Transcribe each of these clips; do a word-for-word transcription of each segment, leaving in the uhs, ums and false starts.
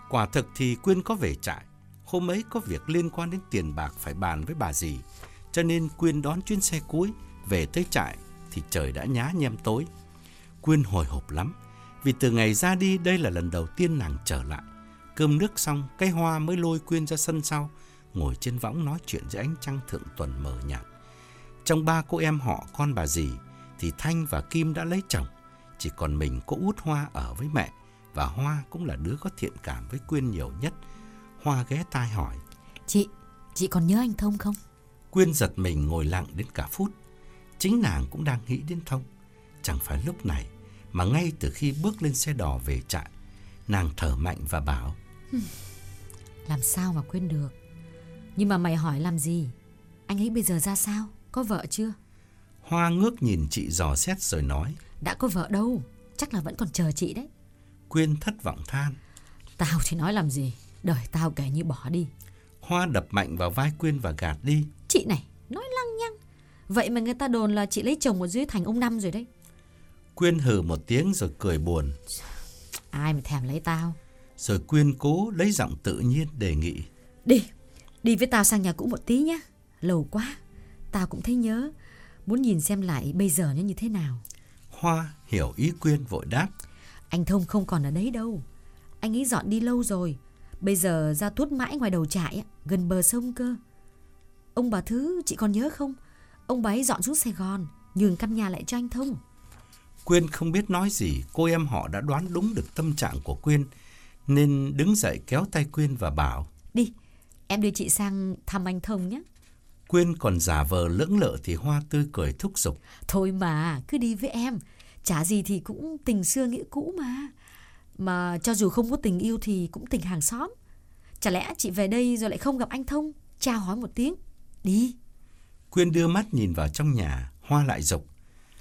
Quả thực thì Quyên có về trại. Hôm ấy có việc liên quan đến tiền bạc phải bàn với bà dì, cho nên Quyên đón chuyến xe cuối. Về tới trại thì trời đã nhá nhem tối. Quyên hồi hộp lắm, vì từ ngày ra đi đây là lần đầu tiên nàng trở lại. Cơm nước xong, cái Hoa mới lôi Quyên ra sân sau, ngồi trên võng nói chuyện dưới ánh trăng thượng tuần mờ nhạt. Trong ba cô em họ con bà dì thì Thanh và Kim đã lấy chồng, chỉ còn mình cô út Hoa ở với mẹ, và Hoa cũng là đứa có thiện cảm với Quyên nhiều nhất. Hoa ghé tai hỏi: Chị, chị còn nhớ anh Thông không? Quyên giật mình ngồi lặng đến cả phút. Chính nàng cũng đang nghĩ đến Thông. Chẳng phải lúc này mà ngay từ khi bước lên xe đò về trại, nàng thở mạnh và bảo: Làm sao mà quên được. Nhưng mà mày hỏi làm gì? Anh ấy bây giờ ra sao? Có vợ chưa? Hoa ngước nhìn chị dò xét rồi nói: Đã có vợ đâu, chắc là vẫn còn chờ chị đấy. Quyên thất vọng than: Tao thì nói làm gì, đời tao kể như bỏ đi. Hoa đập mạnh vào vai Quyên và gạt đi: Chị này, nói lăng nhăng. Vậy mà người ta đồn là chị lấy chồng ở dưới thành ông Năm rồi đấy. Quyên hừ một tiếng rồi cười buồn: Ai mà thèm lấy tao. Rồi Quyên cố lấy giọng tự nhiên đề nghị: Đi, đi với tao sang nhà cũ một tí nhá. Lâu quá, tao cũng thấy nhớ, muốn nhìn xem lại bây giờ nó như thế nào. Hoa hiểu ý Quyên vội đáp: Anh Thông không còn ở đấy đâu. Anh ấy dọn đi lâu rồi. Bây giờ ra tuốt mãi ngoài đầu trại, gần bờ sông cơ. Ông bà Thứ chị còn nhớ không? Ông bà ấy dọn xuống Sài Gòn, nhường căn nhà lại cho anh Thông. Quyên không biết nói gì. Cô em họ đã đoán đúng được tâm trạng của Quyên, nên đứng dậy kéo tay Quyên và bảo: Đi, em đưa chị sang thăm anh Thông nhé. Quyên còn giả vờ lưỡng lự thì Hoa tươi cười thúc giục: Thôi mà, cứ đi với em. Chả gì thì cũng tình xưa nghĩa cũ mà. Mà cho dù không có tình yêu thì cũng tình hàng xóm. Chả lẽ chị về đây rồi lại không gặp anh Thông, chào hỏi một tiếng? Đi. Quyên đưa mắt nhìn vào trong nhà. Hoa lại giục: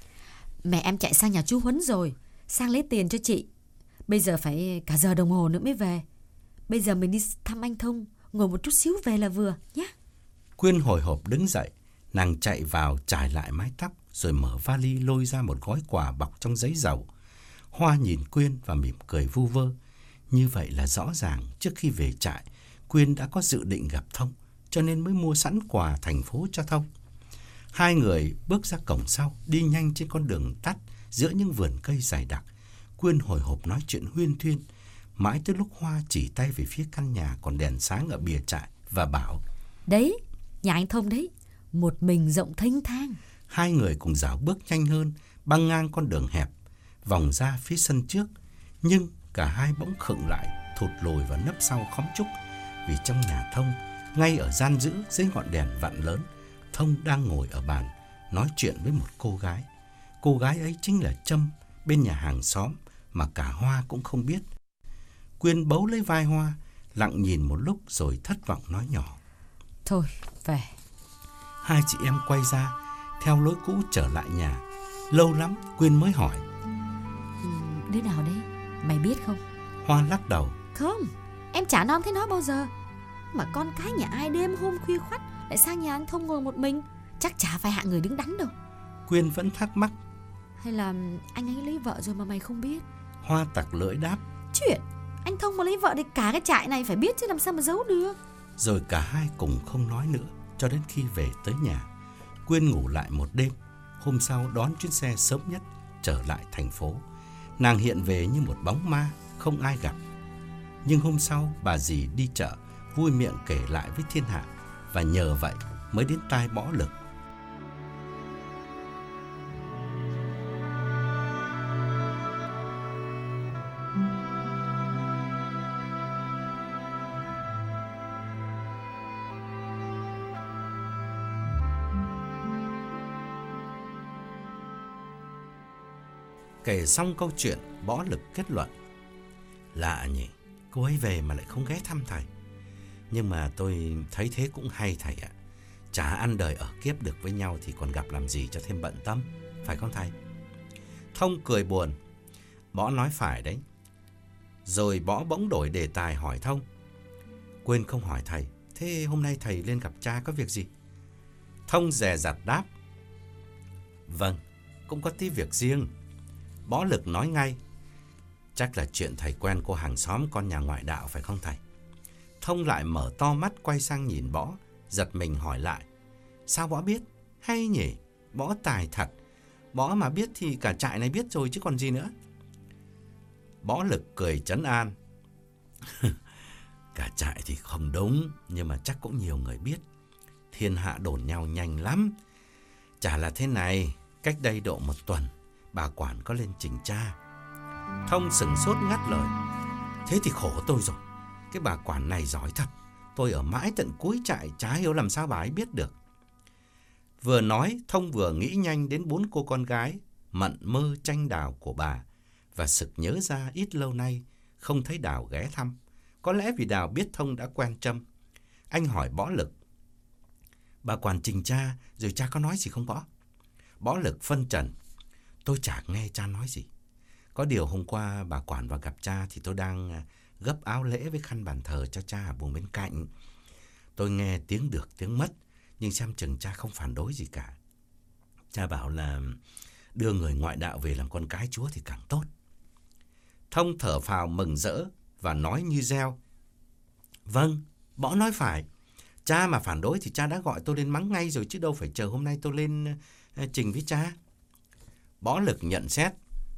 Mẹ em chạy sang nhà chú Huấn rồi, sang lấy tiền cho chị. Bây giờ phải cả giờ đồng hồ nữa mới về. Bây giờ mình đi thăm anh Thông, ngồi một chút xíu về là vừa nhé. Quyên hồi hộp đứng dậy. Nàng chạy vào chải lại mái tóc, rồi mở vali lôi ra một gói quà bọc trong giấy dầu. Hoa nhìn Quyên và mỉm cười vu vơ. Như vậy là rõ ràng trước khi về trại, Quyên đã có dự định gặp Thông, cho nên mới mua sẵn quà thành phố cho Thông. Hai người bước ra cổng sau, đi nhanh trên con đường tắt giữa những vườn cây dày đặc. Quyên hồi hộp nói chuyện huyên thuyên, mãi tới lúc Hoa chỉ tay về phía căn nhà còn đèn sáng ở bìa trại và bảo: Đấy, nhà anh Thông đấy, một mình rộng thênh thang. Hai người cùng dạo bước nhanh hơn, băng ngang con đường hẹp, vòng ra phía sân trước. Nhưng cả hai bỗng khựng lại, thụt lùi và nấp sau khóm trúc. Vì trong nhà Thông, ngay ở gian giữa dưới ngọn đèn vặn lớn, Thông đang ngồi ở bàn nói chuyện với một cô gái. Cô gái ấy chính là Trâm, bên nhà hàng xóm mà cả Hoa cũng không biết. Quyên bấu lấy vai Hoa, lặng nhìn một lúc rồi thất vọng nói nhỏ: Thôi, về. Hai chị em quay ra, theo lối cũ trở lại nhà. Lâu lắm Quyên mới hỏi: ừ, Đứa nào đấy, mày biết không? Hoa lắc đầu: Không, em chả nom thấy nó bao giờ. Mà con cái nhà ai đêm hôm khuya khoắt lại sang nhà anh Thông ngồi một mình, chắc chả phải hạng người đứng đắn đâu. Quyên vẫn thắc mắc: Hay là anh ấy lấy vợ rồi mà mày không biết? Hoa tặc lưỡi đáp: Chuyện anh Thông mà lấy vợ thì cả cái trại này phải biết chứ làm sao mà giấu được. Rồi cả hai cùng không nói nữa cho đến khi về tới nhà. Quyên ngủ lại một đêm. Hôm sau đón chuyến xe sớm nhất trở lại thành phố. Nàng hiện về như một bóng ma, không ai gặp. Nhưng hôm sau bà dì đi chợ, vui miệng kể lại với thiên hạ, và nhờ vậy mới đến tai Bỏ Lực. Kể xong câu chuyện, Bỏ Lực kết luận: Lạ nhỉ, cô ấy về mà lại không ghé thăm thầy. Nhưng mà tôi thấy thế cũng hay thầy ạ. Chả ăn đời ở kiếp được với nhau thì còn gặp làm gì cho thêm bận tâm, phải không thầy? Thông cười buồn: Bỏ nói phải đấy. Rồi Bỏ bỗng đổi đề tài hỏi Thông: Quên không hỏi thầy, thế hôm nay thầy lên gặp cha có việc gì? Thông dè dặt đáp: Vâng, cũng có tí việc riêng. Bỏ Lực nói ngay: Chắc là chuyện thầy quen cô hàng xóm con nhà ngoại đạo phải không thầy? Thông lại mở to mắt quay sang nhìn Bõ, giật mình hỏi lại. Sao Bõ biết? Hay nhỉ? Bõ tài thật. Bõ mà biết thì cả trại này biết rồi chứ còn gì nữa. Bõ Lực cười trấn an. Cả trại thì không đúng, nhưng mà chắc cũng nhiều người biết. Thiên hạ đồn nhau nhanh lắm. Chả là thế này, cách đây độ một tuần, bà quản có lên trình tra. Thông sửng sốt ngắt lời. Thế thì khổ tôi rồi. Cái bà quản này giỏi thật. Tôi ở mãi tận cuối trại, chả hiểu làm sao bà ấy biết được. Vừa nói, Thông vừa nghĩ nhanh đến bốn cô con gái mận mơ tranh Đào của bà, và sực nhớ ra ít lâu nay không thấy Đào ghé thăm. Có lẽ vì Đào biết Thông đã quen Trâm. Anh hỏi Bõ Lực. Bà quản trình cha, rồi cha có nói gì không Bõ? Bõ Lực phân trần. Tôi chả nghe cha nói gì. Có điều hôm qua bà quản vào gặp cha thì tôi đang gấp áo lễ với khăn bàn thờ cho cha ở buồng bên cạnh. Tôi nghe tiếng được tiếng mất, nhưng xem chừng cha không phản đối gì cả. Cha bảo là đưa người ngoại đạo về làm con cái Chúa thì càng tốt. Thông thở phào mừng rỡ và nói như reo. Vâng, Bõ nói phải. Cha mà phản đối thì cha đã gọi tôi lên mắng ngay rồi, chứ đâu phải chờ hôm nay tôi lên trình với cha. Bõ Lực nhận xét.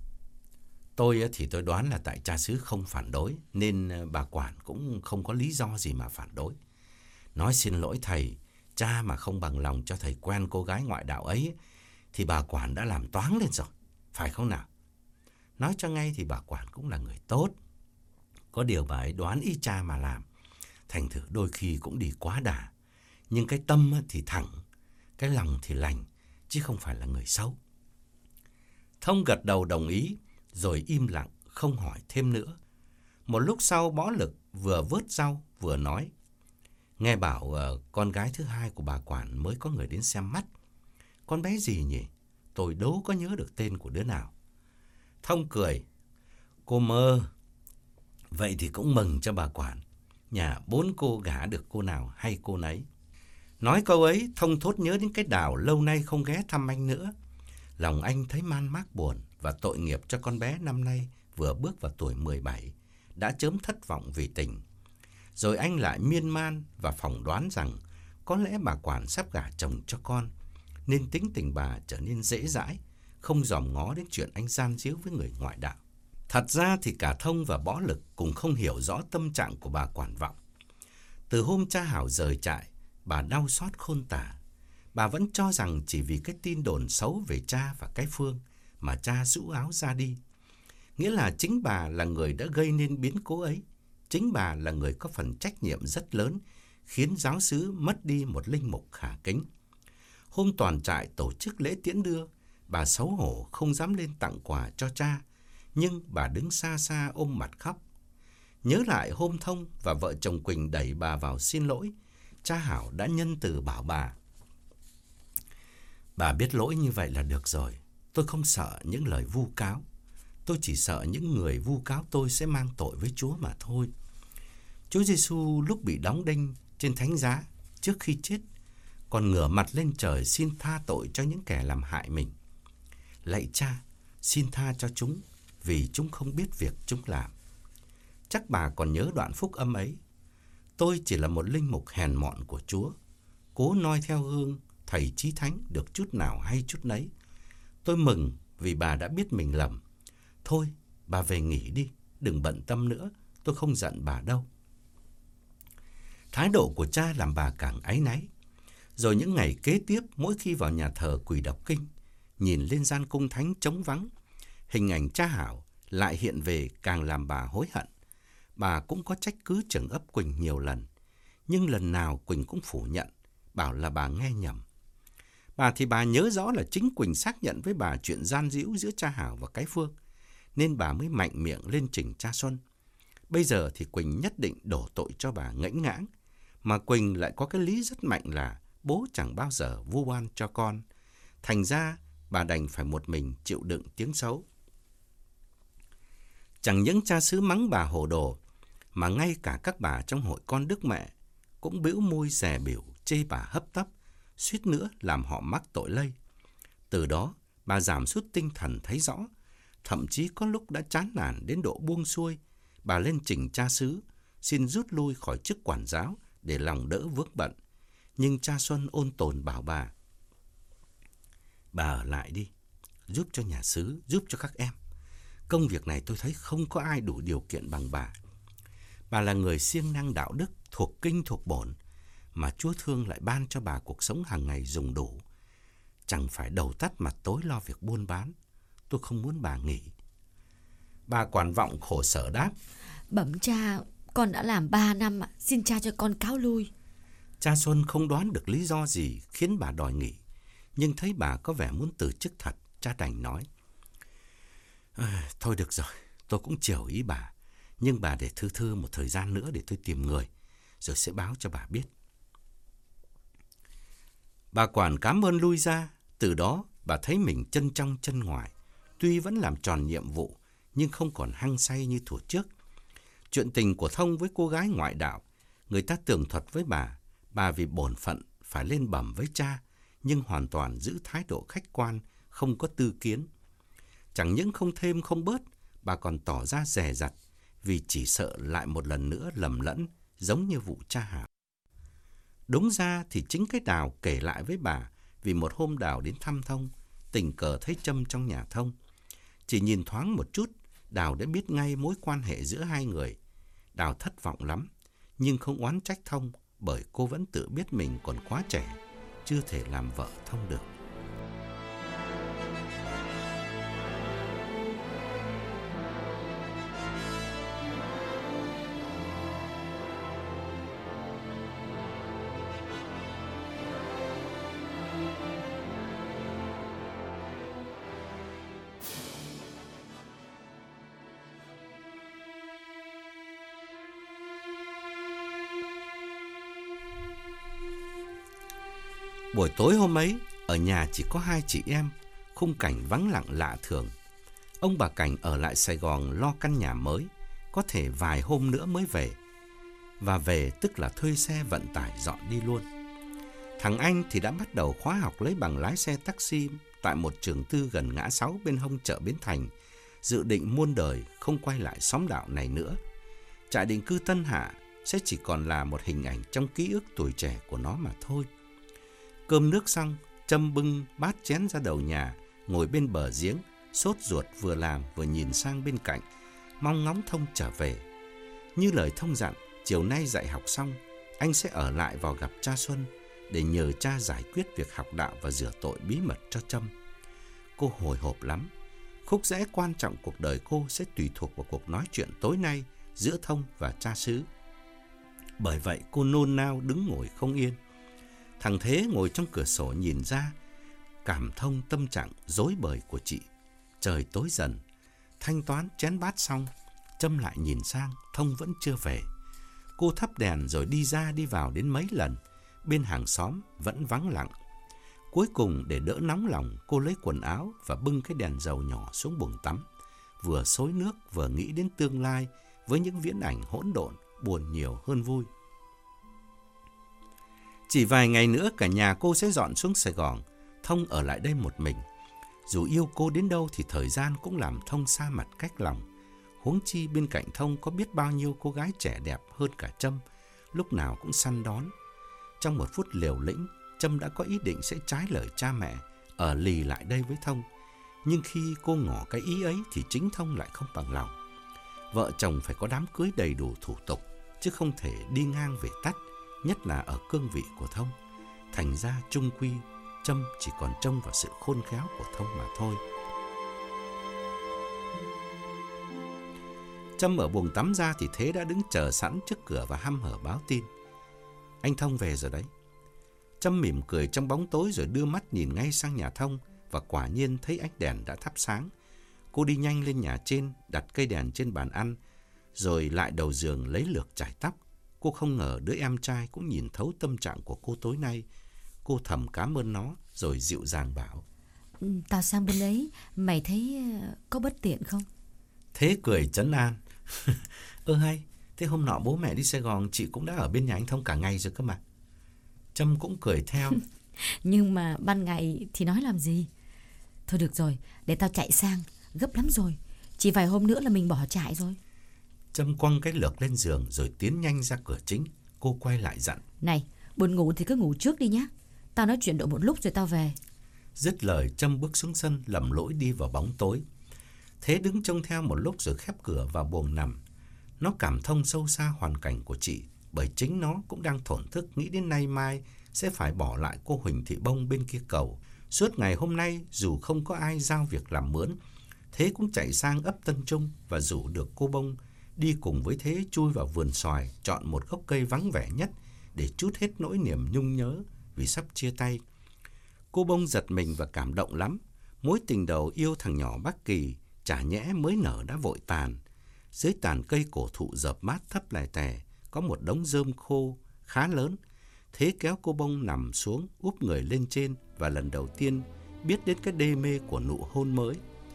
Tôi thì tôi đoán là tại cha xứ không phản đối, nên bà quản cũng không có lý do gì mà phản đối. Nói xin lỗi thầy, cha mà không bằng lòng cho thầy quen cô gái ngoại đạo ấy, thì bà quản đã làm toáng lên rồi, phải không nào? Nói cho ngay thì bà quản cũng là người tốt. Có điều bà ấy đoán ý cha mà làm, thành thử đôi khi cũng đi quá đà. Nhưng cái tâm thì thẳng, cái lòng thì lành, chứ không phải là người xấu. Thông gật đầu đồng ý, rồi im lặng, không hỏi thêm nữa. Một lúc sau, Bõ Lực vừa vớt rau vừa nói. Nghe bảo uh, con gái thứ hai của bà quản mới có người đến xem mắt. Con bé gì nhỉ? Tôi đố có nhớ được tên của đứa nào. Thông cười. Cô Mơ. Vậy thì cũng mừng cho bà quản. Nhà bốn cô gả được cô nào hay cô nấy. Nói câu ấy, Thông thốt nhớ đến cái Đào lâu nay không ghé thăm anh nữa. Lòng anh thấy man mác buồn và tội nghiệp cho con bé năm nay vừa bước vào tuổi mười bảy, đã chớm thất vọng vì tình. Rồi anh lại miên man và phỏng đoán rằng có lẽ bà quản sắp gả chồng cho con, nên tính tình bà trở nên dễ dãi, không dòm ngó đến chuyện anh gian díu với người ngoại đạo. Thật ra thì cả Thông và Bõ Lực cũng không hiểu rõ tâm trạng của bà quản Vọng. Từ hôm cha Hảo rời trại, bà đau xót khôn tả. Bà vẫn cho rằng chỉ vì cái tin đồn xấu về cha và cái Phương mà cha rũ áo ra đi. Nghĩa là chính bà là người đã gây nên biến cố ấy. Chính bà là người có phần trách nhiệm rất lớn, khiến giáo xứ mất đi một linh mục khả kính. Hôm toàn trại tổ chức lễ tiễn đưa, bà xấu hổ không dám lên tặng quà cho cha, nhưng bà đứng xa xa ôm mặt khóc. Nhớ lại hôm Thông và vợ chồng Quỳnh đẩy bà vào xin lỗi, cha Hảo đã nhân từ bảo bà. Bà biết lỗi như vậy là được rồi. Tôi không sợ những lời vu cáo. Tôi chỉ sợ những người vu cáo tôi sẽ mang tội với Chúa mà thôi. Chúa Giêsu lúc bị đóng đinh trên thánh giá, trước khi chết, còn ngửa mặt lên trời xin tha tội cho những kẻ làm hại mình. Lạy Cha, xin tha cho chúng, vì chúng không biết việc chúng làm. Chắc bà còn nhớ đoạn phúc âm ấy. Tôi chỉ là một linh mục hèn mọn của Chúa, cố noi theo gương thầy Chí Thánh được chút nào hay chút nấy. Tôi mừng vì bà đã biết mình lầm. Thôi, bà về nghỉ đi, đừng bận tâm nữa, tôi không giận bà đâu. Thái độ của cha làm bà càng áy náy. Rồi những ngày kế tiếp, mỗi khi vào nhà thờ quỳ đọc kinh, nhìn lên gian cung thánh trống vắng, hình ảnh cha Hảo lại hiện về càng làm bà hối hận. Bà cũng có trách cứ trưởng ấp Quỳnh nhiều lần, nhưng lần nào Quỳnh cũng phủ nhận, bảo là bà nghe nhầm. Bà thì bà nhớ rõ là chính Quỳnh xác nhận với bà chuyện gian díu giữa cha Hảo và cái Phương, nên bà mới mạnh miệng lên trình cha Xuân. Bây giờ thì Quỳnh nhất định đổ tội cho bà ngẫnh ngãng, mà Quỳnh lại có cái lý rất mạnh là bố chẳng bao giờ vu oan cho con. Thành ra bà đành phải một mình chịu đựng tiếng xấu. Chẳng những cha xứ mắng bà hồ đồ, mà ngay cả các bà trong hội con Đức Mẹ cũng bĩu môi dè bỉu chê bà hấp tấp, suýt nữa làm họ mắc tội lây. Từ đó bà giảm sút tinh thần thấy rõ, thậm chí có lúc đã chán nản đến độ buông xuôi. Bà lên trình cha xứ, xin rút lui khỏi chức quản giáo để lòng đỡ vướng bận. Nhưng cha Xuân ôn tồn bảo bà: bà ở lại đi, giúp cho nhà xứ, giúp cho các em. Công việc này tôi thấy không có ai đủ điều kiện bằng bà. Bà là người siêng năng đạo đức, thuộc kinh thuộc bổn, mà Chúa thương lại ban cho bà cuộc sống hàng ngày dùng đủ. Chẳng phải đầu tắt mặt tối lo việc buôn bán. Tôi không muốn bà nghỉ. Bà quản vọng khổ sở đáp: Bẩm cha, con đã làm ba năm ạ, xin cha cho con cáo lui. Cha Xuân không đoán được lý do gì khiến bà đòi nghỉ, nhưng thấy bà có vẻ muốn từ chức thật, cha đành nói: à, thôi được rồi, tôi cũng chiều ý bà, nhưng bà để thư thư một thời gian nữa để tôi tìm người, rồi sẽ báo cho bà biết. Bà quản cảm ơn lui ra. Từ đó bà thấy mình chân trong chân ngoài, tuy vẫn làm tròn nhiệm vụ nhưng không còn hăng say như thuở trước. Chuyện tình của Thông với cô gái ngoại đạo, người ta tường thuật với bà. Bà vì bổn phận phải lên bẩm với cha, nhưng hoàn toàn giữ thái độ khách quan, không có tư kiến. Chẳng những không thêm không bớt, bà còn tỏ ra dè dặt, vì chỉ sợ lại một lần nữa lầm lẫn giống như vụ cha Hảo. Đúng ra thì chính cái Đào kể lại với bà, vì một hôm Đào đến thăm Thông, tình cờ thấy Trâm trong nhà Thông. Chỉ nhìn thoáng một chút, Đào đã biết ngay mối quan hệ giữa hai người. Đào thất vọng lắm, nhưng không oán trách Thông, bởi cô vẫn tự biết mình còn quá trẻ, chưa thể làm vợ Thông được. Buổi tối hôm ấy, ở nhà chỉ có hai chị em, khung cảnh vắng lặng lạ thường. Ông bà Cảnh ở lại Sài Gòn lo căn nhà mới, có thể vài hôm nữa mới về. Và về tức là thuê xe vận tải dọn đi luôn. Thằng Anh thì đã bắt đầu khóa học lấy bằng lái xe taxi tại một trường tư gần ngã sáu bên hông chợ Bến Thành, dự định muôn đời không quay lại xóm đạo này nữa. Trại định cư Tân Hạ sẽ chỉ còn là một hình ảnh trong ký ức tuổi trẻ của nó mà thôi. Cơm nước xong, Trâm bưng bát chén ra đầu nhà, ngồi bên bờ giếng, sốt ruột vừa làm vừa nhìn sang bên cạnh, mong ngóng Thông trở về. Như lời Thông dặn, chiều nay dạy học xong, anh sẽ ở lại vào gặp cha Xuân để nhờ cha giải quyết việc học đạo và rửa tội bí mật cho Trâm. Cô hồi hộp lắm. Khúc rẽ quan trọng cuộc đời cô sẽ tùy thuộc vào cuộc nói chuyện tối nay giữa Thông và cha xứ. Bởi vậy cô nôn nao đứng ngồi không yên. Thằng Thế ngồi trong cửa sổ nhìn ra, cảm thông tâm trạng rối bời của chị. Trời tối dần, thanh toán chén bát xong, Trâm lại nhìn sang, Thông vẫn chưa về. Cô thắp đèn rồi đi ra đi vào đến mấy lần, bên hàng xóm vẫn vắng lặng. Cuối cùng để đỡ nóng lòng, cô lấy quần áo và bưng cái đèn dầu nhỏ xuống buồng tắm, vừa xối nước vừa nghĩ đến tương lai với những viễn ảnh hỗn độn, buồn nhiều hơn vui. Chỉ vài ngày nữa cả nhà cô sẽ dọn xuống Sài Gòn, Thông ở lại đây một mình. Dù yêu cô đến đâu thì thời gian cũng làm Thông xa mặt cách lòng. Huống chi bên cạnh Thông có biết bao nhiêu cô gái trẻ đẹp hơn cả Trâm, lúc nào cũng săn đón. Trong một phút liều lĩnh, Trâm đã có ý định sẽ trái lời cha mẹ, ở lì lại đây với Thông. Nhưng khi cô ngỏ cái ý ấy thì chính Thông lại không bằng lòng. Vợ chồng phải có đám cưới đầy đủ thủ tục, chứ không thể đi ngang về tắt, nhất là ở cương vị của Thông. Thành ra chung quy, Trâm chỉ còn trông vào sự khôn khéo của Thông mà thôi. Trâm ở buồng tắm ra thì Thế đã đứng chờ sẵn trước cửa và hăm hở báo tin: anh Thông về rồi đấy. Trâm mỉm cười trong bóng tối rồi đưa mắt nhìn ngay sang nhà Thông, và quả nhiên thấy ánh đèn đã thắp sáng. Cô đi nhanh lên nhà trên, đặt cây đèn trên bàn ăn, rồi lại đầu giường lấy lược chải tóc. Cô không ngờ đứa em trai cũng nhìn thấu tâm trạng của cô tối nay. Cô thầm cảm ơn nó, rồi dịu dàng bảo: tao sang bên đấy, mày thấy có bất tiện không? Thế cười trấn an: ơ hay, thế hôm nọ bố mẹ đi Sài Gòn chị cũng đã ở bên nhà anh Thông cả ngày rồi cơ mà. Trâm cũng cười theo: nhưng mà ban ngày thì nói làm gì? Thôi được rồi, để tao chạy sang, Gấp lắm rồi, chỉ vài hôm nữa là mình bỏ trại rồi. Trâm quăng cái lược lên giường rồi tiến nhanh ra cửa chính. Cô quay lại dặn: Này, buồn ngủ thì cứ ngủ trước đi nhá. Tao nói chuyện độ một lúc rồi tao về. Dứt lời, Trâm bước xuống sân, lầm lỗi đi vào bóng tối. Thế đứng trông theo một lúc rồi khép cửa vào buồng nằm. Nó cảm thông sâu xa hoàn cảnh của chị, bởi chính nó cũng đang thổn thức nghĩ đến nay mai sẽ phải bỏ lại cô Huỳnh Thị Bông bên kia cầu. Suốt ngày hôm nay, dù không có ai giao việc làm mướn, Thế cũng chạy sang ấp Tân Trung và rủ được cô Bông đi cùng với Thế chui vào vườn xoài, chọn một gốc cây vắng vẻ nhất để trút hết nỗi niềm nhung nhớ vì sắp chia tay. Cô Bông giật mình và cảm động lắm. Mối tình đầu yêu thằng nhỏ Bắc Kỳ chả nhẽ mới nở đã vội tàn. Dưới tàn cây cổ thụ rợp mát thấp lè tè có một đống rơm khô khá lớn. Thế kéo cô Bông nằm xuống, úp người lên trên và lần đầu tiên biết đến cái đê mê của nụ hôn mới.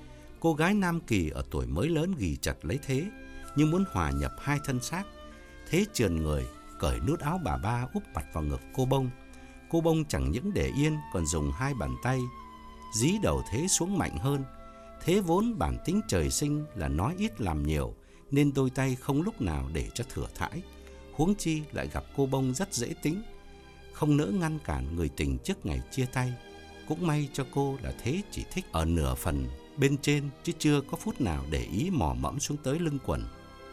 Cô gái Nam Kỳ ở tuổi mới lớn ghì chặt lấy Thế như muốn hòa nhập hai thân xác. Thế trườn người, cởi nút áo bà ba úp mặt vào ngực cô Bông. Cô Bông chẳng những để yên còn dùng hai bàn tay dí đầu Thế xuống mạnh hơn. Thế vốn bản tính trời sinh là nói ít làm nhiều, nên đôi tay không lúc nào để cho thừa thãi. Huống chi lại gặp cô Bông rất dễ tính, không nỡ ngăn cản người tình trước ngày chia tay. Cũng may cho cô là Thế chỉ thích ở nửa phần bên trên, chứ chưa có phút nào để ý mò mẫm xuống tới lưng quần.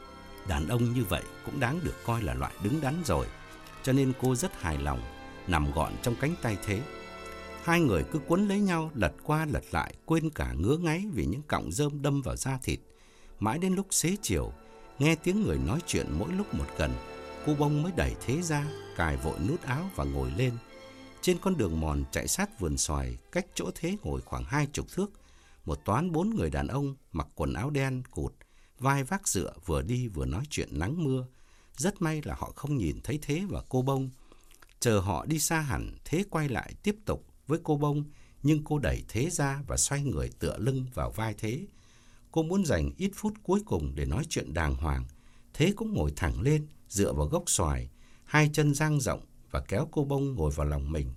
Đàn ông như vậy cũng đáng được coi là loại đứng đắn rồi, cho nên cô rất hài lòng, nằm gọn trong cánh tay Thế. Hai người cứ quấn lấy nhau, lật qua lật lại, quên cả ngứa ngáy vì những cọng rơm đâm vào da thịt. Mãi đến lúc xế chiều, nghe tiếng người nói chuyện mỗi lúc một gần, cô Bông mới đẩy Thế ra, cài vội nút áo và ngồi lên. Trên con đường mòn chạy sát vườn xoài, cách chỗ Thế ngồi khoảng hai chục thước, một toán bốn người đàn ông mặc quần áo đen cụt, vai vác dựa vừa đi vừa nói chuyện nắng mưa. Rất may là họ không nhìn thấy Thế và cô Bông. Chờ họ đi xa hẳn, Thế quay lại tiếp tục với cô Bông, nhưng cô đẩy Thế ra và xoay người tựa lưng vào vai Thế. Cô muốn dành ít phút cuối cùng để nói chuyện đàng hoàng. Thế cũng ngồi thẳng lên, dựa vào gốc xoài, hai chân dang rộng và kéo cô Bông ngồi vào lòng mình.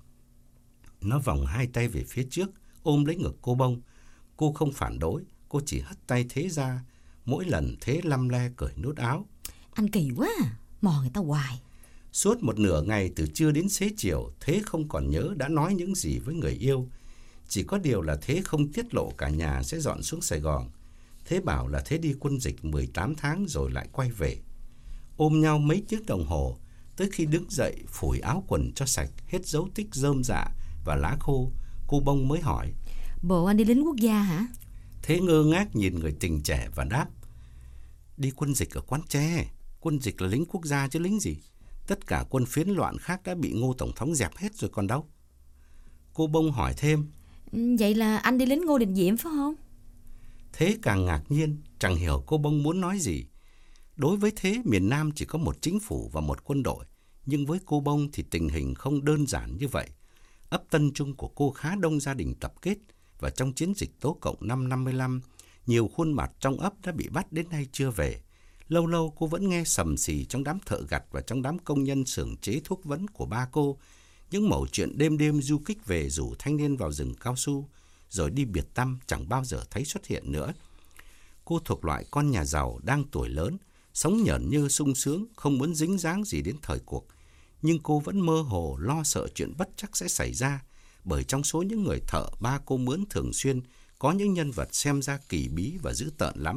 Nó vòng hai tay về phía trước, ôm lấy ngực cô Bông. Cô không phản đối, cô chỉ hất tay Thế ra. Mỗi lần Thế lăm le cởi nút áo. Anh kỳ quá à, mò người ta hoài. Suốt một nửa ngày từ trưa đến xế chiều, Thế không còn nhớ đã nói những gì với người yêu. Chỉ có điều là Thế không tiết lộ cả nhà sẽ dọn xuống Sài Gòn. Thế bảo là Thế đi quân dịch mười tám tháng rồi lại quay về. Ôm nhau mấy tiếng đồng hồ, tới khi đứng dậy phủi áo quần cho sạch hết dấu tích rơm rạ và lá khô, cô Bông mới hỏi: Bộ anh đi lính quốc gia hả? Thế ngơ ngác nhìn người tình trẻ và đáp: Đi quân dịch ở Quán Tre. Quân dịch là lính quốc gia chứ lính gì. Tất cả quân phiến loạn khác đã bị Ngô Tổng thống dẹp hết rồi còn đâu. Cô Bông hỏi thêm: Vậy là anh đi lính Ngô Đình Diệm phải không? Thế càng ngạc nhiên, chẳng hiểu cô Bông muốn nói gì. Đối với Thế, miền Nam chỉ có một chính phủ và một quân đội. Nhưng với cô Bông thì tình hình không đơn giản như vậy. Ấp Tân Trung của cô khá đông gia đình tập kết. Và trong chiến dịch Tố Cộng năm năm mươi lăm, nhiều khuôn mặt trong ấp đã bị bắt đến nay chưa về. Lâu lâu cô vẫn nghe sầm xì trong đám thợ gặt và trong đám công nhân xưởng chế thuốc vấn của ba cô. Những mẩu chuyện đêm đêm du kích về rủ thanh niên vào rừng cao su, rồi đi biệt tăm chẳng bao giờ thấy xuất hiện nữa. Cô thuộc loại con nhà giàu đang tuổi lớn, sống nhởn nhơ sung sướng, không muốn dính dáng gì đến thời cuộc. Nhưng cô vẫn mơ hồ lo sợ chuyện bất chắc sẽ xảy ra, bởi trong số những người thợ ba cô mướn thường xuyên có những nhân vật xem ra kỳ bí và dữ tợn lắm.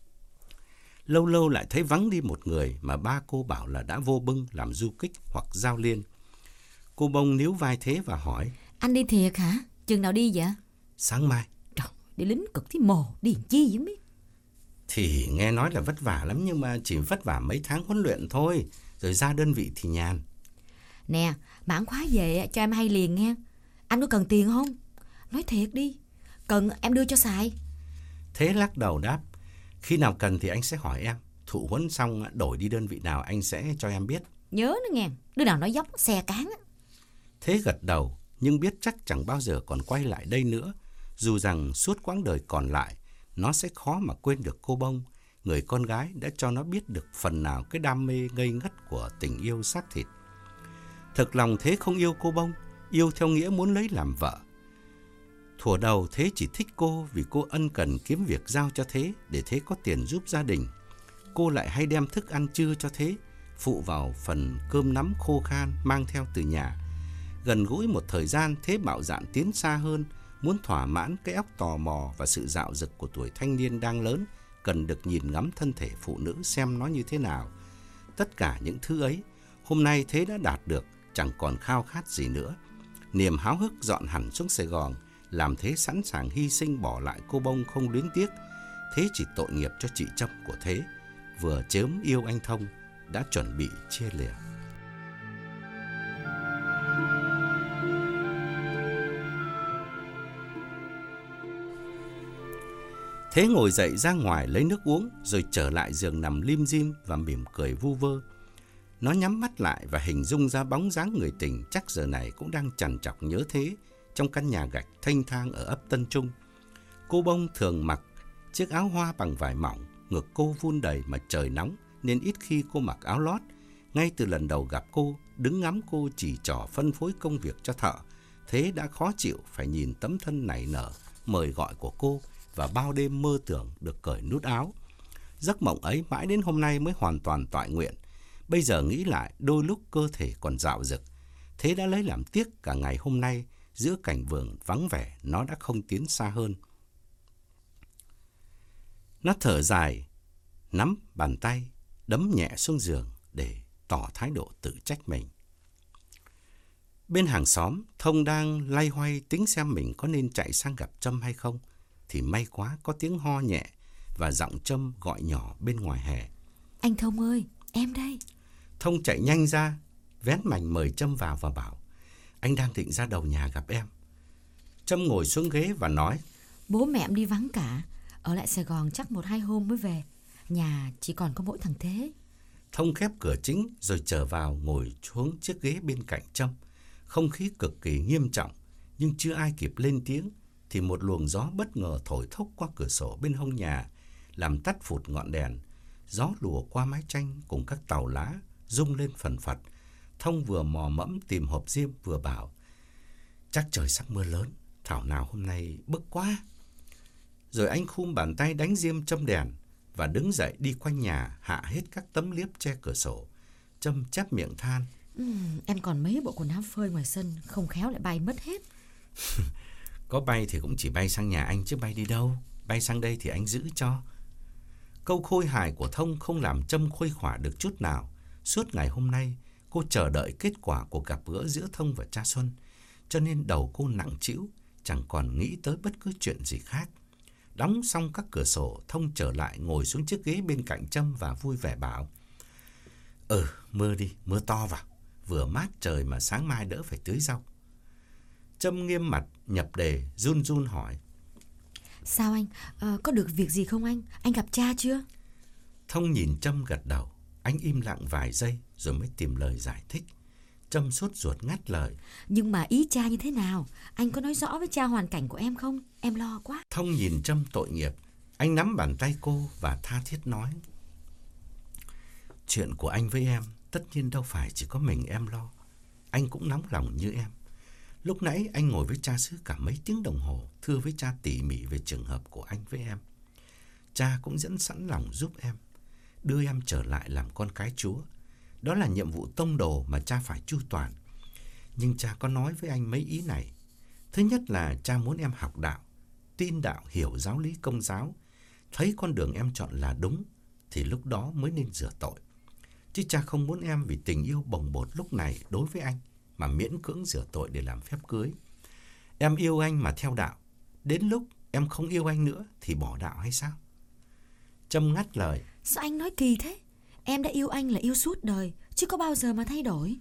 Lâu lâu lại thấy vắng đi một người mà ba cô bảo là đã vô bưng làm du kích hoặc giao liên. Cô Bông níu vai Thế và hỏi: Anh đi thiệt hả? Chừng nào đi vậy? Sáng mai. Trời, đi lính cực thì mồ, đi làm chi vậy biết? Thì nghe nói là vất vả lắm, nhưng mà chỉ vất vả mấy tháng huấn luyện thôi, rồi ra đơn vị thì nhàn. Nè, mãn khóa về cho em hay liền nghe. Anh có cần tiền không? Nói thiệt đi, cần em đưa cho xài. Thế lắc đầu đáp: Khi nào cần thì anh sẽ hỏi em. Thụ huấn xong đổi đi đơn vị nào anh sẽ cho em biết. Nhớ nữa nghe, đứa nào nói dốc xe cán. Thế gật đầu, nhưng biết chắc chẳng bao giờ còn quay lại đây nữa. Dù rằng suốt quãng đời còn lại, nó sẽ khó mà quên được cô Bông, người con gái đã cho nó biết được phần nào cái đam mê ngây ngất của tình yêu xác thịt. Thực lòng Thế không yêu cô Bông, yêu theo nghĩa muốn lấy làm vợ. Thuở đầu Thế chỉ thích cô vì cô ân cần kiếm việc giao cho Thế để Thế có tiền giúp gia đình. Cô lại hay đem thức ăn trưa cho Thế, phụ vào phần cơm nắm khô khan mang theo từ nhà. Gần gũi một thời gian, Thế bạo dạn tiến xa hơn, muốn thỏa mãn cái óc tò mò và sự dạo dực của tuổi thanh niên đang lớn, cần được nhìn ngắm thân thể phụ nữ xem nó như thế nào. Tất cả những thứ ấy, hôm nay Thế đã đạt được, chẳng còn khao khát gì nữa. Niềm háo hức dọn hẳn xuống Sài Gòn, làm Thế sẵn sàng hy sinh bỏ lại cô bông không luyến tiếc. Thế chỉ tội nghiệp cho chị Trâm của Thế, vừa chớm yêu anh Thông, đã chuẩn bị chia lìa. Thế ngồi dậy ra ngoài lấy nước uống, rồi trở lại giường nằm lim dim và mỉm cười vu vơ. Nó nhắm mắt lại và hình dung ra bóng dáng người tình chắc giờ này cũng đang trằn trọc nhớ Thế trong căn nhà gạch thênh thang ở ấp Tân Trung. Cô bông thường mặc chiếc áo hoa bằng vải mỏng, ngực cô vun đầy mà trời nóng nên ít khi cô mặc áo lót. Ngay từ lần đầu gặp cô, đứng ngắm cô chỉ trỏ phân phối công việc cho thợ, Thế đã khó chịu phải nhìn tấm thân nảy nở, mời gọi của cô và bao đêm mơ tưởng được cởi nút áo. Giấc mộng ấy mãi đến hôm nay mới hoàn toàn toại nguyện. Bây giờ nghĩ lại, đôi lúc cơ thể còn dạo dực. Thế đã lấy làm tiếc cả ngày hôm nay, giữa cảnh vườn vắng vẻ, nó đã không tiến xa hơn. Nó thở dài, nắm bàn tay, đấm nhẹ xuống giường để tỏ thái độ tự trách mình. Bên hàng xóm, Thông đang loay hoay tính xem mình có nên chạy sang gặp Trâm hay không, thì may quá có tiếng ho nhẹ và giọng Trâm gọi nhỏ bên ngoài hè. Anh Thông ơi, em đây. Thông chạy nhanh ra, vén mành mời Trâm vào và bảo: Anh đang định ra đầu nhà gặp em. Trâm ngồi xuống ghế và nói: Bố mẹ em đi vắng cả, ở lại Sài Gòn chắc một hai hôm mới về. Nhà chỉ còn có mỗi thằng Thế. Thông khép cửa chính rồi trở vào ngồi xuống chiếc ghế bên cạnh Trâm. Không khí cực kỳ nghiêm trọng, nhưng chưa ai kịp lên tiếng thì một luồng gió bất ngờ thổi thốc qua cửa sổ bên hông nhà, làm tắt phụt ngọn đèn. Gió lùa qua mái tranh cùng các tàu lá rung lên phần phật. Thông vừa mò mẫm tìm hộp diêm vừa bảo: Chắc trời sắp mưa lớn, thảo nào hôm nay bức quá. Rồi anh khum bàn tay đánh diêm châm đèn và đứng dậy đi quanh nhà hạ hết các tấm liếp che cửa sổ. Trâm chép miệng than: uhm, Em còn mấy bộ quần áo phơi ngoài sân, không khéo lại bay mất hết. Có bay thì cũng chỉ bay sang nhà anh chứ bay đi đâu. Bay sang đây thì anh giữ cho. Câu khôi hài của Thông không làm Trâm khuây khỏa được chút nào. Suốt ngày hôm nay, cô chờ đợi kết quả của gặp gỡ giữa Thông và cha Xuân, cho nên đầu cô nặng trĩu, chẳng còn nghĩ tới bất cứ chuyện gì khác. Đóng xong các cửa sổ, Thông trở lại ngồi xuống chiếc ghế bên cạnh Trâm và vui vẻ bảo: Ừ, mưa đi, mưa to vào. Vừa mát trời mà sáng mai đỡ phải tưới rau. Trâm nghiêm mặt, nhập đề, run run hỏi: Sao anh? À, có được việc gì không anh? Anh gặp cha chưa? Thông nhìn Trâm gật đầu. Anh im lặng vài giây rồi mới tìm lời giải thích. Trâm sốt ruột ngắt lời: Nhưng mà ý cha như thế nào? Anh có nói rõ với cha hoàn cảnh của em không? Em lo quá. Thông nhìn Trâm tội nghiệp. Anh nắm bàn tay cô và tha thiết nói: Chuyện của anh với em tất nhiên đâu phải chỉ có mình em lo. Anh cũng nóng lòng như em. Lúc nãy anh ngồi với cha xứ cả mấy tiếng đồng hồ, thưa với cha tỉ mỉ về trường hợp của anh với em. Cha cũng dẫn sẵn lòng giúp em, đưa em trở lại làm con cái Chúa. Đó là nhiệm vụ tông đồ mà cha phải chu toàn. Nhưng cha có nói với anh mấy ý này. Thứ nhất là cha muốn em học đạo, tin đạo, hiểu giáo lý Công giáo. Thấy con đường em chọn là đúng thì lúc đó mới nên rửa tội. Chứ cha không muốn em vì tình yêu bồng bột lúc này đối với anh mà miễn cưỡng rửa tội để làm phép cưới. Em yêu anh mà theo đạo, đến lúc em không yêu anh nữa thì bỏ đạo hay sao? Trâm ngắt lời: Sao anh nói kỳ thế? Em đã yêu anh là yêu suốt đời, chứ có bao giờ mà thay đổi.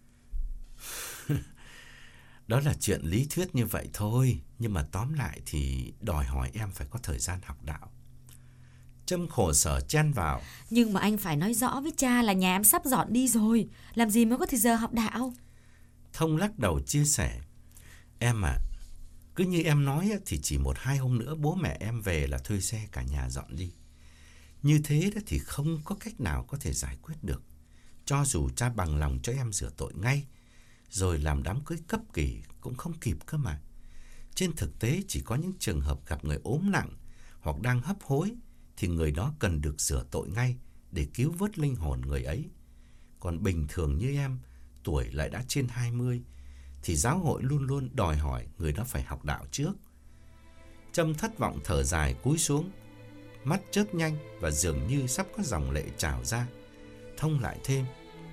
Đó là chuyện lý thuyết như vậy thôi, nhưng mà tóm lại thì đòi hỏi em phải có thời gian học đạo. Trâm khổ sở chen vào: Nhưng mà anh phải nói rõ với cha là nhà em sắp dọn đi rồi, làm gì mới có thời giờ học đạo. Thông lắc đầu chia sẻ: Em à, cứ như em nói thì chỉ một hai hôm nữa bố mẹ em về là thuê xe cả nhà dọn đi. Như thế đó thì không có cách nào có thể giải quyết được. Cho dù cha bằng lòng cho em rửa tội ngay, rồi làm đám cưới cấp kỳ cũng không kịp cơ mà. Trên thực tế chỉ có những trường hợp gặp người ốm nặng hoặc đang hấp hối thì người đó cần được rửa tội ngay để cứu vớt linh hồn người ấy. Còn bình thường như em, tuổi lại đã trên hai mươi, thì giáo hội luôn luôn đòi hỏi người đó phải học đạo trước. Trâm thất vọng thở dài cúi xuống, mắt chớp nhanh và dường như sắp có dòng lệ trào ra. Thông lại thêm: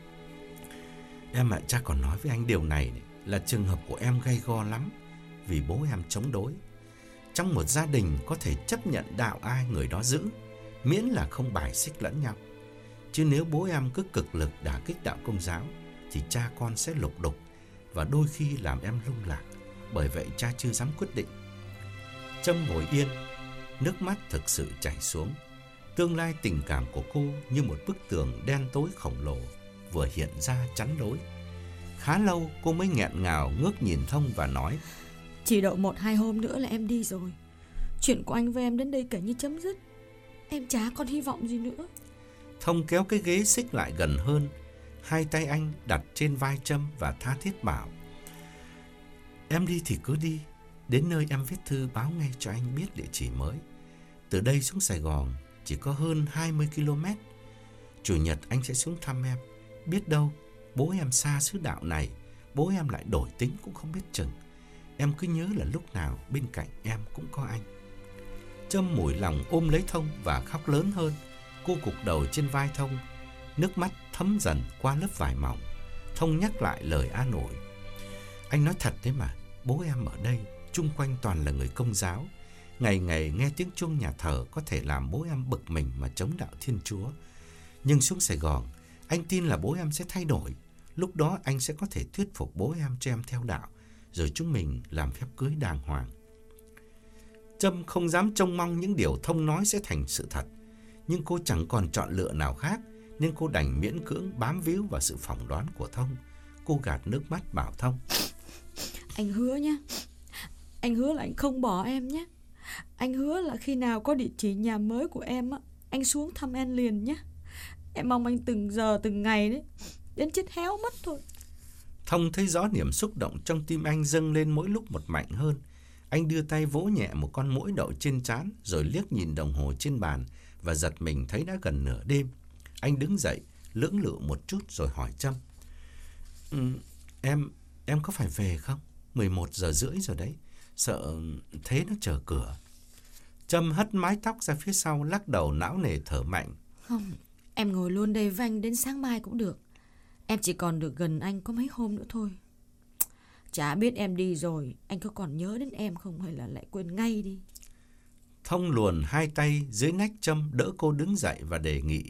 Em ạ, cha còn nói với anh điều này, này là trường hợp của em gay go lắm, vì bố em chống đối. Trong một gia đình có thể chấp nhận đạo ai người đó giữ, miễn là không bài xích lẫn nhau. Chứ nếu bố em cứ cực lực đả kích đạo Công giáo thì cha con sẽ lục đục và đôi khi làm em lung lạc. Bởi vậy cha chưa dám quyết định. Trâm ngồi yên, nước mắt thực sự chảy xuống. Tương lai tình cảm của cô như một bức tường đen tối khổng lồ vừa hiện ra chắn lối. Khá lâu cô mới nghẹn ngào ngước nhìn Thông và nói: Chỉ đợi một hai hôm nữa là em đi rồi. Chuyện của anh với em đến đây kể như chấm dứt. Em chả còn hy vọng gì nữa. Thông kéo cái ghế xích lại gần hơn, hai tay anh đặt trên vai Trâm và tha thiết bảo: Em đi thì cứ đi, đến nơi em viết thư báo ngay cho anh biết địa chỉ mới. Từ đây xuống Sài Gòn chỉ có hơn hai mươi ki lô mét. Chủ nhật anh sẽ xuống thăm em. Biết đâu bố em xa xứ đạo này, bố em lại đổi tính cũng không biết chừng. Em cứ nhớ là lúc nào bên cạnh em cũng có anh. Trâm mủi lòng ôm lấy Thông và khóc lớn hơn. Cô gục đầu trên vai Thông, nước mắt thấm dần qua lớp vải mỏng. Thông nhắc lại lời an ủi: Anh nói thật đấy mà, bố em ở đây chung quanh toàn là người Công giáo. Ngày ngày nghe tiếng chuông nhà thờ có thể làm bố em bực mình mà chống đạo Thiên Chúa. Nhưng xuống Sài Gòn, anh tin là bố em sẽ thay đổi. Lúc đó anh sẽ có thể thuyết phục bố em cho em theo đạo, rồi chúng mình làm phép cưới đàng hoàng. Trâm không dám trông mong những điều Thông nói sẽ thành sự thật, nhưng cô chẳng còn chọn lựa nào khác, nên cô đành miễn cưỡng bám víu vào sự phỏng đoán của Thông. Cô gạt nước mắt bảo Thông: Anh hứa nhé. Anh hứa là anh không bỏ em nhé. Anh hứa là khi nào có địa chỉ nhà mới của em á, anh xuống thăm em liền nhé. Em mong anh từng giờ từng ngày đấy, đến chết héo mất thôi. Thông thấy rõ niềm xúc động trong tim anh dâng lên mỗi lúc một mạnh hơn. Anh đưa tay vỗ nhẹ một con muỗi đậu trên trán, rồi liếc nhìn đồng hồ trên bàn và giật mình thấy đã gần nửa đêm. Anh đứng dậy, lưỡng lự một chút rồi hỏi Trâm: ừ, Em, em có phải về không? mười một giờ rưỡi rồi đấy, sợ thế nó chờ cửa. Trâm hất mái tóc ra phía sau, lắc đầu não nề thở mạnh: Không, em ngồi luôn đây với anh đến sáng mai cũng được. Em chỉ còn được gần anh có mấy hôm nữa thôi. Chả biết em đi rồi, anh có còn nhớ đến em không hay là lại quên ngay đi. Thông luồn hai tay dưới nách Trâm đỡ cô đứng dậy và đề nghị: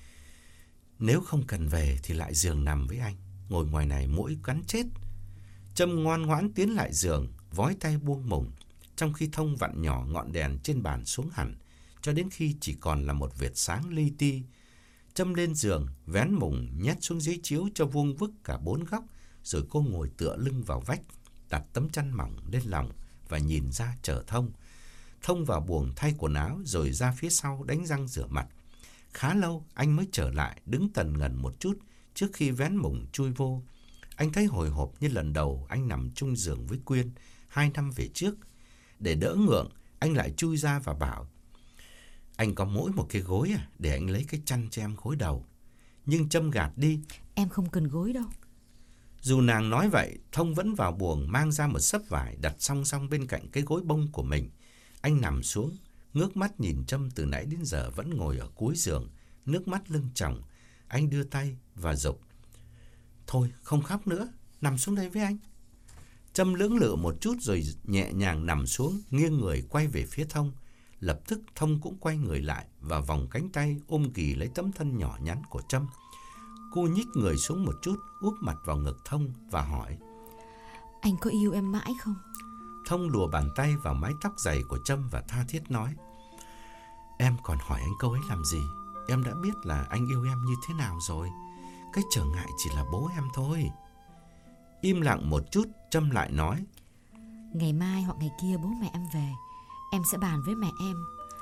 Nếu không cần về thì lại giường nằm với anh, ngồi ngoài này muỗi cắn chết. Trâm ngoan ngoãn tiến lại giường, vói tay buông mùng, trong khi Thông vặn nhỏ ngọn đèn trên bàn xuống hẳn, cho đến khi chỉ còn là một vệt sáng li ti. Trâm lên giường, vén mùng nhét xuống dưới chiếu cho vuông vức cả bốn góc, rồi cô ngồi tựa lưng vào vách, đặt tấm chăn mỏng lên lòng và nhìn ra chờ Thông. Thông vào buồng thay quần áo rồi ra phía sau đánh răng rửa mặt. Khá lâu anh mới trở lại, đứng tần ngần một chút trước khi vén mùng chui vô. Anh thấy hồi hộp như lần đầu anh nằm chung giường với Quyên hai năm về trước. Để đỡ ngượng, anh lại chui ra và bảo: Anh có mỗi một cái gối à, để anh lấy cái chăn cho em gối đầu. Nhưng Trâm gạt đi: Em không cần gối đâu. Dù nàng nói vậy, Thông vẫn vào buồng mang ra một xấp vải đặt song song bên cạnh cái gối bông của mình. Anh nằm xuống, ngước mắt nhìn Trâm từ nãy đến giờ vẫn ngồi ở cuối giường, nước mắt lưng tròng. Anh đưa tay và giục: Thôi không khóc nữa, nằm xuống đây với anh. Trâm lưỡng lự một chút rồi nhẹ nhàng nằm xuống, nghiêng người quay về phía Thông. Lập tức Thông cũng quay người lại và vòng cánh tay ôm ghì lấy tấm thân nhỏ nhắn của Trâm. Cô nhích người xuống một chút, úp mặt vào ngực Thông và hỏi: Anh có yêu em mãi không? Thông lùa bàn tay vào mái tóc dày của Trâm và tha thiết nói: Em còn hỏi anh câu ấy làm gì? Em đã biết là anh yêu em như thế nào rồi. Cái trở ngại chỉ là bố em thôi. Im lặng một chút, Trâm lại nói: Ngày mai hoặc ngày kia bố mẹ em về, em sẽ bàn với mẹ em.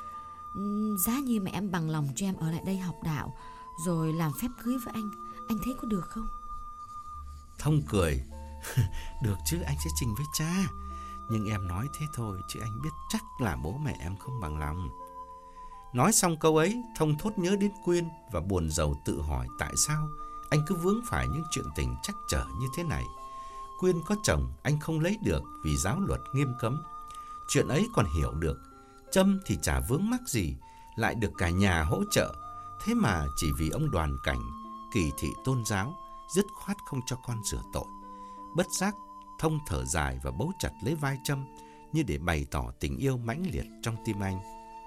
Giá như mẹ em bằng lòng cho em ở lại đây học đạo, rồi làm phép cưới với anh, anh thấy có được không? Thông cười: Được chứ, anh sẽ trình với cha. Nhưng em nói thế thôi, chứ anh biết chắc là bố mẹ em không bằng lòng. Nói xong câu ấy, Thông thốt nhớ đến Quyên và buồn rầu tự hỏi tại sao anh cứ vướng phải những chuyện tình trắc trở như thế này. Quyên có chồng anh không lấy được vì giáo luật nghiêm cấm. Chuyện ấy còn hiểu được. Trâm thì chả vướng mắc gì, lại được cả nhà hỗ trợ. Thế mà chỉ vì ông Đoàn Cảnh kỳ thị tôn giáo, dứt khoát không cho con rửa tội. Bất giác, Thông thở dài và bấu chặt lấy vai Trâm như để bày tỏ tình yêu mãnh liệt trong tim anh.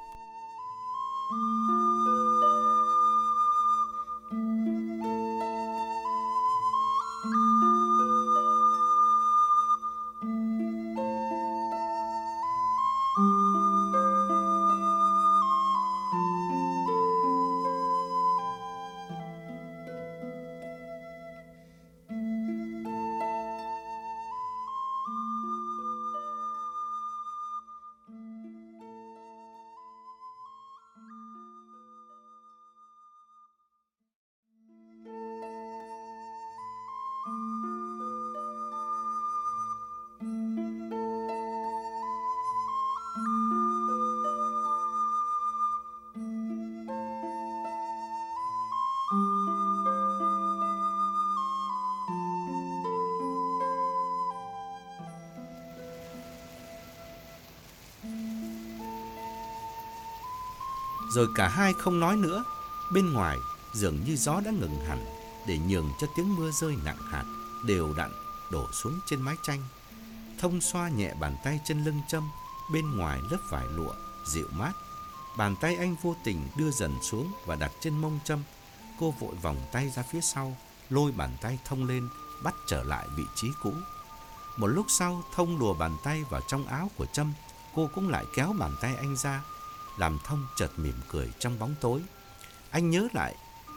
Rồi cả hai không nói nữa. Bên ngoài dường như gió đã ngừng hẳn, để nhường cho tiếng mưa rơi nặng hạt đều đặn đổ xuống trên mái tranh. Thông xoa nhẹ bàn tay trên lưng Trâm, bên ngoài lớp vải lụa dịu mát. Bàn tay anh vô tình đưa dần xuống và đặt trên mông Trâm. Cô vội vòng tay ra phía sau, lôi bàn tay Thông lên, bắt trở lại vị trí cũ. Một lúc sau, Thông lùa bàn tay vào trong áo của Trâm. Cô cũng lại kéo bàn tay anh ra, làm Thông chợt mỉm cười trong bóng tối. Anh nhớ lại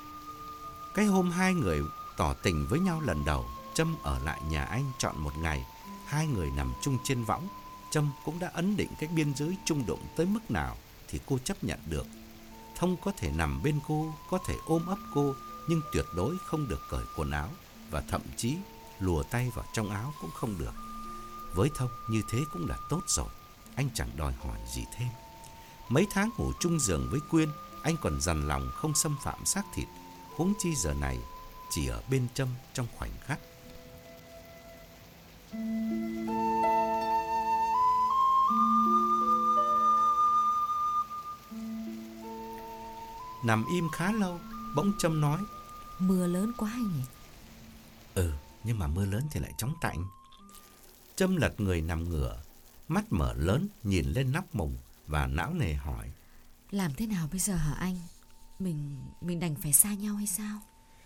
cái hôm hai người tỏ tình với nhau lần đầu. Trâm ở lại nhà anh trọn một ngày. Hai người nằm chung trên võng. Trâm cũng đã ấn định cái biên giới chung đụng tới mức nào thì cô chấp nhận được. Thông có thể nằm bên cô, có thể ôm ấp cô, nhưng tuyệt đối không được cởi quần áo, và thậm chí lùa tay vào trong áo cũng không được. Với Thông như thế cũng là tốt rồi. Anh chẳng đòi hỏi gì thêm. Mấy tháng ngủ chung giường với Quyên, anh còn dằn lòng không xâm phạm xác thịt, huống chi giờ này chỉ ở bên Trâm trong khoảnh khắc. Nằm im khá lâu, bỗng Trâm nói: Mưa lớn quá anh nhỉ? Ừ, nhưng mà mưa lớn thì lại chóng tạnh. Trâm lật người nằm ngửa, mắt mở lớn nhìn lên nóc mùng và não nề hỏi: Làm thế nào bây giờ hả anh? Mình mình đành phải xa nhau hay sao?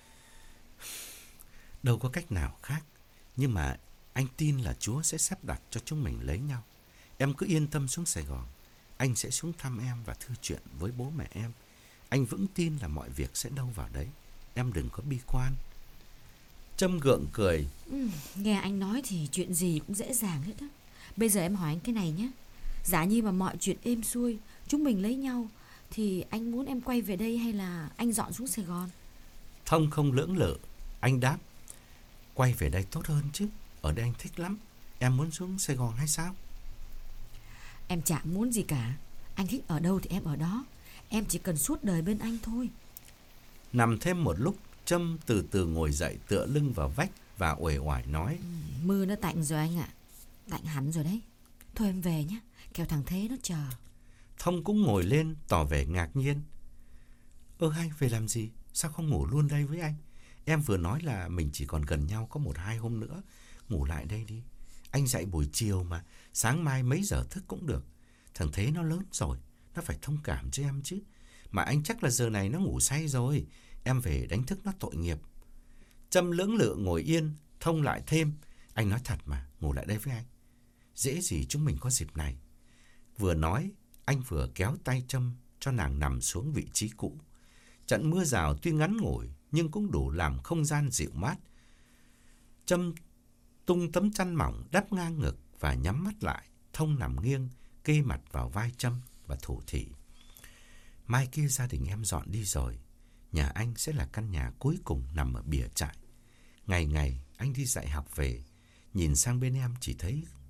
Đâu có cách nào khác. Nhưng mà anh tin là Chúa sẽ sắp đặt cho chúng mình lấy nhau. Em cứ yên tâm xuống Sài Gòn. Anh sẽ xuống thăm em và thư chuyện với bố mẹ em. Anh vững tin là mọi việc sẽ đâu vào đấy. Em đừng có bi quan. Trâm gượng cười. Ừ, nghe anh nói thì chuyện gì cũng dễ dàng hết á. Bây giờ em hỏi anh cái này nhé. Giả như mà mọi chuyện êm xuôi, chúng mình lấy nhau, thì anh muốn em quay về đây hay là anh dọn xuống Sài Gòn? Thông không lưỡng lự. Anh đáp: Quay về đây tốt hơn chứ. Ở đây anh thích lắm. Em muốn xuống Sài Gòn hay sao? Em chả muốn gì cả. Anh thích ở đâu thì em ở đó. Em chỉ cần suốt đời bên anh thôi. Nằm thêm một lúc, Trâm từ từ ngồi dậy, tựa lưng vào vách và uể oải nói: ừ, Mưa nó tạnh rồi anh ạ. Tạnh hẳn rồi đấy. Thôi em về nhé, kẻo thằng Thế nó chờ. Thông cũng ngồi lên tỏ vẻ ngạc nhiên. Ơ hay về làm gì? Sao không ngủ luôn đây với anh? Em vừa nói là mình chỉ còn gần nhau có một hai hôm nữa. Ngủ lại đây đi. Anh dậy buổi chiều mà, sáng mai mấy giờ thức cũng được. Thằng Thế nó lớn rồi, nó phải thông cảm cho em chứ. Mà anh chắc là giờ này nó ngủ say rồi. Em về đánh thức nó tội nghiệp. Trâm lưỡng lự ngồi yên. Thông lại thêm: Anh nói thật mà, ngủ lại đây với anh. Dễ gì chúng mình có dịp này. Vừa nói, anh vừa kéo tay Trâm cho nàng nằm xuống vị trí cũ. Trận mưa rào tuy ngắn ngủi nhưng cũng đủ làm không gian dịu mát. Trâm tung tấm chăn mỏng đắp ngang ngực và nhắm mắt lại. Thông nằm nghiêng, kê mặt vào vai Trâm và thủ thỉ: Mai kia gia đình em dọn đi rồi. Nhà anh sẽ là căn nhà cuối cùng nằm ở bìa trại. Ngày ngày anh đi dạy học về, nhìn sang bên em chỉ thấy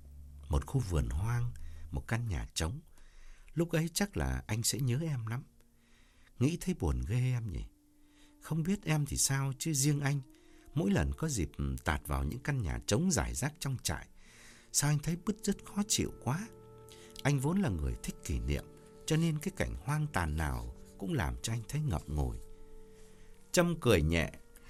một khu vườn hoang, một căn nhà trống. Lúc ấy chắc là anh sẽ nhớ em lắm. Nghĩ thấy buồn ghê em nhỉ. Không biết em thì sao, chứ riêng anh, mỗi lần có dịp tạt vào những căn nhà trống rải rác trong trại, sao anh thấy bứt rứt khó chịu quá. Anh vốn là người thích kỷ niệm, cho nên cái cảnh hoang tàn nào cũng làm cho anh thấy ngập ngùi. Trâm cười nhẹ.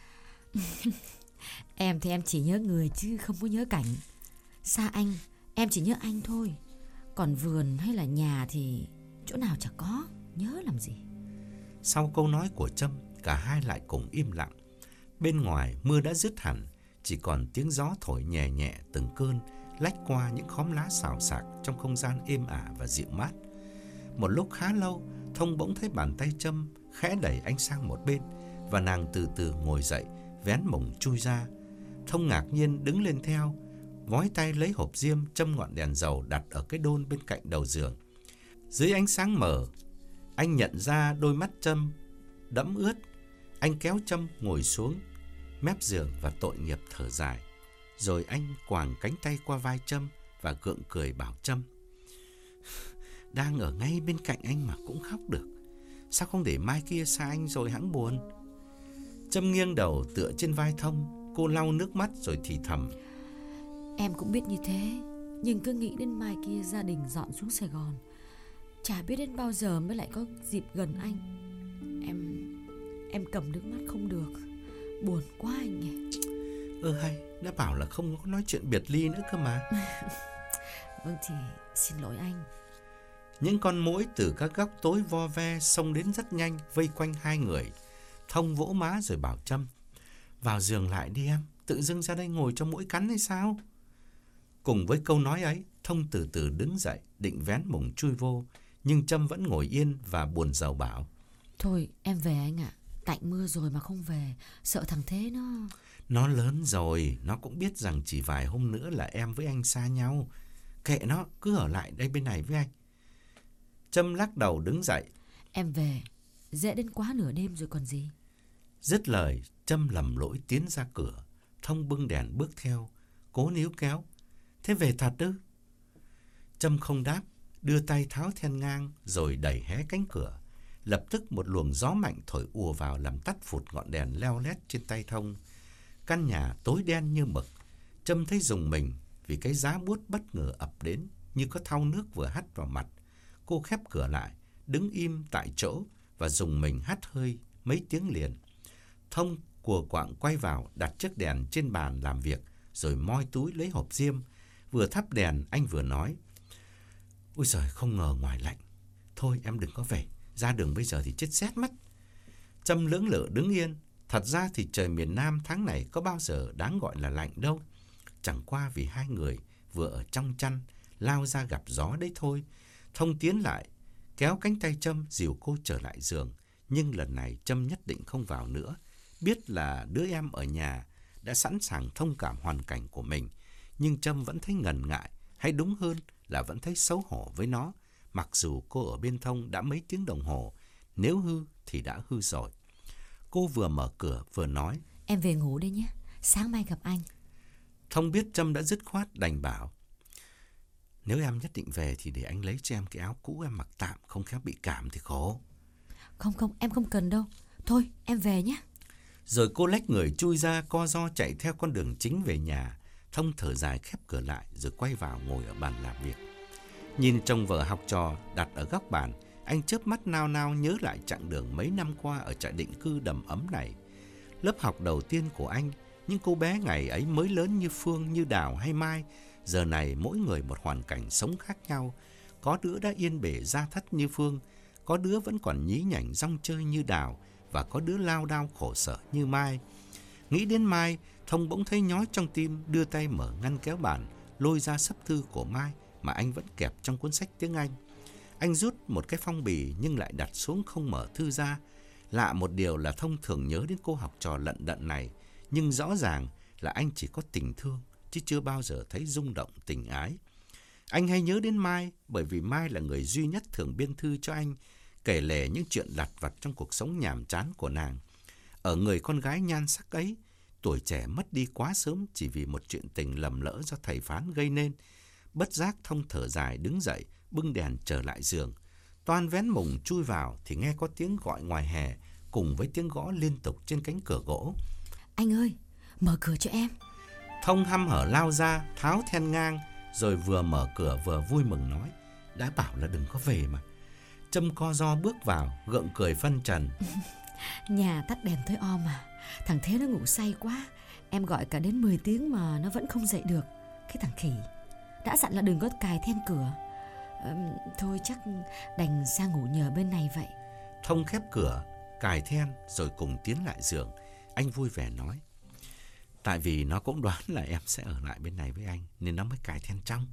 Em thì em chỉ nhớ người chứ không có nhớ cảnh. Xa anh, em chỉ nhớ anh thôi. Còn vườn hay là nhà thì chỗ nào chả có, nhớ làm gì. Sau câu nói của Trâm, cả hai lại cùng im lặng. Bên ngoài mưa đã dứt hẳn, chỉ còn tiếng gió thổi nhẹ nhẹ từng cơn, lách qua những khóm lá xào xạc trong không gian êm ả và dịu mát. Một lúc khá lâu, Thông bỗng thấy bàn tay Trâm khẽ đẩy anh sang một bên, và nàng từ từ ngồi dậy, vén mồng chui ra. Thông ngạc nhiên đứng lên theo, vói tay lấy hộp diêm, châm ngọn đèn dầu đặt ở cái đôn bên cạnh đầu giường. Dưới ánh sáng mờ, anh nhận ra đôi mắt Trâm đẫm ướt. Anh kéo Trâm ngồi xuống mép giường và tội nghiệp thở dài. Rồi anh quàng cánh tay qua vai Trâm và gượng cười bảo Trâm: đang ở ngay bên cạnh anh mà cũng khóc được, sao không để mai kia xa anh rồi hẵng buồn. Trâm nghiêng đầu tựa trên vai Thông, cô lau nước mắt rồi thì thầm: Em cũng biết như thế, nhưng cứ nghĩ đến mai kia gia đình dọn xuống Sài Gòn, chả biết đến bao giờ mới lại có dịp gần anh. Em Em cầm nước mắt không được, buồn quá anh nhỉ. Ơ hay, đã bảo là không có nói chuyện biệt ly nữa cơ mà. Vâng thì xin lỗi anh. Những con muỗi từ các góc tối vo ve xông đến rất nhanh, vây quanh hai người. Thông vỗ má rồi bảo Trâm: vào giường lại đi em, tự dưng ra đây ngồi cho muỗi cắn hay sao? Cùng với câu nói ấy, Thông từ từ đứng dậy, định vén mùng chui vô, nhưng Trâm vẫn ngồi yên và buồn rầu bảo: thôi em về anh ạ, tạnh mưa rồi mà không về, sợ thằng Thế nó... Nó lớn rồi, nó cũng biết rằng chỉ vài hôm nữa là em với anh xa nhau. Kệ nó, cứ ở lại đây bên này với anh. Trâm lắc đầu đứng dậy: em về, dễ đến quá nửa đêm rồi còn gì. Dứt lời, Trâm lầm lỗi tiến ra cửa. Thông bưng đèn bước theo, cố níu kéo: thế về thật ư? Trâm không đáp, đưa tay tháo then ngang rồi đẩy hé cánh cửa. Lập tức một luồng gió mạnh thổi ùa vào làm tắt phụt ngọn đèn leo lét trên tay Thông. Căn nhà tối đen như mực. Trâm thấy rùng mình vì cái giá buốt bất ngờ ập đến như có thau nước vừa hắt vào mặt. Cô khép cửa lại, đứng im tại chỗ và rùng mình hắt hơi mấy tiếng liền. Thông cùa quạng quay vào, đặt chiếc đèn trên bàn làm việc, rồi moi túi lấy hộp diêm. Vừa thắp đèn, anh vừa nói: ôi giời, không ngờ ngoài lạnh. Thôi em đừng có về, ra đường bây giờ thì chết rét mất. Trâm lưỡng lự đứng yên. Thật ra thì trời miền Nam tháng này có bao giờ đáng gọi là lạnh đâu. Chẳng qua vì hai người vừa ở trong chăn, lao ra gặp gió đấy thôi. Thông tiến lại, kéo cánh tay Trâm dìu cô trở lại giường. Nhưng lần này Trâm nhất định không vào nữa. Biết là đứa em ở nhà đã sẵn sàng thông cảm hoàn cảnh của mình, nhưng Trâm vẫn thấy ngần ngại, hay đúng hơn là vẫn thấy xấu hổ với nó. Mặc dù cô ở bên Thông đã mấy tiếng đồng hồ, nếu hư thì đã hư rồi. Cô vừa mở cửa vừa nói: em về ngủ đây nhé, sáng mai gặp anh. Thông biết Trâm đã dứt khoát, đành bảo: nếu em nhất định về thì để anh lấy cho em cái áo cũ em mặc tạm, không khéo bị cảm thì khổ. Không không, em không cần đâu. Thôi em về nhé. Rồi cô lách người chui ra, co ro chạy theo con đường chính về nhà. Thông thở dài khép cửa lại rồi quay vào ngồi ở bàn làm việc. Nhìn chồng vợ học trò đặt ở góc bàn, anh chớp mắt nao nao nhớ lại chặng đường mấy năm qua ở trại định cư đầm ấm này. Lớp học đầu tiên của anh, những cô bé ngày ấy mới lớn như Phương, như Đào hay Mai, giờ này mỗi người một hoàn cảnh sống khác nhau. Có đứa đã yên bề gia thất như Phương, có đứa vẫn còn nhí nhảnh rong chơi như Đào, và có đứa lao đao khổ sở như Mai. Nghĩ đến Mai, Thông bỗng thấy nhói trong tim, đưa tay mở ngăn kéo bàn, lôi ra sấp thư của Mai mà anh vẫn kẹp trong cuốn sách tiếng Anh. Anh rút một cái phong bì nhưng lại đặt xuống không mở thư ra. Lạ một điều là Thông thường nhớ đến cô học trò lận đận này, nhưng rõ ràng là anh chỉ có tình thương, chứ chưa bao giờ thấy rung động tình ái. Anh hay nhớ đến Mai bởi vì Mai là người duy nhất thường biên thư cho anh, kể lể những chuyện lặt vặt trong cuộc sống nhàm chán của nàng. Ở người con gái nhan sắc ấy, tuổi trẻ mất đi quá sớm chỉ vì một chuyện tình lầm lỡ do thầy phán gây nên. Bất giác Thông thở dài đứng dậy, bưng đèn trở lại giường. Toan vén mùng chui vào thì nghe có tiếng gọi ngoài hè cùng với tiếng gõ liên tục trên cánh cửa gỗ. Anh ơi, mở cửa cho em. Thông hăm hở lao ra, tháo then ngang, rồi vừa mở cửa vừa vui mừng nói: đã bảo là đừng có về mà. Trâm co ro bước vào, gượng cười phân trần: Nhà tắt đèn tối om mà. Thằng Thế nó ngủ say quá. Em gọi cả đến mười tiếng mà nó vẫn không dậy được. Cái thằng khỉ. Đã dặn là đừng có cài then cửa. à, Thôi chắc đành sang ngủ nhờ bên này vậy. Thông khép cửa, cài then rồi cùng tiến lại giường. Anh vui vẻ nói: tại vì nó cũng đoán là em sẽ ở lại bên này với anh nên nó mới cài then trong.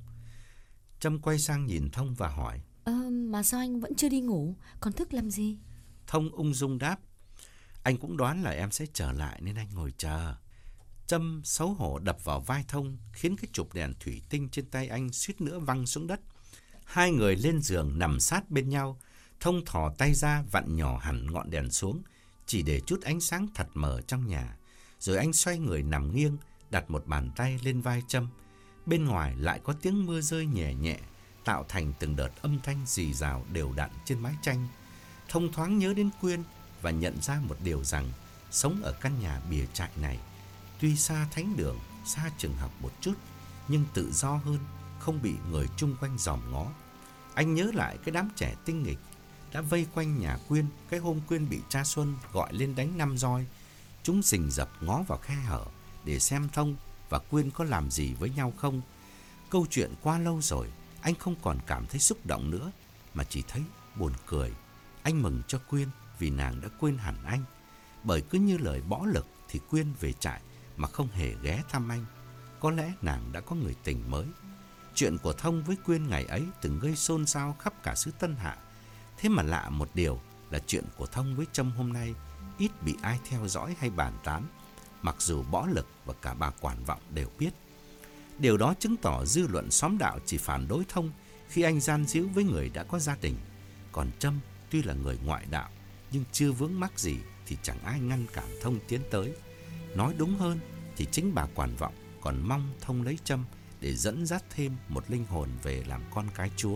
Trâm quay sang nhìn Thông và hỏi: Ờ, mà sao anh vẫn chưa đi ngủ, còn thức làm gì? Thông ung dung đáp: anh cũng đoán là em sẽ trở lại nên anh ngồi chờ. Trâm xấu hổ đập vào vai Thông, khiến cái chụp đèn thủy tinh trên tay anh suýt nữa văng xuống đất. Hai người lên giường nằm sát bên nhau. Thông thò tay ra vặn nhỏ hẳn ngọn đèn xuống, chỉ để chút ánh sáng thật mờ trong nhà. Rồi anh xoay người nằm nghiêng, đặt một bàn tay lên vai Trâm. Bên ngoài lại có tiếng mưa rơi nhẹ nhẹ, tạo thành từng đợt âm thanh rì rào đều đặn trên mái tranh. Thông thoáng nhớ đến Quyên và nhận ra một điều rằng sống ở căn nhà bìa trại này, tuy xa thánh đường, xa trường học một chút, nhưng tự do hơn, không bị người chung quanh dòm ngó. Anh nhớ lại cái đám trẻ tinh nghịch đã vây quanh nhà Quyên cái hôm Quyên bị cha Xuân gọi lên đánh năm roi. Chúng rình rập ngó vào khe hở để xem Thông và Quyên có làm gì với nhau không. Câu chuyện qua lâu rồi, anh không còn cảm thấy xúc động nữa, mà chỉ thấy buồn cười. Anh mừng cho Quyên vì nàng đã quên hẳn anh. Bởi cứ như lời bỏ lực thì Quyên về trại mà không hề ghé thăm anh. Có lẽ nàng đã có người tình mới. Chuyện của Thông với Quyên ngày ấy từng gây xôn xao khắp cả xứ Tân Hạ. Thế mà lạ một điều là chuyện của Thông với Trâm hôm nay ít bị ai theo dõi hay bàn tán, mặc dù Bỏ Lực và cả bà Quản Vọng đều biết. Điều đó chứng tỏ dư luận xóm đạo chỉ phản đối Thông khi anh gian díu với người đã có gia đình. Còn Trâm tuy là người ngoại đạo nhưng chưa vướng mắc gì thì chẳng ai ngăn cản Thông tiến tới. Nói đúng hơn thì chính bà Quản Vọng còn mong Thông lấy Trâm để dẫn dắt thêm một linh hồn về làm con cái Chúa.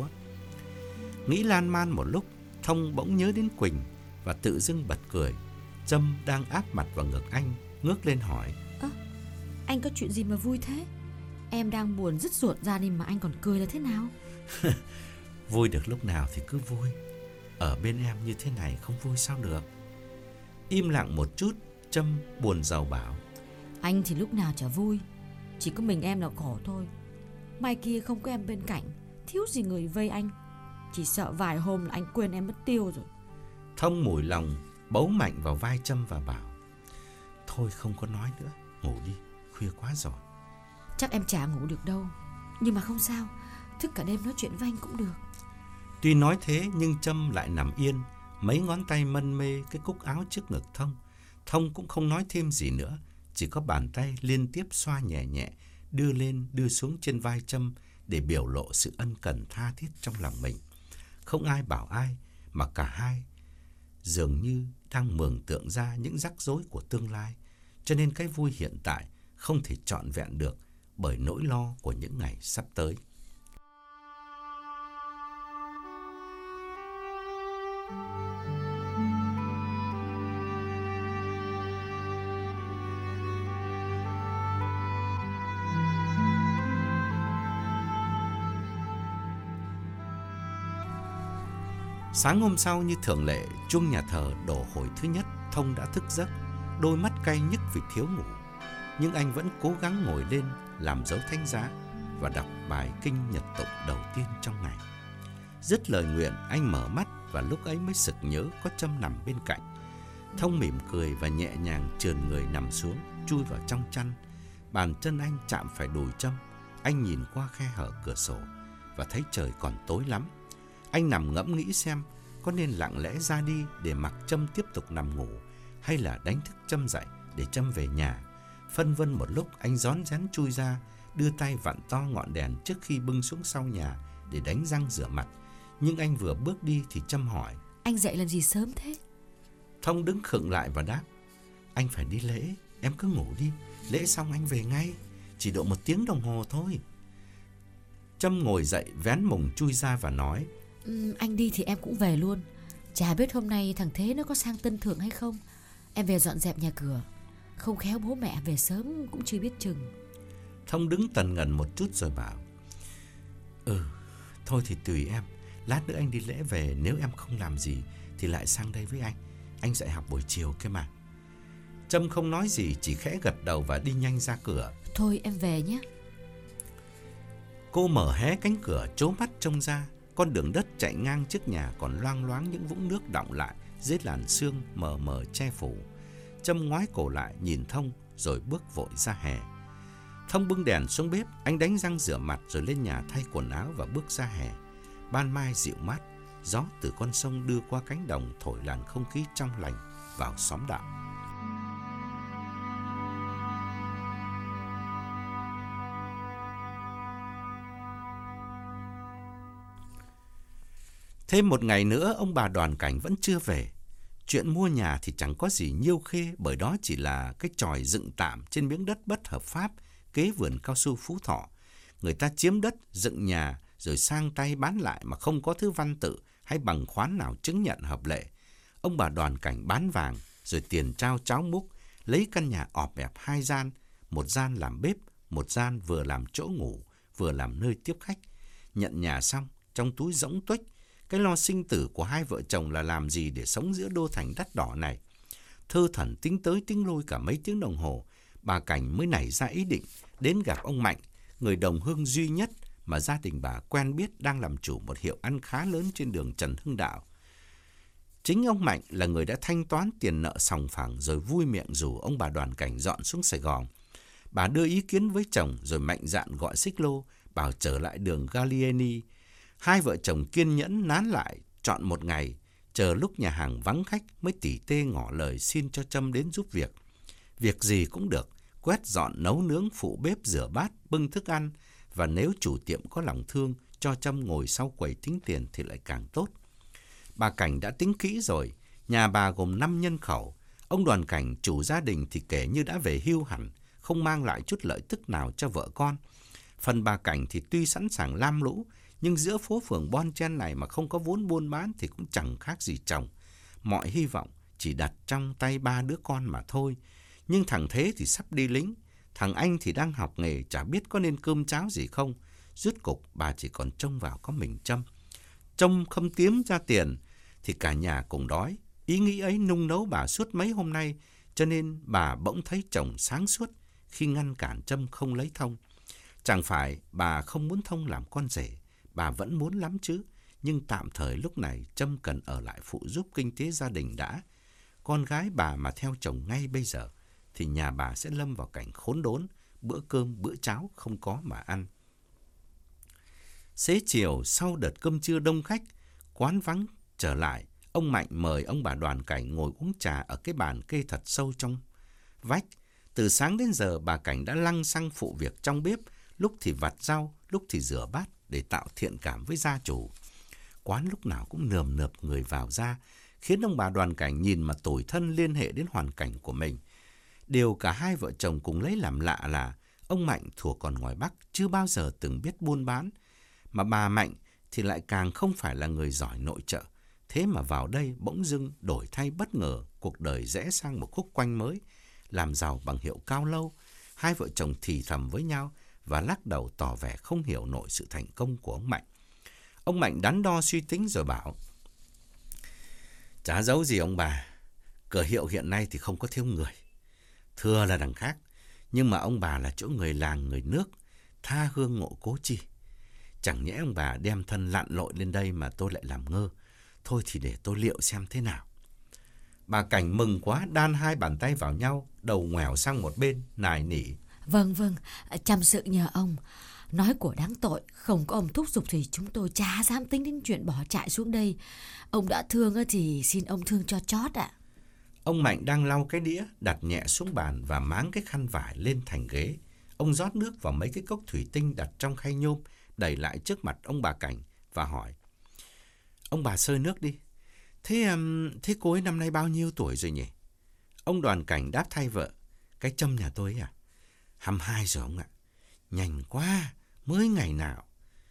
Nghĩ lan man một lúc, Thông bỗng nhớ đến Quỳnh và tự dưng bật cười. Trâm đang áp mặt vào ngực anh, ngước lên hỏi: Ơ, à, anh có chuyện gì mà vui thế? Em đang buồn rứt ruột ra đi mà anh còn cười là thế nào? Vui được lúc nào thì cứ vui. Ở bên em như thế này không vui sao được. Im lặng một chút, Trâm buồn rầu bảo: anh thì lúc nào chả vui, chỉ có mình em là khổ thôi. Mai kia không có em bên cạnh, thiếu gì người vây anh. Chỉ sợ vài hôm là anh quên em mất tiêu rồi. Thông mủi lòng bấu mạnh vào vai Trâm và bảo: thôi không có nói nữa, ngủ đi, khuya quá rồi. Chắc em chả ngủ được đâu, nhưng mà không sao, thức cả đêm nói chuyện với anh cũng được. Tuy nói thế nhưng Trâm lại nằm yên, mấy ngón tay mân mê cái cúc áo trước ngực Thông. Thông cũng không nói thêm gì nữa, chỉ có bàn tay liên tiếp xoa nhẹ nhẹ, đưa lên đưa xuống trên vai Trâm để biểu lộ sự ân cần tha thiết trong lòng mình. Không ai bảo ai, mà cả hai dường như đang mường tượng ra những rắc rối của tương lai, cho nên cái vui hiện tại không thể trọn vẹn được bởi nỗi lo của những ngày sắp tới. Sáng hôm sau như thường lệ, chuông nhà thờ đổ hồi thứ nhất. Thông đã thức giấc, đôi mắt cay nhức vì thiếu ngủ, nhưng anh vẫn cố gắng ngồi lên làm dấu thánh giá và đọc bài kinh nhật tụng đầu tiên trong ngày. Dứt lời nguyện, anh mở mắt và lúc ấy mới sực nhớ có Trâm nằm bên cạnh. Thông mỉm cười và nhẹ nhàng chườn người nằm xuống, chui vào trong chăn. Bàn chân anh chạm phải đùi Trâm. Anh nhìn qua khe hở cửa sổ và thấy trời còn tối lắm. Anh nằm ngẫm nghĩ xem có nên lặng lẽ ra đi để mặc Trâm tiếp tục nằm ngủ, hay là đánh thức Trâm dậy để Trâm về nhà. Phân vân một lúc, anh rón rén chui ra, đưa tay vặn to ngọn đèn trước khi bưng xuống sau nhà để đánh răng rửa mặt. Nhưng anh vừa bước đi thì Trâm hỏi: anh dậy làm gì sớm thế? Thông đứng khựng lại và đáp: anh phải đi lễ, em cứ ngủ đi, lễ xong anh về ngay, chỉ độ một tiếng đồng hồ thôi. Trâm ngồi dậy vén mùng chui ra và nói: ừ, Anh đi thì em cũng về luôn. Chả biết hôm nay thằng Thế nó có sang Tân Thượng hay không. Em về dọn dẹp nhà cửa, không khéo bố mẹ về sớm cũng chưa biết chừng. Thông đứng tần ngần một chút rồi bảo: Ừ, thôi thì tùy em. Lát nữa anh đi lễ về, nếu em không làm gì thì lại sang đây với anh. Anh dạy học buổi chiều kia mà. Trâm không nói gì, chỉ khẽ gật đầu và đi nhanh ra cửa. Thôi em về nhé. Cô mở hé cánh cửa, trố mắt trông ra. Con đường đất chạy ngang trước nhà còn loang loáng những vũng nước đọng lại dưới làn sương mờ mờ che phủ. Trâm ngoái cổ lại nhìn Thông rồi bước vội ra hè. Thông bưng đèn xuống bếp, anh đánh răng rửa mặt rồi lên nhà thay quần áo và bước ra hè. Ban mai dịu mát, gió từ con sông đưa qua cánh đồng thổi làn không khí trong lành vào xóm đạo. Thêm một ngày nữa ông bà Đoàn Cảnh vẫn chưa về. Chuyện mua nhà thì chẳng có gì nhiêu khê, bởi đó chỉ là cái chòi dựng tạm trên miếng đất bất hợp pháp kế vườn cao su Phú Thọ. Người ta chiếm đất, dựng nhà rồi sang tay bán lại mà không có thứ văn tự hay bằng khoán nào chứng nhận hợp lệ. Ông bà Đoàn Cảnh bán vàng rồi tiền trao cháo múc, lấy căn nhà ọp ẹp hai gian, một gian làm bếp, một gian vừa làm chỗ ngủ, vừa làm nơi tiếp khách. Nhận nhà xong, trong túi rỗng tuếch, cái lo sinh tử của hai vợ chồng là làm gì để sống giữa đô thành đắt đỏ này. Thơ thẩn tính tới tính lui cả mấy tiếng đồng hồ, bà Cảnh mới nảy ra ý định đến gặp ông Mạnh, người đồng hương duy nhất mà gia đình bà quen biết đang làm chủ một hiệu ăn khá lớn trên đường Trần Hưng Đạo. Chính ông Mạnh là người đã thanh toán tiền nợ sòng phẳng rồi vui miệng rủ ông bà Đoàn Cảnh dọn xuống Sài Gòn. Bà đưa ý kiến với chồng rồi mạnh dạn gọi xích lô, bảo trở lại đường Gallieni. Hai vợ chồng kiên nhẫn nán lại, chọn một ngày, chờ lúc nhà hàng vắng khách mới tỉ tê ngỏ lời xin cho Trâm đến giúp việc. Việc gì cũng được, quét dọn, nấu nướng, phụ bếp, rửa bát, bưng thức ăn, và nếu chủ tiệm có lòng thương cho Trâm ngồi sau quầy tính tiền thì lại càng tốt. Bà Cảnh đã tính kỹ rồi, nhà bà gồm năm nhân khẩu. Ông Đoàn Cảnh, chủ gia đình thì kể như đã về hưu hẳn, không mang lại chút lợi tức nào cho vợ con. Phần bà Cảnh thì tuy sẵn sàng lam lũ, nhưng giữa phố phường bon chen này mà không có vốn buôn bán thì cũng chẳng khác gì chồng. Mọi hy vọng chỉ đặt trong tay ba đứa con mà thôi. Nhưng thằng Thế thì sắp đi lính, thằng Anh thì đang học nghề, chả biết có nên cơm cháo gì không. Rốt cục bà chỉ còn trông vào có mình Trâm. Trông không kiếm ra tiền thì cả nhà cùng đói. Ý nghĩ ấy nung nấu bà suốt mấy hôm nay, cho nên bà bỗng thấy chồng sáng suốt khi ngăn cản Trâm không lấy Thông. Chẳng phải bà không muốn Thông làm con rể, bà vẫn muốn lắm chứ. Nhưng tạm thời lúc này Trâm cần ở lại phụ giúp kinh tế gia đình đã. Con gái bà mà theo chồng ngay bây giờ thì nhà bà sẽ lâm vào cảnh khốn đốn, bữa cơm bữa cháo không có mà ăn. Xế chiều sau đợt cơm trưa đông khách, quán vắng trở lại, ông Mạnh mời ông bà Đoàn Cảnh ngồi uống trà ở cái bàn kê thật sâu trong vách. Từ sáng đến giờ bà Cảnh đã lăng xăng phụ việc trong bếp, lúc thì vặt rau, lúc thì rửa bát để tạo thiện cảm với gia chủ. Quán lúc nào cũng nườm nượp người vào ra, khiến ông bà Đoàn Cảnh nhìn mà tủi thân liên hệ đến hoàn cảnh của mình. Điều cả hai vợ chồng cùng lấy làm lạ là ông Mạnh thuở còn ngoài Bắc chưa bao giờ từng biết buôn bán, mà bà Mạnh thì lại càng không phải là người giỏi nội trợ. Thế mà vào đây bỗng dưng đổi thay bất ngờ, cuộc đời rẽ sang một khúc quanh mới, làm giàu bằng hiệu cao lâu. Hai vợ chồng thì thầm với nhau và lắc đầu tỏ vẻ không hiểu nổi sự thành công của ông Mạnh. Ông Mạnh đắn đo suy tính rồi bảo: Chả giấu gì ông bà, cửa hiệu hiện nay thì không có thiếu người, thưa là đằng khác. Nhưng mà ông bà là chỗ người làng người nước, tha hương ngộ cố chi. Chẳng nhẽ ông bà đem thân lặn lội lên đây mà tôi lại làm ngơ. Thôi thì để tôi liệu xem thế nào. Bà Cảnh mừng quá, đan hai bàn tay vào nhau, đầu ngoẻo sang một bên, nài nỉ: Vâng vâng, chăm sự nhờ ông. Nói của đáng tội, không có ông thúc giục thì chúng tôi chả dám tính đến chuyện bỏ trại xuống đây. Ông đã thương thì xin ông thương cho chót ạ. Ông Mạnh đang lau cái đĩa, đặt nhẹ xuống bàn và máng cái khăn vải lên thành ghế. Ông rót nước vào mấy cái cốc thủy tinh đặt trong khay nhôm, đẩy lại trước mặt ông bà Cảnh và hỏi: Ông bà sơi nước đi. Thế, um, thế cô ấy năm nay bao nhiêu tuổi rồi nhỉ? Ông Đoàn Cảnh đáp thay vợ: Cái Trâm nhà tôi ấy à? Hăm hai rồi ông ạ. Nhanh quá, mới ngày nào.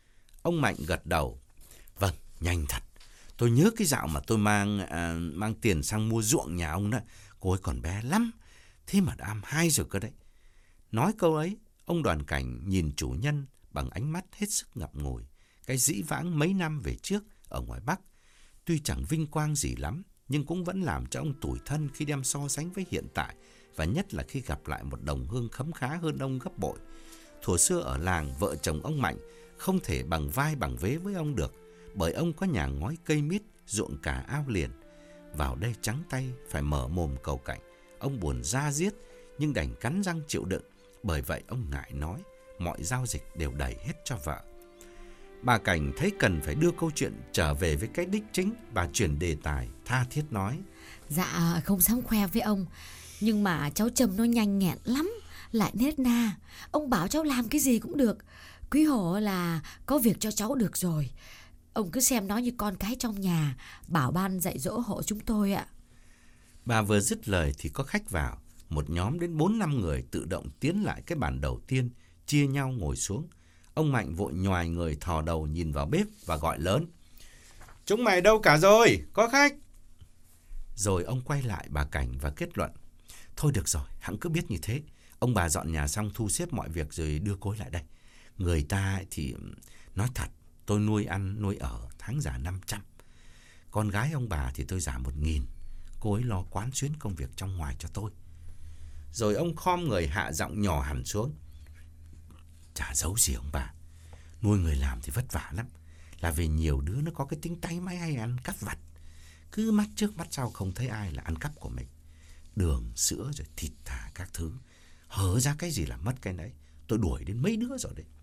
Ông Mạnh gật đầu. Vâng, nhanh thật. Tôi nhớ cái dạo mà tôi mang à, mang tiền sang mua ruộng nhà ông đó. Cô ấy còn bé lắm. Thế mà đã am hai rồi cơ đấy. Nói câu ấy, ông Đoàn Cảnh nhìn chủ nhân bằng ánh mắt hết sức ngậm ngùi. Cái dĩ vãng mấy năm về trước ở ngoài Bắc, tuy chẳng vinh quang gì lắm, nhưng cũng vẫn làm cho ông tủi thân khi đem so sánh với hiện tại, và nhất là khi gặp lại một đồng hương khấm khá hơn ông gấp bội. Thuở xưa ở làng, vợ chồng ông Mạnh không thể bằng vai bằng vế với ông được, bởi ông có nhà ngói cây mít, ruộng cả ao liền. Vào đây trắng tay, phải mở mồm cầu cạnh. Ông buồn da diết, nhưng đành cắn răng chịu đựng. Bởi vậy ông ngại nói, mọi giao dịch đều đẩy hết cho vợ. Bà Cảnh thấy cần phải đưa câu chuyện trở về với cái đích chính. Bà chuyển đề tài, tha thiết nói. Dạ không dám khoe với ông, nhưng mà cháu Trâm nó nhanh nhẹn lắm, lại nết na. Ông bảo cháu làm cái gì cũng được. Quý hộ là có việc cho cháu được rồi. Ông cứ xem nó như con cái trong nhà, bảo ban dạy dỗ hộ chúng tôi ạ. Bà vừa dứt lời thì có khách vào. Một nhóm đến bốn năm người tự động tiến lại cái bàn đầu tiên, chia nhau ngồi xuống. Ông Mạnh vội nhoài người thò đầu nhìn vào bếp và gọi lớn. Chúng mày đâu cả rồi, có khách. Rồi ông quay lại bà Cảnh và kết luận. Thôi được rồi, hẵng cứ biết như thế. Ông bà dọn nhà xong thu xếp mọi việc rồi đưa cô ấy lại đây. Người ta thì nói thật, tôi nuôi ăn nuôi ở tháng giả năm trăm. Con gái ông bà thì tôi giả một nghìn. Cô ấy lo quán xuyến công việc trong ngoài cho tôi. Rồi ông khom người hạ giọng nhỏ hẳn xuống. Chả giấu gì ông bà, nuôi người làm thì vất vả lắm. Là vì nhiều đứa nó có cái tính tay máy hay ăn cắp vặt. Cứ mắt trước mắt sau không thấy ai là ăn cắp của mình. Đường, sữa rồi thịt thà các thứ, hở ra cái gì là mất cái đấy. Tôi đuổi đến mấy đứa rồi đấy.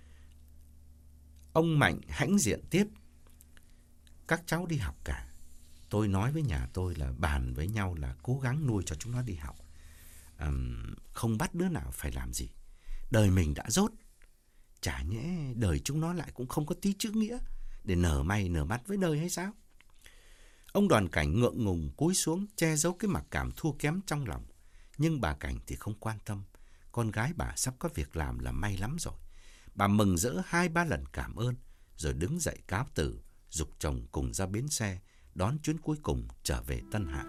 Ông Mạnh hãnh diện tiếp. Các cháu đi học cả. Tôi nói với nhà tôi là bàn với nhau là cố gắng nuôi cho chúng nó đi học. À, không bắt đứa nào phải làm gì. Đời mình đã dốt, chả nhẽ đời chúng nó lại cũng không có tí chữ nghĩa để nở mày nở mắt với đời hay sao? Ông Đoàn Cảnh ngượng ngùng cúi xuống che giấu cái mặc cảm thua kém trong lòng. Nhưng bà Cảnh thì không quan tâm. Con gái bà sắp có việc làm là may lắm rồi. Bà mừng rỡ hai ba lần cảm ơn, rồi đứng dậy cáo từ, giục chồng cùng ra bến xe, đón chuyến cuối cùng trở về Tân Hạ.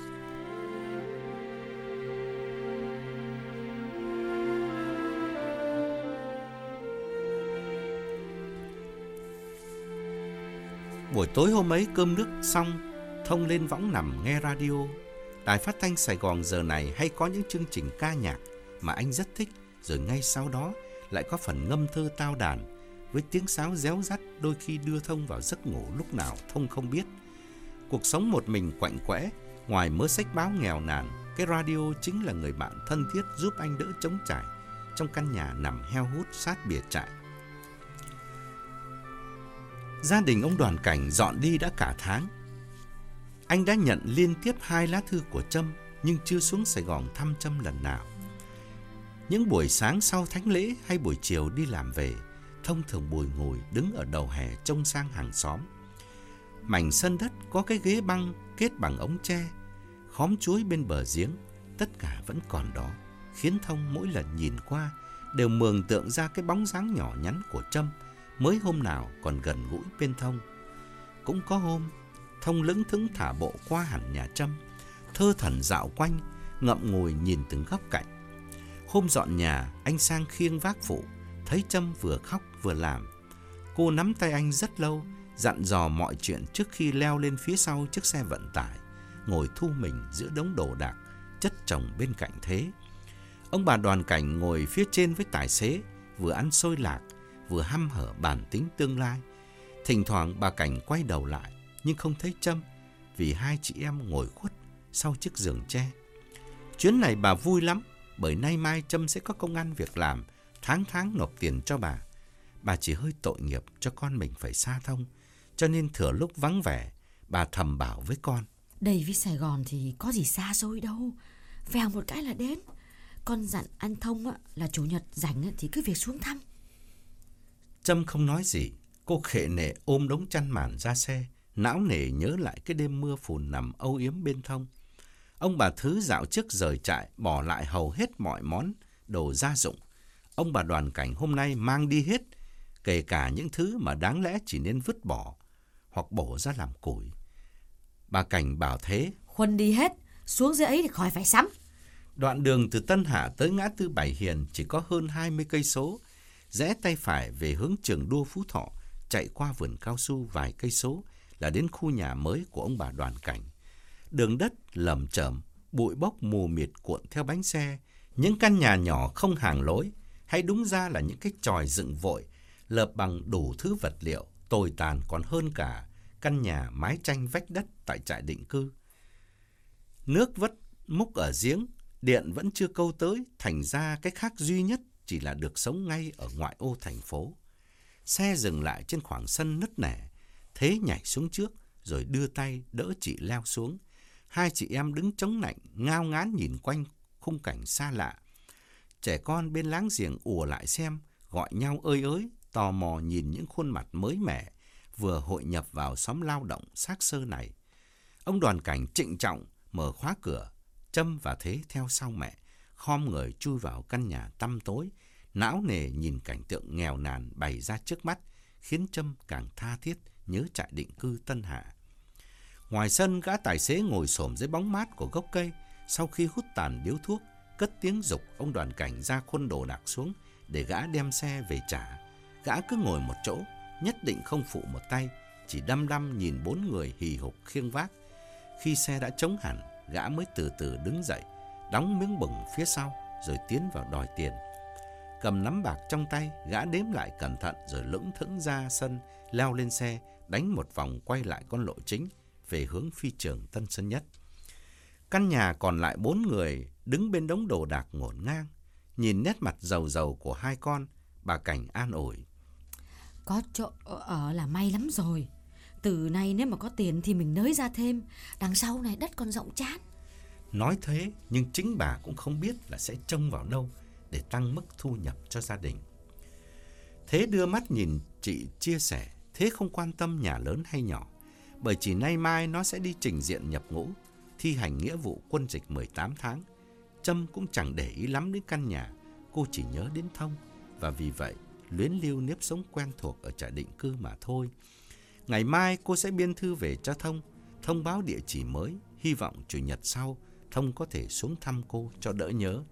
Buổi tối hôm ấy cơm nước xong, Thông lên võng nằm nghe radio. Đài phát thanh Sài Gòn giờ này hay có những chương trình ca nhạc mà anh rất thích, rồi ngay sau đó lại có phần ngâm thơ tao đàn với tiếng sáo réo rắt, đôi khi đưa Thông vào giấc ngủ lúc nào Thông không biết. Cuộc sống một mình quạnh quẽ, ngoài mớ sách báo nghèo nàn, cái radio chính là người bạn thân thiết giúp anh đỡ trống trải trong căn nhà nằm heo hút sát bìa trại. Gia đình ông Đoàn Cảnh dọn đi đã cả tháng. Anh đã nhận liên tiếp hai lá thư của Trâm, nhưng chưa xuống Sài Gòn thăm Trâm lần nào. Những buổi sáng sau thánh lễ hay buổi chiều đi làm về, Thông thường bùi ngùi đứng ở đầu hè trông sang hàng xóm. Mảnh sân đất có cái ghế băng kết bằng ống tre, khóm chuối bên bờ giếng, tất cả vẫn còn đó, khiến Thông mỗi lần nhìn qua đều mường tượng ra cái bóng dáng nhỏ nhắn của Trâm mới hôm nào còn gần gũi bên Thông. Cũng có hôm, Thông lững thững thả bộ qua hẳn nhà Trâm, thơ thẩn dạo quanh, ngậm ngùi nhìn từng góc cạnh. Hôm dọn nhà, anh sang khiêng vác phụ, thấy Trâm vừa khóc vừa làm. Cô nắm tay anh rất lâu, dặn dò mọi chuyện trước khi leo lên phía sau chiếc xe vận tải, ngồi thu mình giữa đống đồ đạc chất chồng bên cạnh thế. Ông bà Đoàn Cảnh ngồi phía trên với tài xế, vừa ăn xôi lạc, vừa hăm hở bàn tính tương lai. Thỉnh thoảng bà Cảnh quay đầu lại, nhưng không thấy Trâm, vì hai chị em ngồi khuất sau chiếc giường tre. Chuyến này bà vui lắm, bởi nay mai Trâm sẽ có công ăn việc làm, tháng tháng nộp tiền cho bà. Bà chỉ hơi tội nghiệp cho con mình phải xa Thông, cho nên thừa lúc vắng vẻ, bà thầm bảo với con. Đây với Sài Gòn thì có gì xa xôi đâu, vèo một cái là đến. Con dặn anh Thông á, là chủ nhật rảnh thì cứ việc xuống thăm. Trâm không nói gì, cô khệ nệ ôm đống chăn màn ra xe, não nề nhớ lại cái đêm mưa phùn nằm âu yếm bên Thông. Ông bà Thứ dạo trước rời trại, bỏ lại hầu hết mọi món đồ gia dụng. Ông bà Đoàn Cảnh hôm nay mang đi hết kể cả những thứ mà đáng lẽ chỉ nên vứt bỏ hoặc bổ ra làm củi. Bà Cảnh bảo thế: Khuân đi hết, xuống dưới ấy thì khỏi phải sắm. Đoạn đường từ Tân Hạ tới ngã tư Bảy Hiền chỉ có hơn hai mươi cây số. Rẽ tay phải về hướng Trường Đua Phú Thọ, chạy qua vườn cao su vài cây số là đến khu nhà mới của ông bà Đoàn Cảnh. Đường đất lởm chởm, bụi bốc mù mịt cuộn theo bánh xe. Những căn nhà nhỏ không hàng lối, hay đúng ra là những cái chòi dựng vội, lợp bằng đủ thứ vật liệu, tồi tàn còn hơn cả căn nhà mái tranh vách đất tại trại định cư. Nước vắt múc ở giếng, điện vẫn chưa câu tới, thành ra cái khác duy nhất chỉ là được sống ngay ở ngoại ô thành phố. Xe dừng lại trên khoảng sân nứt nẻ, Thế nhảy xuống trước rồi đưa tay đỡ chị leo xuống. Hai chị em đứng chống nạnh, ngao ngán nhìn quanh khung cảnh xa lạ. Trẻ con bên láng giềng ùa lại xem, gọi nhau ơi ới, tò mò nhìn những khuôn mặt mới mẻ vừa hội nhập vào xóm lao động xác xơ này. Ông Đoàn Cảnh trịnh trọng mở khóa cửa, Trâm và Thế theo sau mẹ, khom người chui vào căn nhà tăm tối, não nề nhìn cảnh tượng nghèo nàn bày ra trước mắt, khiến Trâm càng tha thiết nhớ trại định cư Tân Hạ. Ngoài sân, gã tài xế ngồi xổm dưới bóng mát của gốc cây, sau khi hút tàn điếu thuốc, cất tiếng giục ông Đoàn Cảnh ra khuân đồ đạc xuống để gã đem xe về trả. Gã cứ ngồi một chỗ, nhất định không phụ một tay, chỉ đăm đăm nhìn bốn người hì hục khiêng vác. Khi xe đã trống hẳn, gã mới từ từ đứng dậy, đóng miếng bừng phía sau, rồi tiến vào đòi tiền. Cầm nắm bạc trong tay, gã đếm lại cẩn thận rồi lững thững ra sân, leo lên xe, đánh một vòng quay lại con lộ chính về hướng phi trường Tân Sơn Nhất. Căn nhà còn lại bốn người đứng bên đống đồ đạc ngổn ngang, nhìn nét mặt rầu rầu của hai con, bà Cảnh an ủi: Có chỗ ở là may lắm rồi. Từ nay nếu mà có tiền thì mình nới ra thêm, đằng sau này đất còn rộng chán. Nói thế nhưng chính bà cũng không biết là sẽ trông vào đâu để tăng mức thu nhập cho gia đình. Thế đưa mắt nhìn chị chia sẻ, Thế không quan tâm nhà lớn hay nhỏ, bởi chỉ nay mai nó sẽ đi trình diện nhập ngũ, thi hành nghĩa vụ quân dịch mười tám tháng. Trâm cũng chẳng để ý lắm đến căn nhà, cô chỉ nhớ đến Thông, và vì vậy luyến lưu nếp sống quen thuộc ở trại định cư mà thôi. Ngày mai cô sẽ biên thư về cho Thông, thông báo địa chỉ mới, hy vọng chủ nhật sau Thông có thể xuống thăm cô cho đỡ nhớ.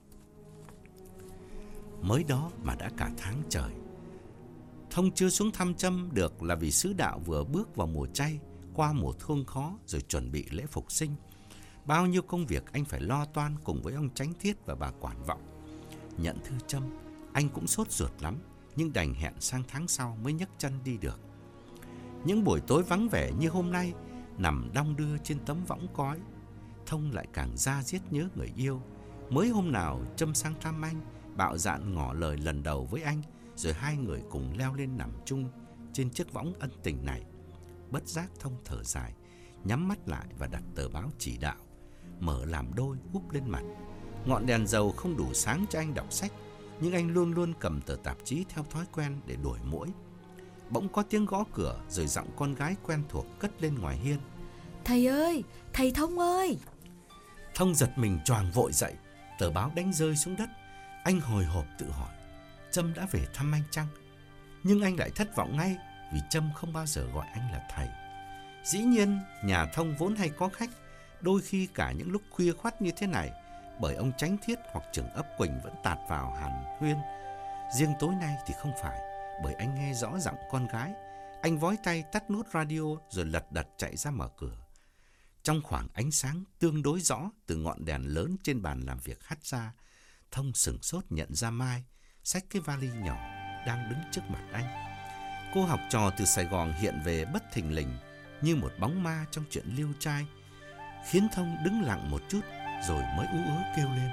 Mới đó mà đã cả tháng trời. Thông chưa xuống thăm Trâm được là vì sứ đạo vừa bước vào mùa chay, qua mùa thương khó rồi chuẩn bị lễ phục sinh. Bao nhiêu công việc anh phải lo toan cùng với ông Chánh Thiết và bà Quản Vọng. Nhận thư Trâm, anh cũng sốt ruột lắm, nhưng đành hẹn sang tháng sau mới nhấc chân đi được. Những buổi tối vắng vẻ như hôm nay, nằm đong đưa trên tấm võng cói, Thông lại càng da diết nhớ người yêu. Mới hôm nào Trâm sang thăm anh, bạo dạn ngỏ lời lần đầu với anh, rồi hai người cùng leo lên nằm chung trên chiếc võng ân tình này. Bất giác Thông thở dài, nhắm mắt lại và đặt tờ báo chỉ đạo, mở làm đôi úp lên mặt. Ngọn đèn dầu không đủ sáng cho anh đọc sách, nhưng anh luôn luôn cầm tờ tạp chí theo thói quen để đuổi muỗi. Bỗng có tiếng gõ cửa, rồi giọng con gái quen thuộc cất lên ngoài hiên: Thầy ơi, thầy Thông ơi. Thông giật mình choàng vội dậy, tờ báo đánh rơi xuống đất. Anh hồi hộp tự hỏi, Trâm đã về thăm anh chăng? Nhưng anh lại thất vọng ngay, vì Trâm không bao giờ gọi anh là thầy. Dĩ nhiên, nhà Thông vốn hay có khách, đôi khi cả những lúc khuya khoắt như thế này, bởi ông Chánh Thiết hoặc trưởng ấp Quỳnh vẫn tạt vào hàn huyên. Riêng tối nay thì không phải, bởi anh nghe rõ giọng con gái. Anh vói tay tắt nút radio rồi lật đật chạy ra mở cửa. Trong khoảng ánh sáng tương đối rõ từ ngọn đèn lớn trên bàn làm việc hắt ra, Thông sửng sốt nhận ra Mai xách cái vali nhỏ đang đứng trước mặt anh. Cô học trò từ Sài Gòn hiện về bất thình lình như một bóng ma trong chuyện liêu trai, khiến Thông đứng lặng một chút rồi mới ú ớ kêu lên: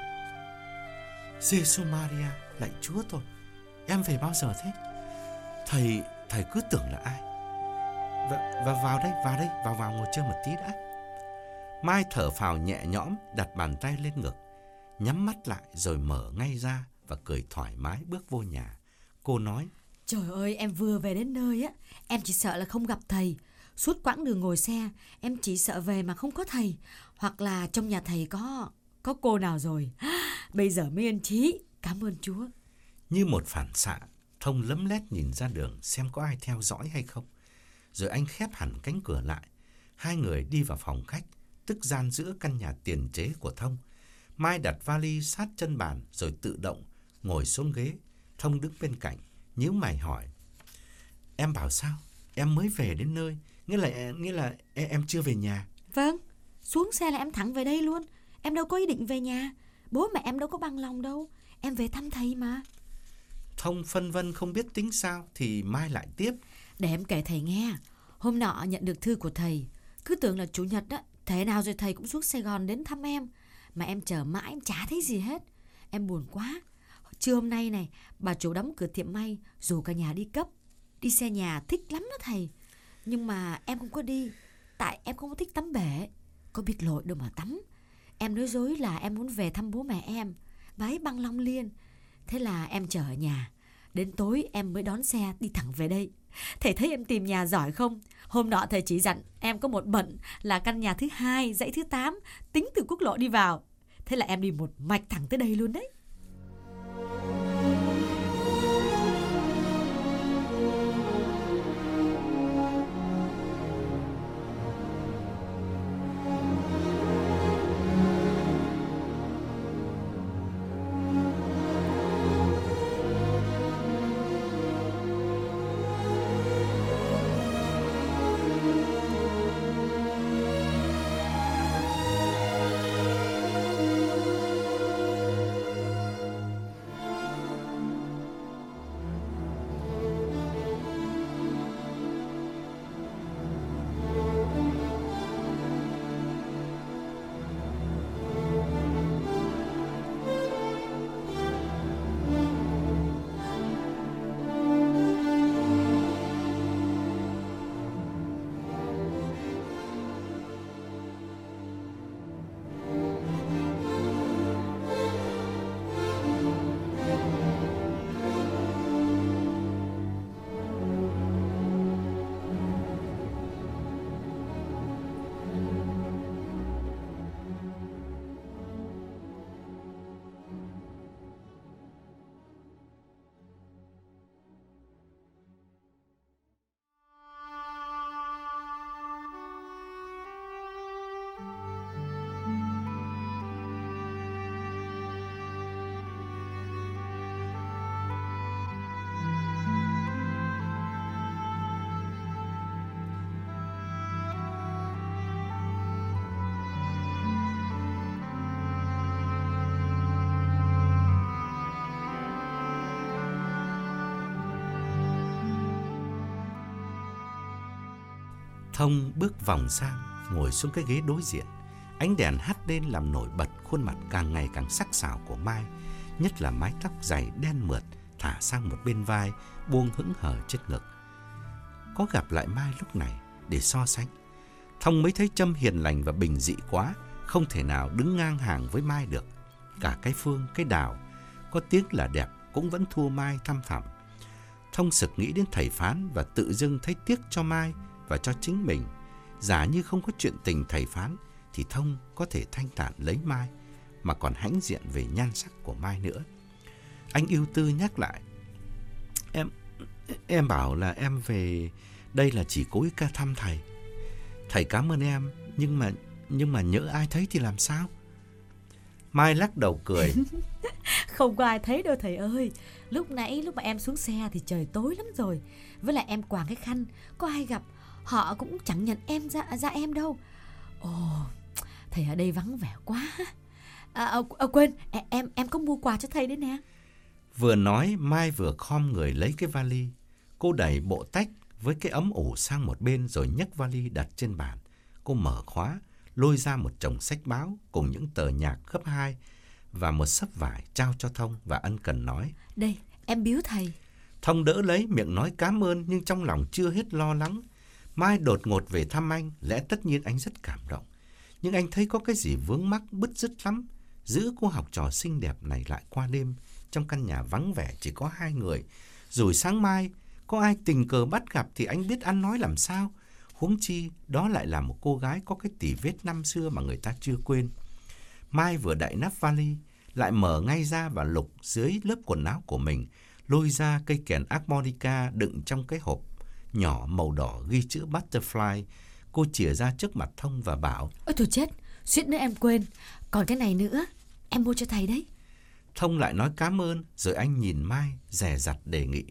Giê-xu Maria, lạy Chúa tôi, em về bao giờ thế? Thầy, thầy cứ tưởng là ai? Và, và vào đây, vào đây, vào vào ngồi chơi một tí đã. Mai thở phào nhẹ nhõm, đặt bàn tay lên ngực, nhắm mắt lại rồi mở ngay ra và cười thoải mái bước vô nhà. Cô nói: Trời ơi, em vừa về đến nơi á, em chỉ sợ là không gặp thầy. Suốt quãng đường ngồi xe, em chỉ sợ về mà không có thầy, hoặc là trong nhà thầy có có cô nào rồi. Bây giờ mới yên trí, cảm ơn Chúa. Như một phản xạ, Thông lấm lét nhìn ra đường xem có ai theo dõi hay không. Rồi anh khép hẳn cánh cửa lại. Hai người đi vào phòng khách, tức gian giữa căn nhà tiền chế của Thông. Mai đặt vali sát chân bàn rồi tự động ngồi xuống ghế. Thông đứng bên cạnh, nhíu mày hỏi: Em bảo sao? Em mới về đến nơi, nghĩa là nghĩa là em chưa về nhà. Vâng, xuống xe là em thẳng về đây luôn. Em đâu có ý định về nhà. Bố mẹ em đâu có bằng lòng đâu. Em về thăm thầy mà. Thông phân vân không biết tính sao thì Mai lại tiếp: Để em kể thầy nghe. Hôm nọ nhận được thư của thầy. Cứ tưởng là chủ nhật đó, thế nào rồi thầy cũng xuống Sài Gòn đến thăm em. Mà em chờ mãi em chả thấy gì hết. Em buồn quá. Trưa hôm nay này, bà chủ đóng cửa tiệm may, rủ cả nhà đi cấp. Đi xe nhà thích lắm đó thầy. Nhưng mà em không có đi, tại em không có thích tắm bể. Có biết lội đâu mà tắm. Em nói dối là em muốn về thăm bố mẹ em. Bà ấy bằng lòng liền. Thế là em chờ ở nhà. Đến tối em mới đón xe đi thẳng về đây. Thầy thấy em tìm nhà giỏi không? Hôm nọ thầy chỉ dặn em có một bận là căn nhà thứ hai, dãy thứ tám, tính từ quốc lộ đi vào. Thế là em đi một mạch thẳng tới đây luôn đấy. Thông bước vòng sang, ngồi xuống cái ghế đối diện. Ánh đèn hắt lên làm nổi bật khuôn mặt càng ngày càng sắc sảo của Mai, nhất là mái tóc dày đen mượt thả sang một bên vai, buông hững hờ trên ngực. Có gặp lại Mai lúc này để so sánh, Thông mới thấy Trâm hiền lành và bình dị quá, không thể nào đứng ngang hàng với Mai được. Cả cái Phương, cái Đào, có tiếng là đẹp cũng vẫn thua Mai thăm thẳm. Thông sực nghĩ đến thầy Phán và tự dưng thấy tiếc cho Mai và cho chính mình. Giả như không có chuyện tình thầy Phán thì Thông có thể thanh thản lấy Mai, mà còn hãnh diện về nhan sắc của Mai nữa. Anh ưu tư nhắc lại: Em em bảo là em về đây là chỉ cố ý ca thăm thầy. Thầy cảm ơn em, nhưng mà nhưng mà nhỡ ai thấy thì làm sao? Mai lắc đầu cười. Không có ai thấy đâu thầy ơi. Lúc nãy lúc mà em xuống xe thì trời tối lắm rồi. Với lại em quàng cái khăn, có ai gặp họ cũng chẳng nhận em ra ra em đâu. Ồ, thầy ở đây vắng vẻ quá. À, à, à, quên, em em có mua quà cho thầy đấy nè. Vừa nói Mai vừa khom người lấy cái vali. Cô đẩy bộ tách với cái ấm ủ sang một bên rồi nhấc vali đặt trên bàn. Cô mở khóa, lôi ra một chồng sách báo cùng những tờ nhạc gấp hai và một xấp vải trao cho Thông và ân cần nói: Đây, em biếu thầy. Thông đỡ lấy, miệng nói cảm ơn nhưng trong lòng chưa hết lo lắng. Mai đột ngột về thăm anh, lẽ tất nhiên anh rất cảm động. Nhưng anh thấy có cái gì vướng mắc bứt rứt lắm. Giữ cô học trò xinh đẹp này lại qua đêm trong căn nhà vắng vẻ chỉ có hai người. Rồi sáng mai có ai tình cờ bắt gặp thì anh biết ăn nói làm sao. Huống chi đó lại là một cô gái có cái tỉ vết năm xưa mà người ta chưa quên. Mai vừa đậy nắp vali, lại mở ngay ra và lục dưới lớp quần áo của mình, lôi ra cây kèn harmonica đựng trong cái hộp nhỏ màu đỏ ghi chữ Butterfly. Cô chìa ra trước mặt Thông và bảo: Ôi thôi chết, suýt nữa em quên. Còn cái này nữa, em mua cho thầy đấy. Thông lại nói cảm ơn, rồi anh nhìn Mai dè dặt đề nghị: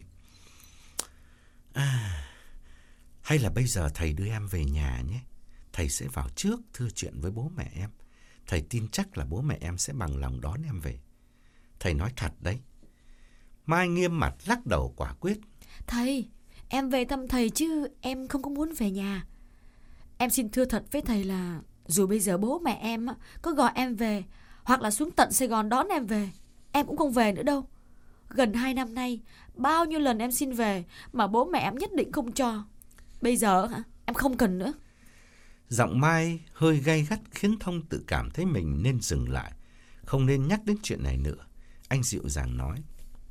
À, hay là bây giờ thầy đưa em về nhà nhé. Thầy sẽ vào trước thưa chuyện với bố mẹ em. Thầy tin chắc là bố mẹ em sẽ bằng lòng đón em về. Thầy nói thật đấy. Mai nghiêm mặt lắc đầu quả quyết: Thầy, em về thăm thầy chứ em không có muốn về nhà. Em xin thưa thật với thầy là dù bây giờ bố mẹ em có gọi em về hoặc là xuống tận Sài Gòn đón em về, em cũng không về nữa đâu. Gần hai năm nay, bao nhiêu lần em xin về mà bố mẹ em nhất định không cho. Bây giờ hả, em không cần nữa. Giọng Mai hơi gay gắt khiến Thông tự cảm thấy mình nên dừng lại, không nên nhắc đến chuyện này nữa. Anh dịu dàng nói: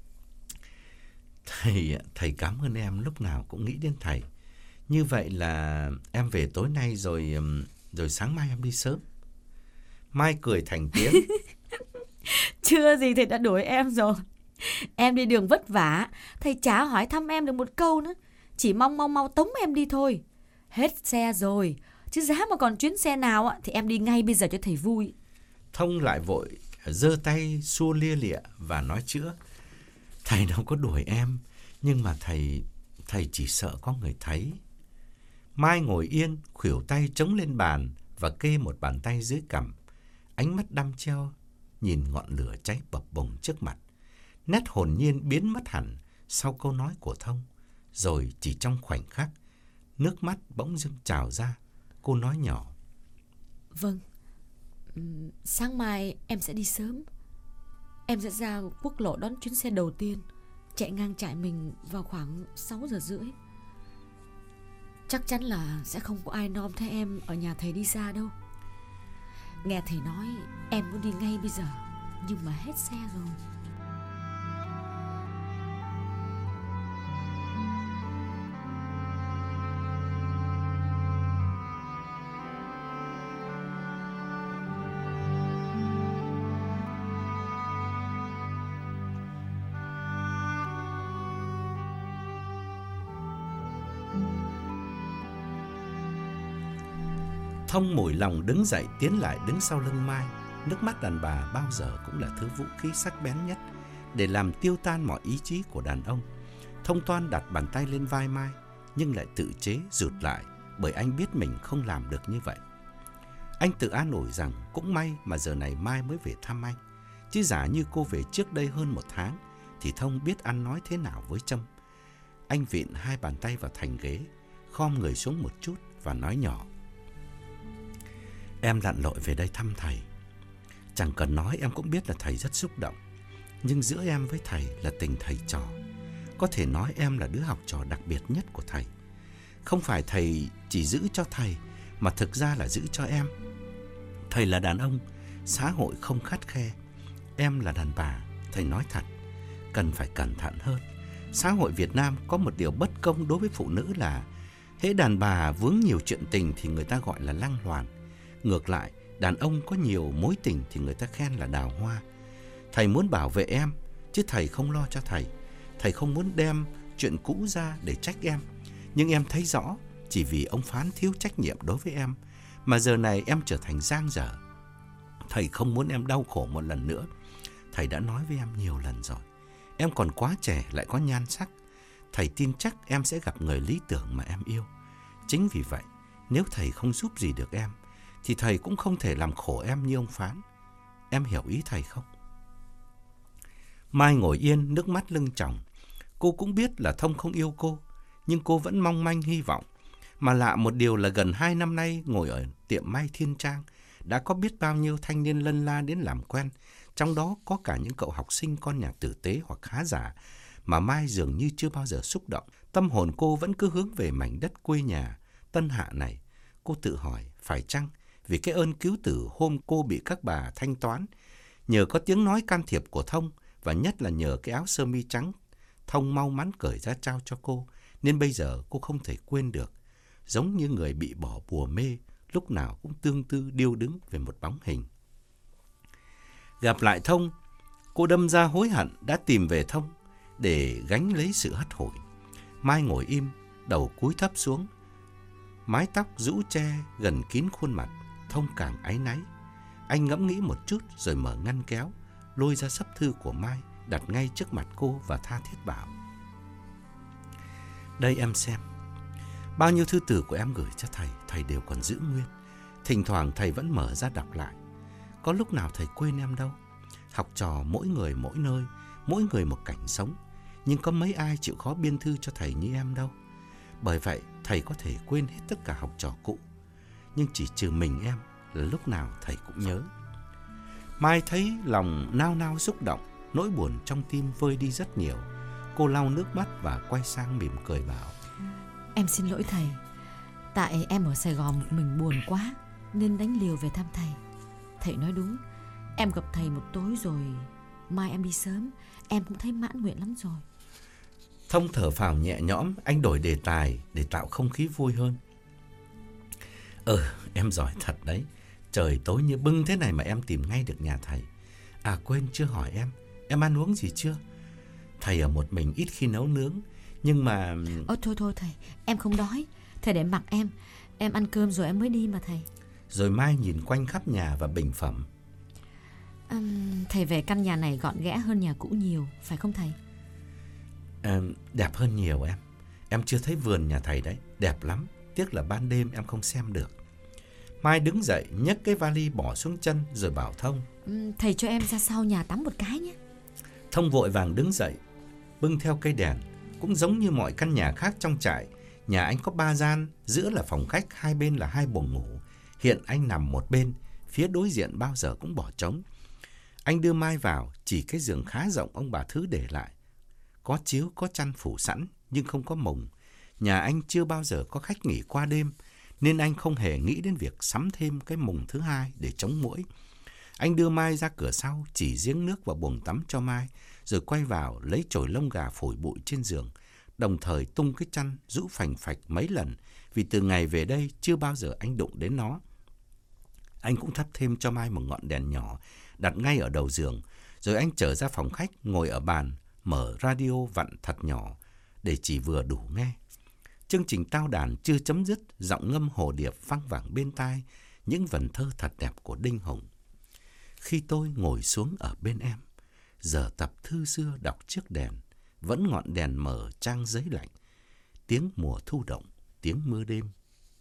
Thầy, thầy cảm ơn em lúc nào cũng nghĩ đến thầy. Như vậy là em về tối nay rồi rồi sáng mai em đi sớm. Mai cười thành tiếng: Chưa gì thầy đã đuổi em rồi. Em đi đường vất vả, thầy chả hỏi thăm em được một câu nữa. Chỉ mong mau mau tống em đi thôi. Hết xe rồi, chứ giá mà còn chuyến xe nào thì em đi ngay bây giờ cho thầy vui. Thông lại vội giơ tay xua lia lịa và nói chữa: Thầy đâu có đuổi em, nhưng mà thầy thầy chỉ sợ có người thấy. Mai ngồi yên, khuỷu tay chống lên bàn và kê một bàn tay dưới cằm, ánh mắt đăm chiêu nhìn ngọn lửa cháy bập bùng trước mặt. Nét hồn nhiên biến mất hẳn sau câu nói của Thông, rồi chỉ trong khoảnh khắc, nước mắt bỗng dưng trào ra. Cô nói nhỏ: Vâng, sáng mai em sẽ đi sớm. Em sẽ ra quốc lộ đón chuyến xe đầu tiên, chạy ngang trại mình vào khoảng sáu giờ rưỡi. Chắc chắn là sẽ không có ai nom thấy em ở nhà thầy đi xa đâu. Nghe thầy nói em muốn đi ngay bây giờ, nhưng mà hết xe rồi. Thông mủi lòng đứng dậy tiến lại đứng sau lưng Mai. Nước mắt đàn bà bao giờ cũng là thứ vũ khí sắc bén nhất để làm tiêu tan mọi ý chí của đàn ông. Thông toan đặt bàn tay lên vai Mai, nhưng lại tự chế rụt lại, bởi anh biết mình không làm được như vậy. Anh tự an ủi rằng cũng may mà giờ này Mai mới về thăm anh, chứ giả như cô về trước đây hơn một tháng thì Thông biết ăn nói thế nào với Trâm. Anh vịn hai bàn tay vào thành ghế, khom người xuống một chút và nói nhỏ: Em lặn lội về đây thăm thầy. Chẳng cần nói em cũng biết là thầy rất xúc động. Nhưng giữa em với thầy là tình thầy trò. Có thể nói em là đứa học trò đặc biệt nhất của thầy. Không phải thầy chỉ giữ cho thầy, mà thực ra là giữ cho em. Thầy là đàn ông, xã hội không khắt khe. Em là đàn bà, thầy nói thật, cần phải cẩn thận hơn. Xã hội Việt Nam có một điều bất công đối với phụ nữ là hễ đàn bà vướng nhiều chuyện tình thì người ta gọi là lăng loàn. Ngược lại, đàn ông có nhiều mối tình thì người ta khen là đào hoa. Thầy muốn bảo vệ em, chứ thầy không lo cho thầy. Thầy không muốn đem chuyện cũ ra để trách em. Nhưng em thấy rõ, chỉ vì ông Phán thiếu trách nhiệm đối với em, mà giờ này em trở thành giang dở. Thầy không muốn em đau khổ một lần nữa. Thầy đã nói với em nhiều lần rồi. Em còn quá trẻ lại có nhan sắc. Thầy tin chắc em sẽ gặp người lý tưởng mà em yêu. Chính vì vậy, nếu thầy không giúp gì được em, thì thầy cũng không thể làm khổ em như ông Phán. Em hiểu ý thầy không? Mai ngồi yên, nước mắt lưng tròng. Cô cũng biết là Thông không yêu cô, nhưng cô vẫn mong manh hy vọng. Mà lạ một điều là gần hai năm nay ngồi ở tiệm may Thiên Trang, đã có biết bao nhiêu thanh niên lân la đến làm quen, trong đó có cả những cậu học sinh con nhà tử tế hoặc khá giả, mà Mai dường như chưa bao giờ xúc động. Tâm hồn cô vẫn cứ hướng về mảnh đất quê nhà Tân Hạ này. Cô tự hỏi, phải chăng vì cái ơn cứu tử hôm cô bị các bà thanh toán, nhờ có tiếng nói can thiệp của Thông, và nhất là nhờ cái áo sơ mi trắng Thông mau mắn cởi ra trao cho cô, nên bây giờ cô không thể quên được, giống như người bị bỏ bùa mê, lúc nào cũng tương tư điêu đứng về một bóng hình. Gặp lại Thông, cô đâm ra hối hận đã tìm về Thông. để gánh lấy sự hắt hủi. Mai ngồi im, đầu cúi thấp xuống, mái tóc rũ che gần kín khuôn mặt. Thông càng áy náy. Anh ngẫm nghĩ một chút rồi mở ngăn kéo, lôi ra sấp thư của Mai, đặt ngay trước mặt cô và tha thiết bảo: "Đây em xem. Bao nhiêu thư từ của em gửi cho thầy, thầy đều còn giữ nguyên. Thỉnh thoảng thầy vẫn mở ra đọc lại. Có lúc nào thầy quên em đâu. Học trò mỗi người mỗi nơi, mỗi người một cảnh sống. Nhưng có mấy ai chịu khó biên thư cho thầy như em đâu. Bởi vậy thầy có thể quên hết tất cả học trò cũ. Nhưng chỉ trừ mình em là lúc nào thầy cũng nhớ." Mai thấy lòng nao nao xúc động, nỗi buồn trong tim vơi đi rất nhiều. Cô lau nước mắt và quay sang mỉm cười bảo: "Em xin lỗi thầy. Tại em ở Sài Gòn một mình buồn quá nên đánh liều về thăm thầy. Thầy nói đúng, em gặp thầy một tối rồi mai em đi sớm, em cũng thấy mãn nguyện lắm rồi." Thông thở phào nhẹ nhõm, anh đổi đề tài để tạo không khí vui hơn. "Ừ, em giỏi thật đấy. Trời tối như bưng thế này mà em tìm ngay được nhà thầy. À quên, chưa hỏi em, em ăn uống gì chưa? Thầy ở một mình ít khi nấu nướng, nhưng mà..." Ôi thôi thôi thầy, em không đói. Thầy để mặc em, em ăn cơm rồi em mới đi mà thầy. Rồi Mai nhìn quanh khắp nhà và bình phẩm: à, Thầy về căn nhà này gọn ghẽ hơn nhà cũ nhiều, phải không thầy? À, đẹp hơn nhiều em. Em chưa thấy vườn nhà thầy đấy, đẹp lắm. Tiếc là ban đêm em không xem được. Mai đứng dậy nhấc cái vali bỏ xuống chân rồi bảo Thông: ừ, Thầy cho em ra sau nhà tắm một cái nhé. Thông vội vàng đứng dậy, bưng theo cây đèn. Cũng giống như mọi căn nhà khác trong trại, nhà anh có ba gian, giữa là phòng khách, hai bên là hai buồng ngủ. Hiện anh nằm một bên, phía đối diện bao giờ cũng bỏ trống. Anh đưa Mai vào, chỉ cái giường khá rộng ông bà Thứ để lại. Có chiếu, có chăn phủ sẵn, nhưng không có mùng. Nhà anh chưa bao giờ có khách nghỉ qua đêm, nên anh không hề nghĩ đến việc sắm thêm cái mùng thứ hai để chống muỗi. Anh đưa Mai ra cửa sau, chỉ giếng nước vào buồng tắm cho Mai, rồi quay vào lấy chổi lông gà phủi bụi trên giường, đồng thời tung cái chăn rũ phành phạch mấy lần, vì từ ngày về đây chưa bao giờ anh đụng đến nó. Anh cũng thắp thêm cho Mai một ngọn đèn nhỏ, đặt ngay ở đầu giường, rồi anh trở ra phòng khách, ngồi ở bàn, mở radio vặn thật nhỏ, để chỉ vừa đủ nghe. Chương trình tao đàn chưa chấm dứt, giọng ngâm hồ điệp văng vẳng bên tai, những vần thơ thật đẹp của Đinh Hùng. Khi tôi ngồi xuống ở bên em, giờ tập thư xưa đọc trước đèn, vẫn ngọn đèn mở trang giấy lạnh, tiếng mùa thu động, tiếng mưa đêm.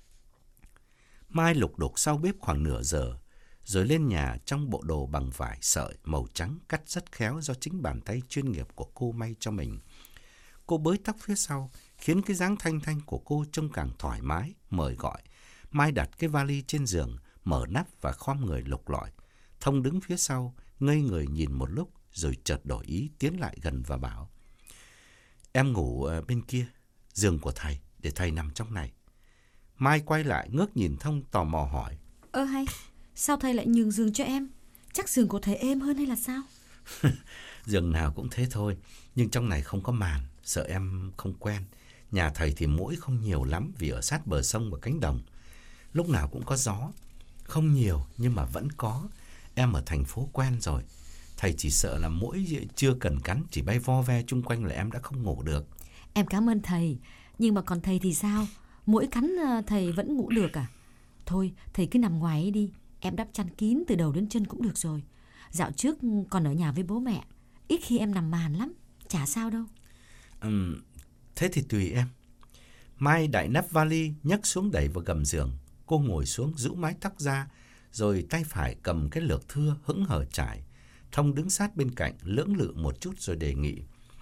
Mai lục đục sau bếp khoảng nửa giờ, rồi lên nhà trong bộ đồ bằng vải sợi màu trắng cắt rất khéo do chính bàn tay chuyên nghiệp của cô may cho mình. Cô bới tóc phía sau, khiến cái dáng thanh thanh của cô trông càng thoải mái, mời gọi. Mai đặt cái vali trên giường, mở nắp và khom người lục lọi. Thông đứng phía sau, ngây người nhìn một lúc, rồi chợt đổi ý tiến lại gần và bảo: Em ngủ bên kia, giường của thầy, để thầy nằm trong này. Mai quay lại ngước nhìn Thông tò mò hỏi: Ơ hay, sao thầy lại nhường giường cho em? Chắc giường của thầy êm hơn hay là sao? Giường nào cũng thế thôi, nhưng trong này không có màn, sợ em không quen. Nhà thầy thì muỗi không nhiều lắm vì ở sát bờ sông và cánh đồng. Lúc nào cũng có gió, không nhiều nhưng mà vẫn có. Em ở thành phố quen rồi. Thầy chỉ sợ là muỗi chưa cần cắn, chỉ bay vo ve chung quanh là em đã không ngủ được. Em cảm ơn thầy, nhưng mà còn thầy thì sao? Muỗi cắn thầy vẫn ngủ được à? Thôi, thầy cứ nằm ngoài ấy đi, em đắp chăn kín từ đầu đến chân cũng được rồi. Dạo trước còn ở nhà với bố mẹ, ít khi em nằm màn lắm, chả sao đâu. Ừm, thế thì tùy em. Mai đậy nắp vali, nhấc xuống đẩy vào gầm giường. Cô ngồi xuống rũ mái tóc ra, rồi tay phải cầm cái lược thưa hững hờ trải. Thông đứng sát bên cạnh, lưỡng lự một chút rồi đề nghị: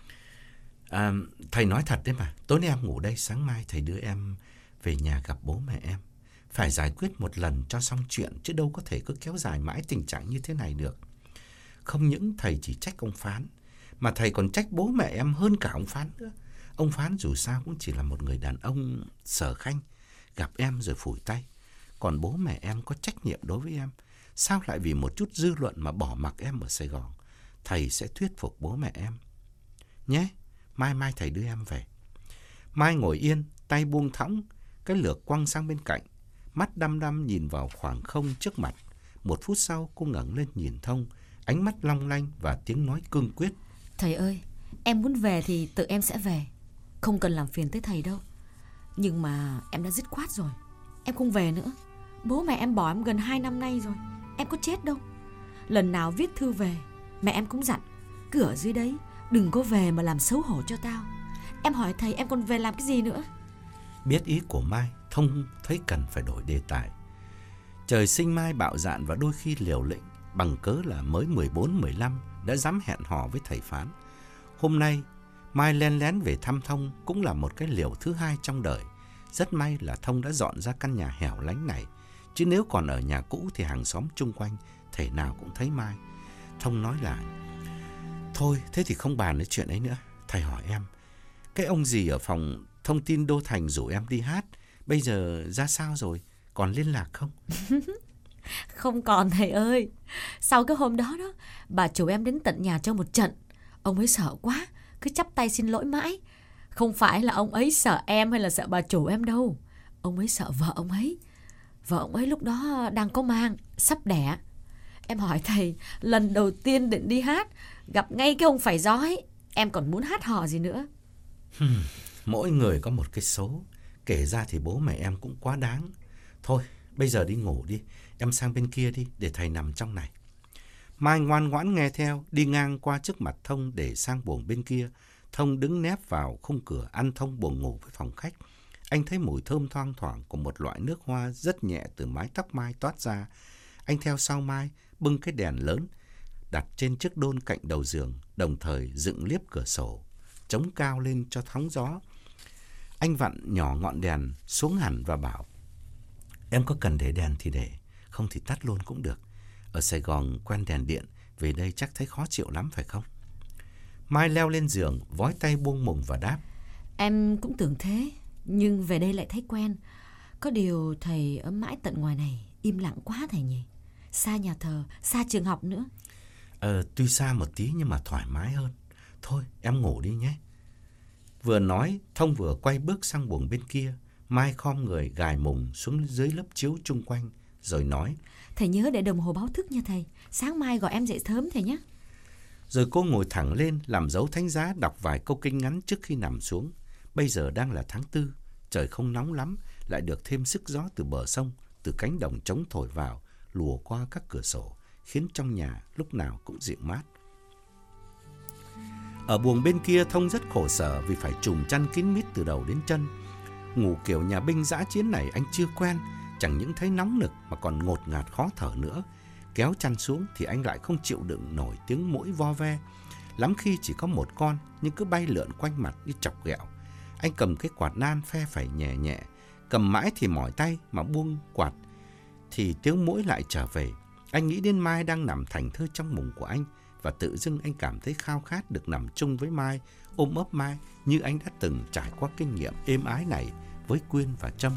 à, Thầy nói thật đấy mà, tối nay em ngủ đây, sáng mai thầy đưa em về nhà gặp bố mẹ em. Phải giải quyết một lần cho xong chuyện, chứ đâu có thể cứ kéo dài mãi tình trạng như thế này được. Không những thầy chỉ trách ông Phán, mà thầy còn trách bố mẹ em hơn cả ông Phán nữa. Ông Phán dù sao cũng chỉ là một người đàn ông sở khanh, gặp em rồi phủi tay. Còn bố mẹ em có trách nhiệm đối với em. Sao lại vì một chút dư luận mà bỏ mặc em ở Sài Gòn? Thầy sẽ thuyết phục bố mẹ em nhé. Mai mai thầy đưa em về. Mai ngồi yên, tay buông thõng, cái lược quăng sang bên cạnh, mắt đăm đăm nhìn vào khoảng không trước mặt. Một phút sau cô ngẩng lên nhìn Thông, ánh mắt long lanh và tiếng nói cương quyết: Thầy ơi, Em muốn về thì tự em sẽ về, không cần làm phiền tới thầy đâu. Nhưng mà em đã dứt khoát rồi, em không về nữa. Bố mẹ em bỏ em gần hai năm nay rồi, em có chết đâu. Lần nào viết thư về, mẹ em cũng dặn cứ ở dưới đấy, đừng có về mà làm xấu hổ cho tao. Em hỏi thầy em còn về làm cái gì nữa? Biết ý của Mai, Thông thấy cần phải đổi đề tài. Trời sinh Mai bạo dạn và đôi khi liều lĩnh, bằng cớ là mới mười bốn mười lăm đã dám hẹn hò với thầy phán. Hôm nay Mai len lén về thăm Thông cũng là một cái liều thứ hai trong đời. Rất may là Thông đã dọn ra căn nhà hẻo lánh này, chứ nếu còn ở nhà cũ thì hàng xóm chung quanh thể nào cũng thấy Mai. Thông nói lại: thôi thế thì không bàn đến chuyện ấy nữa. Thầy hỏi em, cái ông gì ở phòng thông tin Đô Thành rủ em đi hát, bây giờ ra sao rồi? Còn liên lạc không? Không còn thầy ơi. Sau cái hôm đó đó, bà chủ em đến tận nhà cho một trận. Ông ấy sợ quá, cứ chắp tay xin lỗi mãi. Không phải là ông ấy sợ em hay là sợ bà chủ em đâu. Ông ấy sợ vợ ông ấy. Vợ ông ấy lúc đó đang có mang, sắp đẻ. Em hỏi thầy, lần đầu tiên định đi hát, gặp ngay cái ông phải gió ấy, em còn muốn hát hò gì nữa? Hmm, mỗi người có một cái số. Kể ra thì bố mẹ em cũng quá đáng. Thôi, bây giờ đi ngủ đi. Em sang bên kia đi, để thầy nằm trong này. Mai ngoan ngoãn nghe theo, đi ngang qua trước mặt Thông để sang buồng bên kia. Thông đứng nép vào khung cửa, ăn thông buồng ngủ với phòng khách. Anh thấy mùi thơm thoang thoảng của một loại nước hoa rất nhẹ từ mái tóc Mai toát ra. Anh theo sau Mai, bưng cái đèn lớn, đặt trên chiếc đôn cạnh đầu giường, đồng thời dựng liếp cửa sổ, chống cao lên cho thoáng gió. Anh vặn nhỏ ngọn đèn xuống hẳn và bảo: em có cần để đèn thì để, không thì tắt luôn cũng được. Ở Sài Gòn quen đèn điện, về đây chắc thấy khó chịu lắm phải không? Mai leo lên giường, vói tay buông mùng và đáp: em cũng tưởng thế, nhưng về đây lại thấy quen. Có điều thầy ở mãi tận ngoài này, im lặng quá thầy nhỉ. Xa nhà thờ, xa trường học nữa. Ờ, tuy xa một tí nhưng mà thoải mái hơn. Thôi, em ngủ đi nhé. Vừa nói, Thông vừa quay bước sang buồng bên kia. Mai khom người gài mùng xuống dưới lớp chiếu chung quanh, rồi nói: thầy nhớ để đồng hồ báo thức nha thầy. Sáng mai gọi em dậy sớm thầy nhé. Rồi cô ngồi thẳng lên, làm dấu thánh giá, đọc vài câu kinh ngắn trước khi nằm xuống. Bây giờ đang là tháng tư, trời không nóng lắm, lại được thêm sức gió từ bờ sông, từ cánh đồng trống thổi vào, lùa qua các cửa sổ, khiến trong nhà lúc nào cũng dịu mát. Ở buồng bên kia, Thông rất khổ sở vì phải trùm chăn kín mít từ đầu đến chân. Ngủ kiểu nhà binh dã chiến này anh chưa quen, chẳng những thấy nóng nực mà còn ngột ngạt khó thở nữa. Kéo chăn xuống thì anh lại không chịu đựng nổi tiếng muỗi vo ve. Lắm khi chỉ có một con nhưng cứ bay lượn quanh mặt như chọc ghẹo. Anh cầm cái quạt nan phe phẩy nhẹ nhẹ, cầm mãi thì mỏi tay, mà buông quạt thì tiếng muỗi lại trở về. Anh nghĩ đến Mai đang nằm thảnh thơi trong mùng của anh, và tự dưng anh cảm thấy khao khát được nằm chung với Mai, ôm ấp Mai như anh đã từng trải qua kinh nghiệm êm ái này với Quyên và Trâm.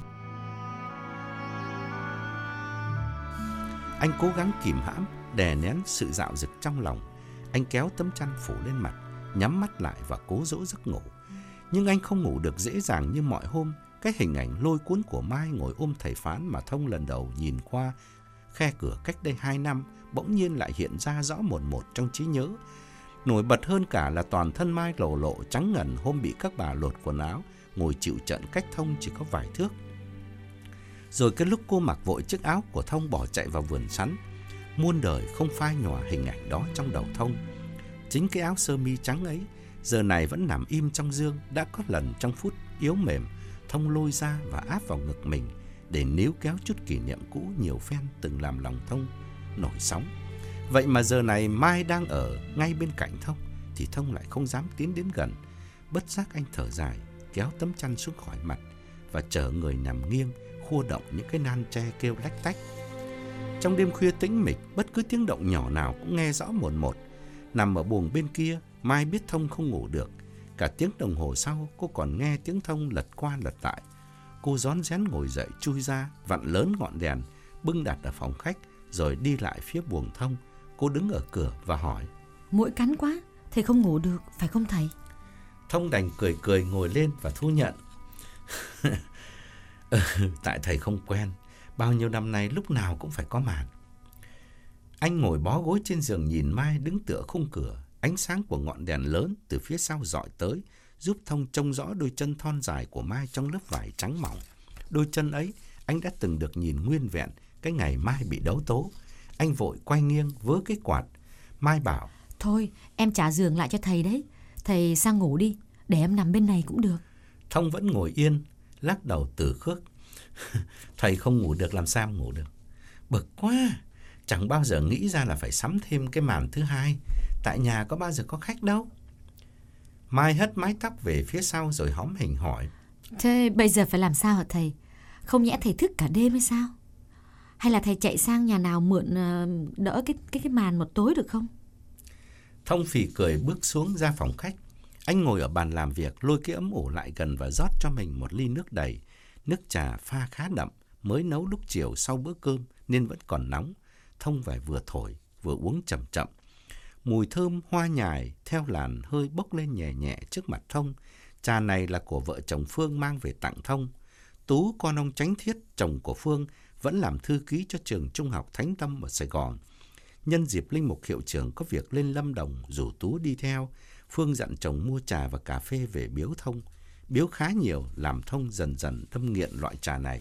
Anh cố gắng kìm hãm, đè nén sự dạo dực trong lòng. Anh kéo tấm chăn phủ lên mặt, nhắm mắt lại và cố dỗ giấc ngủ. Nhưng anh không ngủ được dễ dàng như mọi hôm. Cái hình ảnh lôi cuốn của Mai ngồi ôm thầy phán mà Thông lần đầu nhìn qua khe cửa cách đây hai năm bỗng nhiên lại hiện ra rõ một một trong trí nhớ. Nổi bật hơn cả là toàn thân Mai lồ lộ trắng ngần hôm bị các bà lột quần áo, ngồi chịu trận cách Thông chỉ có vài thước. Rồi cái lúc cô mặc vội chiếc áo của Thông bỏ chạy vào vườn sắn. Muôn đời không phai nhòa hình ảnh đó trong đầu Thông. Chính cái áo sơ mi trắng ấy giờ này vẫn nằm im trong giường. Đã có lần trong phút yếu mềm, Thông lôi ra và áp vào ngực mình để níu kéo chút kỷ niệm cũ nhiều phen từng làm lòng Thông nổi sóng. Vậy mà giờ này Mai đang ở ngay bên cạnh Thông thì Thông lại không dám tiến đến gần. Bất giác anh thở dài, kéo tấm chăn xuống khỏi mặt và trở người nằm nghiêng, khua động những cái nan tre kêu lách tách. Trong đêm khuya tĩnh mịch, bất cứ tiếng động nhỏ nào cũng nghe rõ một một. Nằm ở buồng bên kia, Mai biết Thông không ngủ được. Cả tiếng đồng hồ sau, cô còn nghe tiếng Thông lật qua lật lại. Cô rón rén ngồi dậy, chui ra, vặn lớn ngọn đèn, bưng đặt ở phòng khách, rồi đi lại phía buồng Thông. Cô đứng ở cửa và hỏi: Muỗi cắn quá, thầy không ngủ được, phải không thầy? Thông đành cười cười ngồi lên và thu nhận. ừ, Tại thầy không quen, bao nhiêu năm nay lúc nào cũng phải có màn. Anh ngồi bó gối trên giường nhìn Mai đứng tựa khung cửa, Ánh sáng của ngọn đèn lớn từ phía sau dọi tới, giúp Thông trông rõ đôi chân thon dài của Mai trong lớp vải trắng mỏng. Đôi chân ấy anh đã từng được nhìn nguyên vẹn cái ngày Mai bị đấu tố. Anh vội quay nghiêng vớ cái quạt. Mai bảo: Thôi em trả giường lại cho thầy đấy. Thầy sang ngủ đi, để em nằm bên này cũng được. Thông vẫn ngồi yên, lắc đầu từ khước. Thầy không ngủ được làm sao ngủ được. Bực quá, chẳng bao giờ nghĩ ra là phải sắm thêm cái màn thứ hai. Tại nhà có bao giờ có khách đâu. Mai hất mái tóc về phía sau rồi hóm hình hỏi: Thế bây giờ phải làm sao hả thầy? Không nhẽ thầy thức cả đêm hay sao? Hay là thầy chạy sang nhà nào mượn uh, đỡ cái, cái, cái màn một tối được không? Thông phì cười bước xuống ra phòng khách. Anh ngồi ở bàn làm việc, lôi cái ấm ủ lại gần và rót cho mình một ly nước đầy. Nước trà pha khá đậm, mới nấu lúc chiều sau bữa cơm nên vẫn còn nóng. Thông phải vừa thổi, vừa uống chậm chậm. Mùi thơm hoa nhài theo làn hơi bốc lên nhẹ nhẹ trước mặt Thông. Trà này là của vợ chồng Phương mang về tặng Thông. Tú, con ông Chánh Thiết, chồng của Phương, vẫn làm thư ký cho trường trung học Thánh Tâm ở Sài Gòn. Nhân dịp linh mục hiệu trưởng có việc lên Lâm Đồng rủ Tú đi theo, Phương dặn chồng mua trà và cà phê về biếu Thông. Biếu khá nhiều, làm Thông dần dần đâm nghiện loại trà này.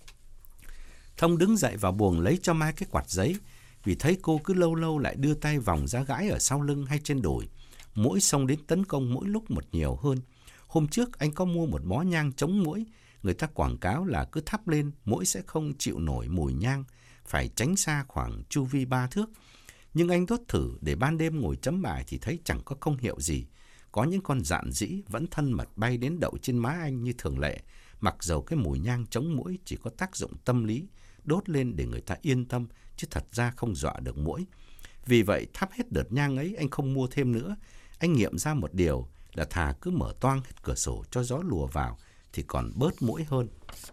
Thông đứng dậy vào buồng lấy cho Mai cái quạt giấy, vì thấy cô cứ lâu lâu lại đưa tay vòng ra gãi ở sau lưng hay trên đùi. Muỗi xông đến tấn công mỗi lúc một nhiều hơn. Hôm trước anh có mua một bó nhang chống muỗi. Người ta quảng cáo là cứ thắp lên, muỗi sẽ không chịu nổi mùi nhang, phải tránh xa khoảng chu vi ba thước. Nhưng anh đốt thử để ban đêm ngồi chấm bài thì thấy chẳng có công hiệu gì. Có những con dạn dĩ vẫn thân mật bay đến đậu trên má anh như thường lệ, mặc dầu cái mùi nhang chống muỗi chỉ có tác dụng tâm lý, đốt lên để người ta yên tâm, chứ thật ra không dọa được muỗi. Vì vậy thắp hết đợt nhang ấy anh không mua thêm nữa. Anh nghiệm ra một điều là thà cứ mở toang hết cửa sổ cho gió lùa vào thì còn bớt muỗi hơn.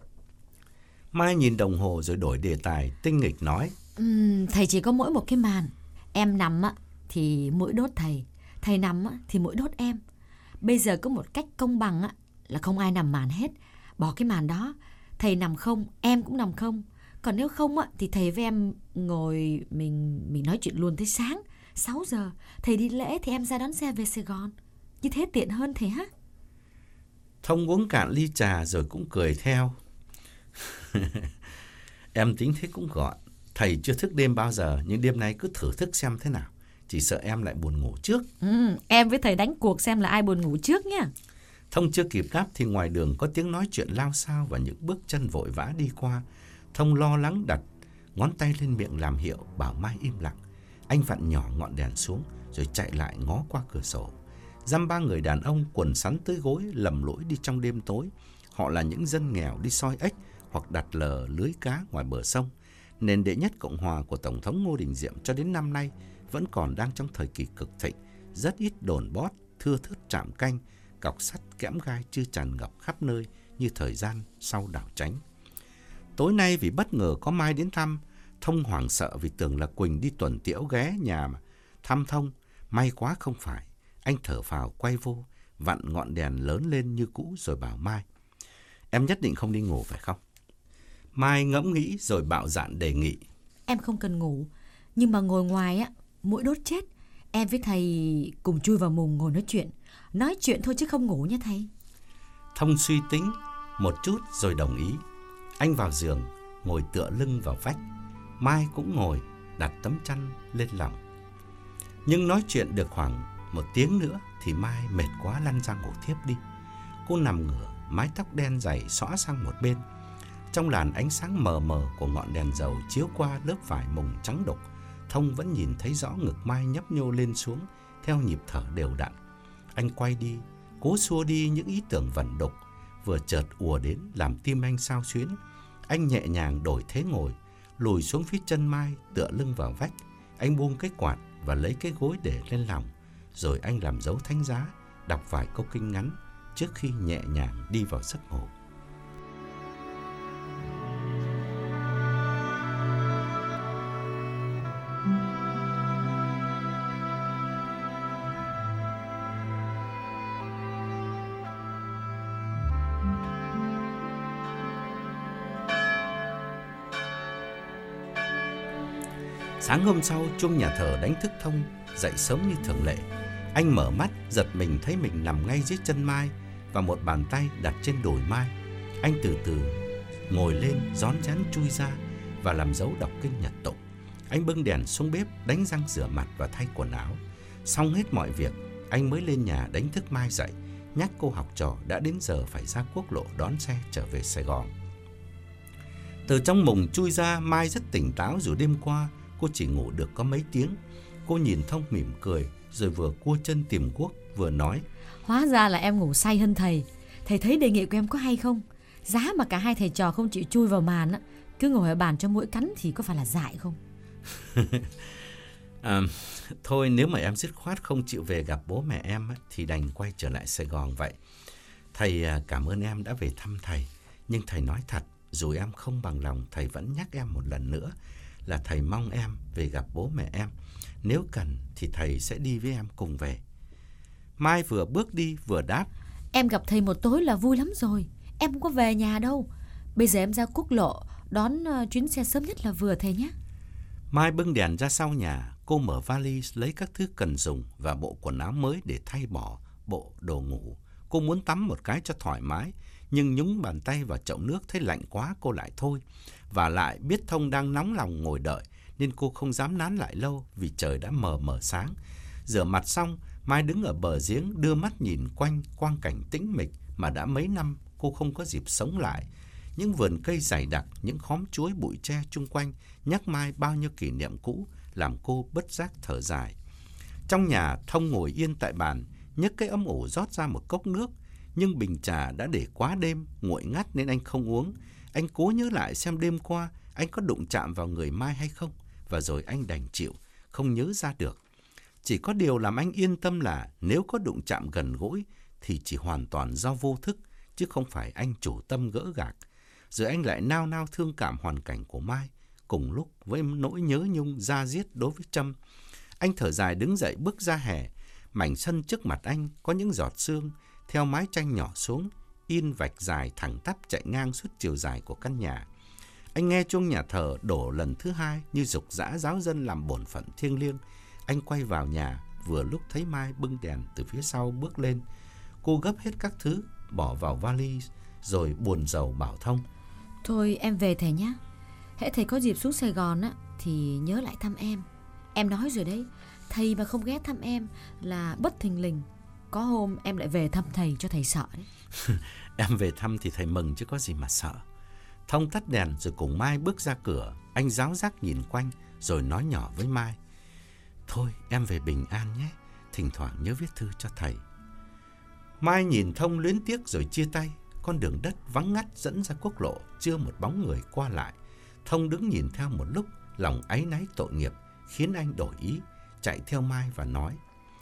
Mai nhìn đồng hồ rồi đổi đề tài, tinh nghịch nói: uhm, Thầy chỉ có mỗi một cái màn. Em nằm á thì muỗi đốt thầy, thầy nằm á thì muỗi đốt em. Bây giờ có một cách công bằng á là không ai nằm màn hết. Bỏ cái màn đó, thầy nằm không, em cũng nằm không. Còn nếu không á thì thầy với em ngồi mình mình nói chuyện luôn tới sáng. Sáu giờ thầy đi lễ thì em ra đón xe về Sài Gòn. Như thế tiện hơn thầy hả? Thông uống cạn ly trà rồi cũng cười theo. Em tính thế cũng gọn. Thầy chưa thức đêm bao giờ, nhưng đêm nay cứ thử thức xem thế nào. Chỉ sợ em lại buồn ngủ trước. ừ, Em với thầy đánh cuộc xem là ai buồn ngủ trước nha. Thông chưa kịp đáp thì ngoài đường có tiếng nói chuyện lao xao và những bước chân vội vã đi qua. Thông lo lắng đặt ngón tay lên miệng làm hiệu bảo Mai im lặng. Anh vặn nhỏ ngọn đèn xuống rồi chạy lại ngó qua cửa sổ. Dăm ba người đàn ông quần sắn tới gối lầm lũi đi trong đêm tối. Họ là những dân nghèo đi soi ếch hoặc đặt lờ lưới cá ngoài bờ sông. Nền đệ nhất Cộng hòa của Tổng thống Ngô Đình Diệm cho đến năm nay vẫn còn đang trong thời kỳ cực thịnh. Rất ít đồn bót, thưa thớt trạm canh, cọc sắt kẽm gai chưa tràn ngập khắp nơi như thời gian sau đảo Chánh. Tối nay vì bất ngờ có Mai đến thăm, Thông hoảng sợ vì tưởng là Quỳnh đi tuần tiễu ghé nhà mà thăm Thông. May quá không phải. Anh thở phào quay vô, vặn ngọn đèn lớn lên như cũ rồi bảo Mai: Em nhất định không đi ngủ phải không? Mai ngẫm nghĩ rồi bạo dạn đề nghị: Em không cần ngủ, nhưng mà ngồi ngoài á, muỗi đốt chết. Em với thầy cùng chui vào mùng ngồi nói chuyện. Nói chuyện thôi chứ không ngủ nha thầy. Thông suy tính một chút rồi đồng ý. Anh vào giường, ngồi tựa lưng vào vách. Mai cũng ngồi, đặt tấm chăn lên lòng. Nhưng nói chuyện được khoảng một tiếng nữa thì Mai mệt quá lăn ra ngủ thiếp đi. Cô nằm ngửa, mái tóc đen dày xõa sang một bên. Trong làn ánh sáng mờ mờ của ngọn đèn dầu chiếu qua lớp vải mùng trắng đục, Thông vẫn nhìn thấy rõ ngực Mai nhấp nhô lên xuống theo nhịp thở đều đặn. Anh quay đi, cố xua đi những ý tưởng vẩn đục vừa chợt ùa đến làm tim anh xao xuyến. Anh nhẹ nhàng đổi thế ngồi, lùi xuống phía chân Mai, tựa lưng vào vách. Anh buông cái quạt và lấy cái gối để lên lòng. Rồi anh làm dấu thánh giá, đọc vài câu kinh ngắn trước khi nhẹ nhàng đi vào giấc ngủ. Sáng hôm sau, chuông nhà thờ đánh thức Thông dậy sớm như thường lệ. Anh mở mắt, giật mình thấy mình nằm ngay dưới chân Mai và một bàn tay đặt trên đùi Mai. Anh từ từ ngồi lên, rón rén chui ra và làm dấu đọc kinh Nhật tụng. Anh bưng đèn xuống bếp, đánh răng rửa mặt và thay quần áo. Xong hết mọi việc, anh mới lên nhà đánh thức Mai dậy, nhắc cô học trò đã đến giờ phải ra quốc lộ đón xe trở về Sài Gòn. Từ trong mùng chui ra, Mai rất tỉnh táo dù đêm qua cô chỉ ngủ được có mấy tiếng. Cô nhìn Thông mỉm cười, rồi vừa cua chân tìm guốc vừa nói: Hóa ra là em ngủ say hơn thầy. Thầy thấy đề nghị của em có hay không? Giá mà cả hai thầy trò không chịu chui vào màn á, cứ ngồi ở bàn cho mũi cắn thì có phải là dại không? à, Thôi nếu mà em dứt khoát không chịu về gặp bố mẹ em á, thì đành quay trở lại Sài Gòn vậy. Thầy cảm ơn em đã về thăm thầy. Nhưng thầy nói thật, dù em không bằng lòng, thầy vẫn nhắc em một lần nữa là thầy mong em về gặp bố mẹ em. Nếu cần thì thầy sẽ đi với em cùng về. Mai vừa bước đi vừa đáp: Em gặp thầy một tối là vui lắm rồi. Em không có về nhà đâu. Bây giờ em ra quốc lộ đón uh, chuyến xe sớm nhất là vừa thầy nhé. Mai bưng đèn ra sau nhà. Cô mở vali lấy các thứ cần dùng và bộ quần áo mới để thay bỏ bộ đồ ngủ. Cô muốn tắm một cái cho thoải mái, nhưng nhúng bàn tay vào chậu nước thấy lạnh quá cô lại thôi. Và lại biết Thông đang nóng lòng ngồi đợi nên cô không dám nán lại lâu vì trời đã mờ mờ sáng. Rửa mặt xong, Mai đứng ở bờ giếng đưa mắt nhìn quanh quang cảnh tĩnh mịch mà đã mấy năm cô không có dịp sống lại. Những vườn cây dày đặc, những khóm chuối bụi tre chung quanh nhắc Mai bao nhiêu kỷ niệm cũ, làm cô bất giác thở dài. Trong nhà, Thông ngồi yên tại bàn, nhấc cái ấm ủ rót ra một cốc nước, nhưng bình trà đã để quá đêm, nguội ngắt nên anh không uống. Anh cố nhớ lại xem đêm qua anh có đụng chạm vào người Mai hay không, và rồi anh đành chịu, không nhớ ra được. Chỉ có điều làm anh yên tâm là nếu có đụng chạm gần gũi thì chỉ hoàn toàn do vô thức, chứ không phải anh chủ tâm gỡ gạc. Rồi anh lại nao nao thương cảm hoàn cảnh của Mai, cùng lúc với nỗi nhớ nhung da diết đối với Trâm. Anh thở dài đứng dậy bước ra hè. Mảnh sân trước mặt anh có những giọt sương theo mái tranh nhỏ xuống, in vạch dài thẳng tắp chạy ngang suốt chiều dài của căn nhà. Anh nghe chuông nhà thờ đổ lần thứ hai như giục giã giáo dân làm bổn phận thiêng liêng. Anh quay vào nhà, vừa lúc thấy Mai bưng đèn từ phía sau bước lên. Cô gấp hết các thứ, bỏ vào vali, rồi buồn rầu bảo Thông: Thôi em về thầy nhé. Hễ thầy có dịp xuống Sài Gòn á thì nhớ lại thăm em. Em nói rồi đấy, thầy mà không ghé thăm em là bất thình lình. Có hôm em lại về thăm thầy cho thầy sợ đấy. Em về thăm thì thầy mừng chứ có gì mà sợ. Thông tắt đèn rồi cùng Mai bước ra cửa. Anh ráo rác nhìn quanh rồi nói nhỏ với Mai: Thôi em về bình an nhé, thỉnh thoảng nhớ viết thư cho thầy. Mai nhìn Thông luyến tiếc rồi chia tay. Con đường đất vắng ngắt dẫn ra quốc lộ, chưa một bóng người qua lại. Thông đứng nhìn theo một lúc, lòng áy náy tội nghiệp khiến anh đổi ý, chạy theo Mai và nói: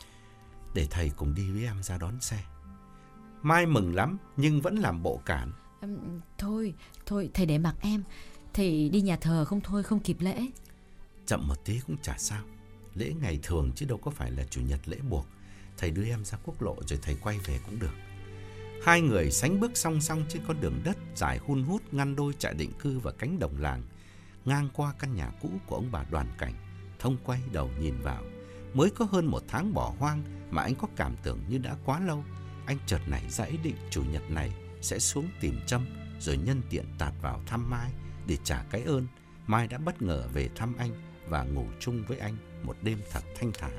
Để thầy cùng đi với em ra đón xe. Mai mừng lắm nhưng vẫn làm bộ cản: um, Thôi, thôi thầy để mặc em. Thầy đi nhà thờ không thôi không kịp lễ. Chậm một tí cũng chả sao. Lễ ngày thường chứ đâu có phải là chủ nhật lễ buộc. Thầy đưa em ra quốc lộ rồi thầy quay về cũng được. Hai người sánh bước song song trên con đường đất dài hun hút ngăn đôi trại định cư và cánh đồng làng. Ngang qua căn nhà cũ của ông bà Đoàn Cảnh, Thông quay đầu nhìn vào. Mới có hơn một tháng bỏ hoang mà anh có cảm tưởng như đã quá lâu. Anh chợt nảy ra ý định chủ nhật này sẽ xuống tìm Trâm, rồi nhân tiện tạt vào thăm Mai để trả cái ơn Mai đã bất ngờ về thăm anh và ngủ chung với anh một đêm thật thanh thản.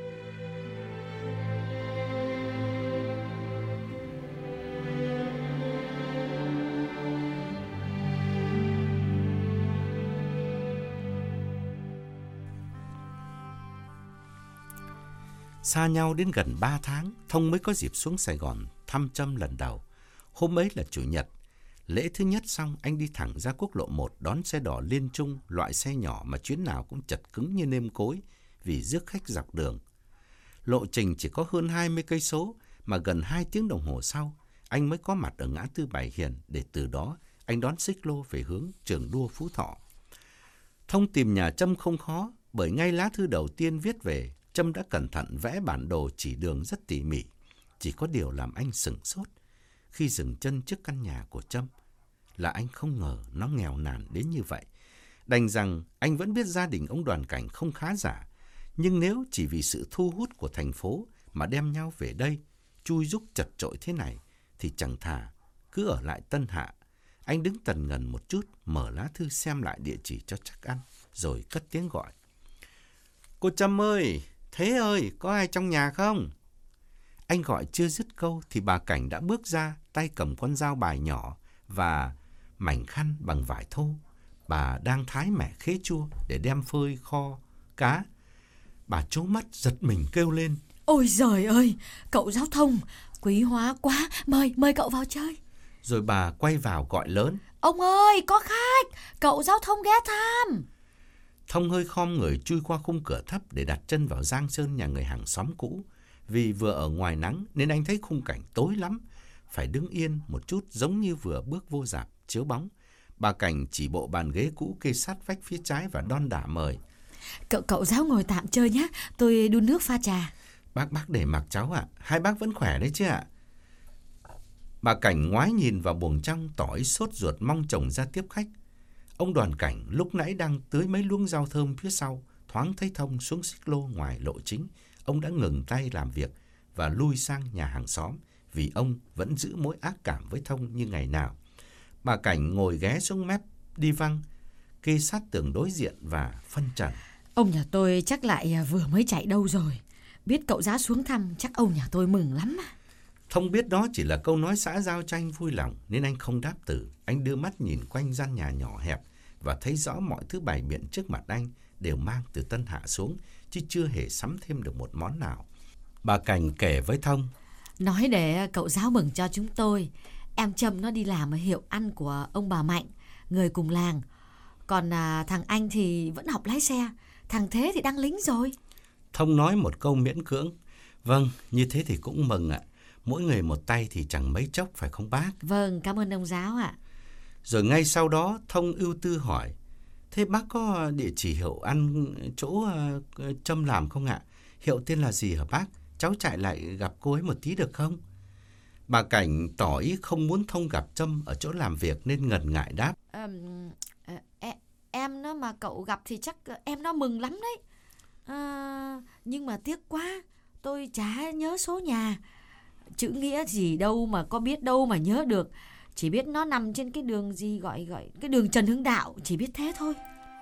Xa nhau đến gần ba tháng, Thông mới có dịp xuống Sài Gòn thăm Trâm lần đầu. Hôm ấy là chủ nhật. Lễ thứ nhất xong, anh đi thẳng ra quốc lộ một đón xe đỏ Liên Trung, loại xe nhỏ mà chuyến nào cũng chật cứng như nêm cối vì rước khách dọc đường. Lộ trình chỉ có hơn hai mươi cây số mà gần hai tiếng đồng hồ sau, anh mới có mặt ở ngã tư Bảy Hiền để từ đó anh đón xích lô về hướng trường đua Phú Thọ. Thông tìm nhà Trâm không khó, bởi ngay lá thư đầu tiên viết về, Trâm đã cẩn thận vẽ bản đồ chỉ đường rất tỉ mỉ. Chỉ có điều làm anh sửng sốt khi dừng chân trước căn nhà của Trâm là anh không ngờ nó nghèo nàn đến như vậy. Đành rằng anh vẫn biết gia đình ông Đoàn Cảnh không khá giả, nhưng nếu chỉ vì sự thu hút của thành phố mà đem nhau về đây, chui rúc chật chội thế này, thì chẳng thà cứ ở lại Tân Hạ. Anh đứng tần ngần một chút, mở lá thư xem lại địa chỉ cho chắc ăn, rồi cất tiếng gọi. Cô Trâm ơi, Thế ơi, có ai trong nhà không? Anh gọi chưa dứt câu thì bà Cảnh đã bước ra, tay cầm con dao bài nhỏ và mảnh khăn bằng vải thô. Bà đang thái mẻ khế chua để đem phơi kho cá. Bà trố mắt giật mình kêu lên. Ôi giời ơi, cậu Giáo Thông, quý hóa quá, mời, mời cậu vào chơi. Rồi bà quay vào gọi lớn. Ông ơi, có khách, cậu Giáo Thông ghé thăm. Thông hơi khom người chui qua khung cửa thấp để đặt chân vào giang sơn nhà người hàng xóm cũ. Vì vừa ở ngoài nắng nên anh thấy khung cảnh tối lắm, phải đứng yên một chút giống như vừa bước vô rạp chiếu bóng. Bà Cảnh chỉ bộ bàn ghế cũ kê sát vách phía trái và đon đả mời. Cậu cậu Giáo ngồi tạm chơi nhé, tôi đun nước pha trà. Bác bác để mặc cháu ạ, à. Hai bác vẫn khỏe đấy chứ ạ? Bà Cảnh ngoái nhìn vào buồng trong tỏ ý sốt ruột mong chồng ra tiếp khách. Ông Đoàn Cảnh lúc nãy đang tưới mấy luống rau thơm phía sau, thoáng thấy Thông xuống xích lô ngoài lộ chính. Ông đã ngừng tay làm việc và lui sang nhà hàng xóm vì ông vẫn giữ mối ác cảm với Thông như ngày nào. Bà Cảnh ngồi ghé xuống mép đi văng, kê sát tường đối diện và phân trần. Ông nhà tôi chắc lại vừa mới chạy đâu rồi. Biết cậu Giá xuống thăm chắc ông nhà tôi mừng lắm mà. Thông biết đó chỉ là câu nói xã giao cho anh vui lòng nên anh không đáp từ. Anh đưa mắt nhìn quanh gian nhà nhỏ hẹp và thấy rõ mọi thứ bày biện trước mặt anh đều mang từ Tân Hạ xuống, chứ chưa hề sắm thêm được một món nào. Bà Cảnh kể với Thông. Nói để cậu Giáo mừng cho chúng tôi. Em Trâm nó đi làm ở hiệu ăn của ông bà Mạnh, người cùng làng. Còn à, thằng anh thì vẫn học lái xe. Thằng Thế thì đang lính rồi. Thông nói một câu miễn cưỡng. Vâng, như thế thì cũng mừng ạ. Mỗi người một tay thì chẳng mấy chốc phải không bác? Vâng, cảm ơn ông Giáo ạ. Rồi ngay sau đó Thông ưu tư hỏi. Thế bác có địa chỉ hiệu ăn chỗ uh, Trâm làm không ạ? Hiệu tên là gì hả bác? Cháu chạy lại gặp cô ấy một tí được không? Bà Cảnh tỏ ý không muốn Thông gặp Trâm ở chỗ làm việc nên ngần ngại đáp. À, em, em nó mà cậu gặp thì chắc em nó mừng lắm đấy. À, nhưng mà tiếc quá, tôi chả nhớ số nhà. Chữ nghĩa gì đâu mà có biết đâu mà nhớ được. Chỉ biết nó nằm trên cái đường gì gọi gọi cái đường Trần Hưng Đạo, chỉ biết thế thôi.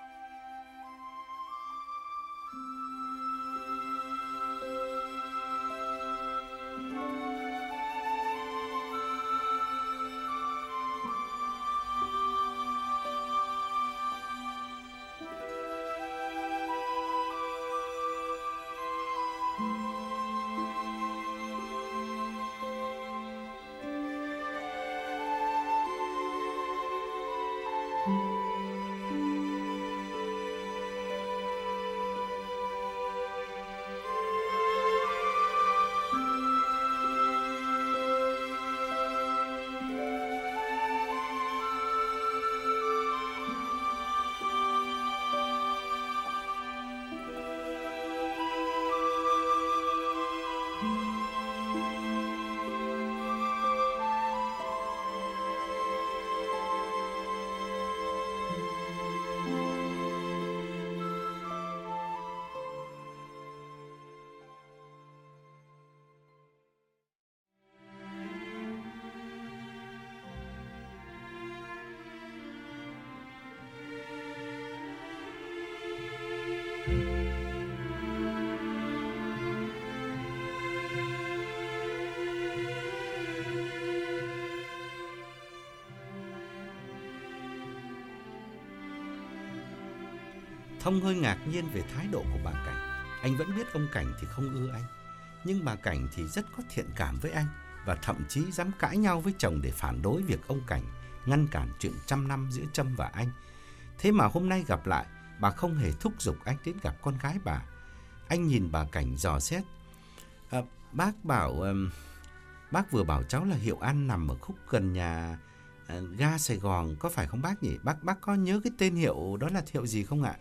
Thông hơi ngạc nhiên về thái độ của bà Cảnh. Anh vẫn biết ông Cảnh thì không ưa anh, nhưng bà Cảnh thì rất có thiện cảm với anh và thậm chí dám cãi nhau với chồng để phản đối việc ông Cảnh ngăn cản chuyện trăm năm giữa Trâm và anh. Thế mà hôm nay gặp lại, bà không hề thúc giục anh đến gặp con gái bà. Anh nhìn bà Cảnh dò xét. À, bác bảo um, bác vừa bảo cháu là hiệu ăn nằm ở khúc gần nhà uh, ga Sài Gòn, có phải không bác nhỉ? Bác bác có nhớ cái tên hiệu đó là hiệu gì không ạ?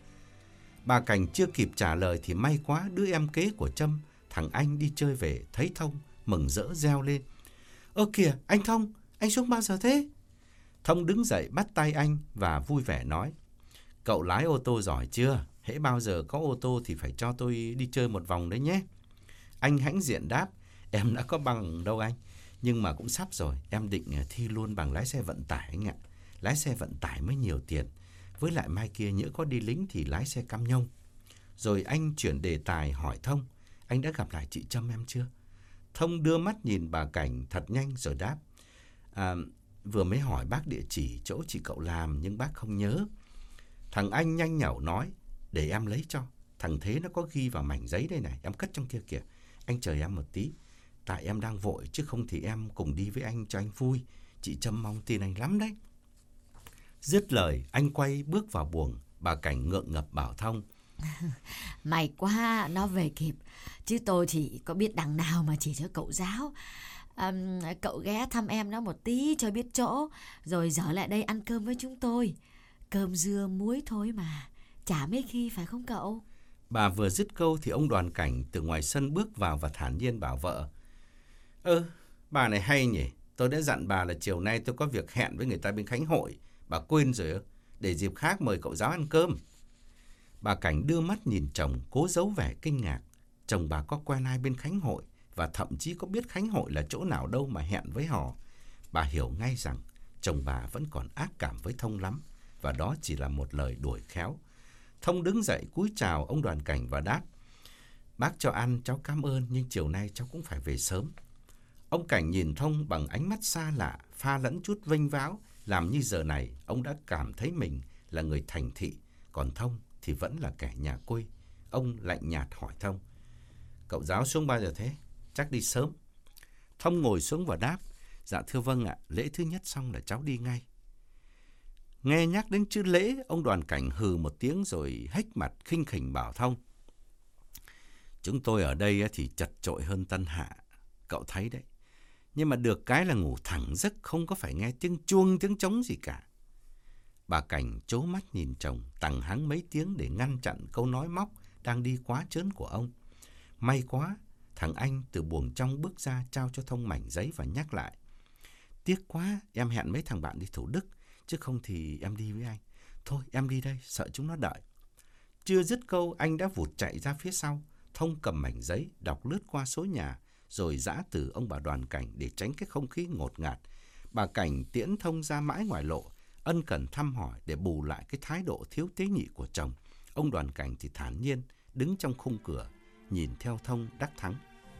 Bà Cảnh chưa kịp trả lời thì may quá đứa em kế của Trâm, thằng Anh đi chơi về thấy Thông mừng rỡ reo lên. Ơ kìa, anh Thông, anh xuống bao giờ thế? Thông đứng dậy bắt tay anh và vui vẻ nói. Cậu lái ô tô giỏi chưa? Hễ bao giờ có ô tô thì phải cho tôi đi chơi một vòng đấy nhé. Anh hãnh diện đáp, em đã có bằng đâu anh. Nhưng mà cũng sắp rồi, em định thi luôn bằng lái xe vận tải anh ạ. Lái xe vận tải mới nhiều tiền. Với lại mai kia nhỡ có đi lính thì lái xe cam nhông. Rồi anh chuyển đề tài hỏi Thông, anh đã gặp lại chị Trâm em chưa? Thông đưa mắt nhìn bà Cảnh thật nhanh rồi đáp, à, vừa mới hỏi bác địa chỉ chỗ chị cậu làm nhưng bác không nhớ. Thằng anh nhanh nhảu nói, để em lấy cho. Thằng Thế nó có ghi vào mảnh giấy đây này, em cất trong kia kìa. Anh chờ em một tí, tại em đang vội chứ không thì em cùng đi với anh cho anh vui. Chị Trâm mong tin anh lắm đấy. Dứt lời, anh quay bước vào buồng. Bà Cảnh ngượng ngập bảo Thông, May quá nó về kịp, chứ tôi thì có biết đằng nào mà chỉ cho cậu giáo. à, Cậu ghé thăm em nó một tí cho biết chỗ, rồi dở lại đây ăn cơm với chúng tôi. Cơm dưa muối thôi mà, chả mấy khi phải không cậu? Bà vừa dứt câu thì ông Đoàn Cảnh từ ngoài sân bước vào và thản nhiên bảo vợ, Ơ, bà này hay nhỉ. Tôi đã dặn bà là chiều nay tôi có việc hẹn với người ta bên Khánh Hội. Bà quên rồi ư? Để dịp khác mời cậu giáo ăn cơm. Bà Cảnh đưa mắt nhìn chồng, cố giấu vẻ kinh ngạc. Chồng bà có quen ai bên Khánh Hội, và thậm chí có biết Khánh Hội là chỗ nào đâu mà hẹn với họ. Bà hiểu ngay rằng chồng bà vẫn còn ác cảm với Thông lắm, và đó chỉ là một lời đuổi khéo. Thông đứng dậy cúi chào ông Đoàn Cảnh và đáp, bác cho ăn cháu cảm ơn, nhưng chiều nay cháu cũng phải về sớm. Ông Cảnh nhìn Thông bằng ánh mắt xa lạ, pha lẫn chút vênh váo, làm như giờ này ông đã cảm thấy mình là người thành thị, còn Thông thì vẫn là kẻ nhà quê. Ông lạnh nhạt hỏi Thông, cậu giáo xuống bao giờ thế? Chắc đi sớm. Thông ngồi xuống và đáp, dạ thưa vâng ạ, lễ thứ nhất xong là cháu đi ngay. Nghe nhắc đến chữ lễ, ông Đoàn Cảnh hừ một tiếng rồi hếch mặt khinh khỉnh bảo Thông, chúng tôi ở đây thì chật chội hơn Tân Hạ, cậu thấy đấy. Nhưng mà được cái là ngủ thẳng giấc, không có phải nghe tiếng chuông tiếng trống gì cả. Bà Cảnh trố mắt nhìn chồng, tằng hắng mấy tiếng để ngăn chặn câu nói móc đang đi quá trớn của ông. May quá, thằng anh từ buồng trong bước ra trao cho Thông mảnh giấy và nhắc lại, tiếc quá, em hẹn mấy thằng bạn đi Thủ Đức, chứ không thì em đi với anh. Thôi em đi đây, sợ chúng nó đợi. Chưa dứt câu, anh đã vụt chạy ra phía sau. Thông cầm mảnh giấy, đọc lướt qua số nhà, rồi giã từ ông bà Đoàn Cảnh để tránh cái không khí ngột ngạt. Bà Cảnh tiễn Thông ra mãi ngoài lộ, ân cần thăm hỏi để bù lại cái thái độ thiếu tế nhị của chồng. Ông Đoàn Cảnh thì thản nhiên đứng trong khung cửa, nhìn theo Thông đắc thắng.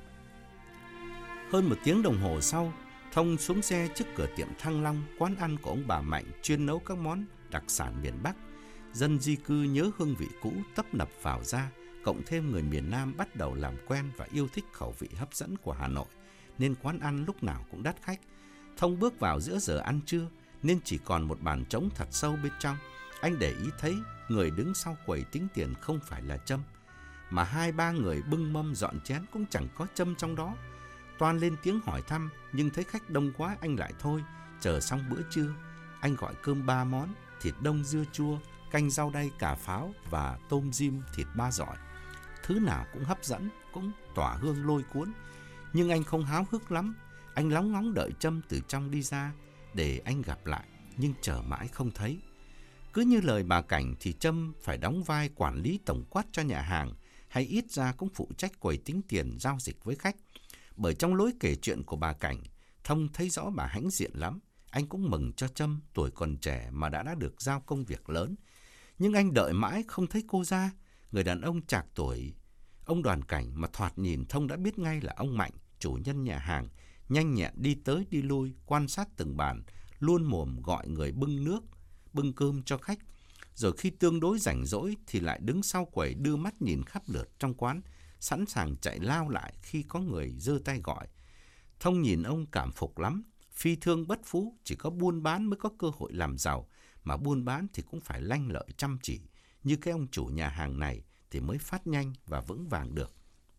Hơn một tiếng đồng hồ sau, Thông xuống xe trước cửa tiệm Thăng Long, quán ăn của ông bà Mạnh chuyên nấu các món đặc sản miền Bắc. Dân di cư nhớ hương vị cũ tấp nập vào ra, cộng thêm người miền Nam bắt đầu làm quen và yêu thích khẩu vị hấp dẫn của Hà Nội, nên quán ăn lúc nào cũng đắt khách. Thông bước vào giữa giờ ăn trưa, nên chỉ còn một bàn trống thật sâu bên trong. Anh để ý thấy người đứng sau quầy tính tiền không phải là Trâm, mà hai ba người bưng mâm dọn chén cũng chẳng có Trâm trong đó. Toan lên tiếng hỏi thăm, nhưng thấy khách đông quá anh lại thôi, chờ xong bữa trưa. Anh gọi cơm ba món, thịt đông dưa chua, canh rau đay cà pháo và tôm rim thịt ba giỏi. Thứ nào cũng hấp dẫn, cũng tỏa hương lôi cuốn. Nhưng anh không háo hức lắm. Anh lóng ngóng đợi Trâm từ trong đi ra để anh gặp lại, nhưng chờ mãi không thấy. Cứ như lời bà Cảnh thì Trâm phải đóng vai quản lý tổng quát cho nhà hàng, hay ít ra cũng phụ trách quầy tính tiền giao dịch với khách. Bởi trong lối kể chuyện của bà Cảnh, Thông thấy rõ bà hãnh diện lắm. Anh cũng mừng cho Trâm, tuổi còn trẻ mà đã đã được giao công việc lớn. Nhưng anh đợi mãi không thấy cô ra. Người đàn ông trạc tuổi ông Đoàn Cảnh mà thoạt nhìn Thông đã biết ngay là ông Mạnh, chủ nhân nhà hàng, nhanh nhẹn đi tới đi lui, quan sát từng bàn, luôn mồm gọi người bưng nước, bưng cơm cho khách. Rồi khi tương đối rảnh rỗi thì lại đứng sau quầy đưa mắt nhìn khắp lượt trong quán, sẵn sàng chạy lao lại khi có người giơ tay gọi. Thông nhìn ông cảm phục lắm. Phi thương bất phú, chỉ có buôn bán mới có cơ hội làm giàu, mà buôn bán thì cũng phải lanh lợi chăm chỉ. Như cái ông chủ nhà hàng này thì mới phát nhanh và vững vàng được.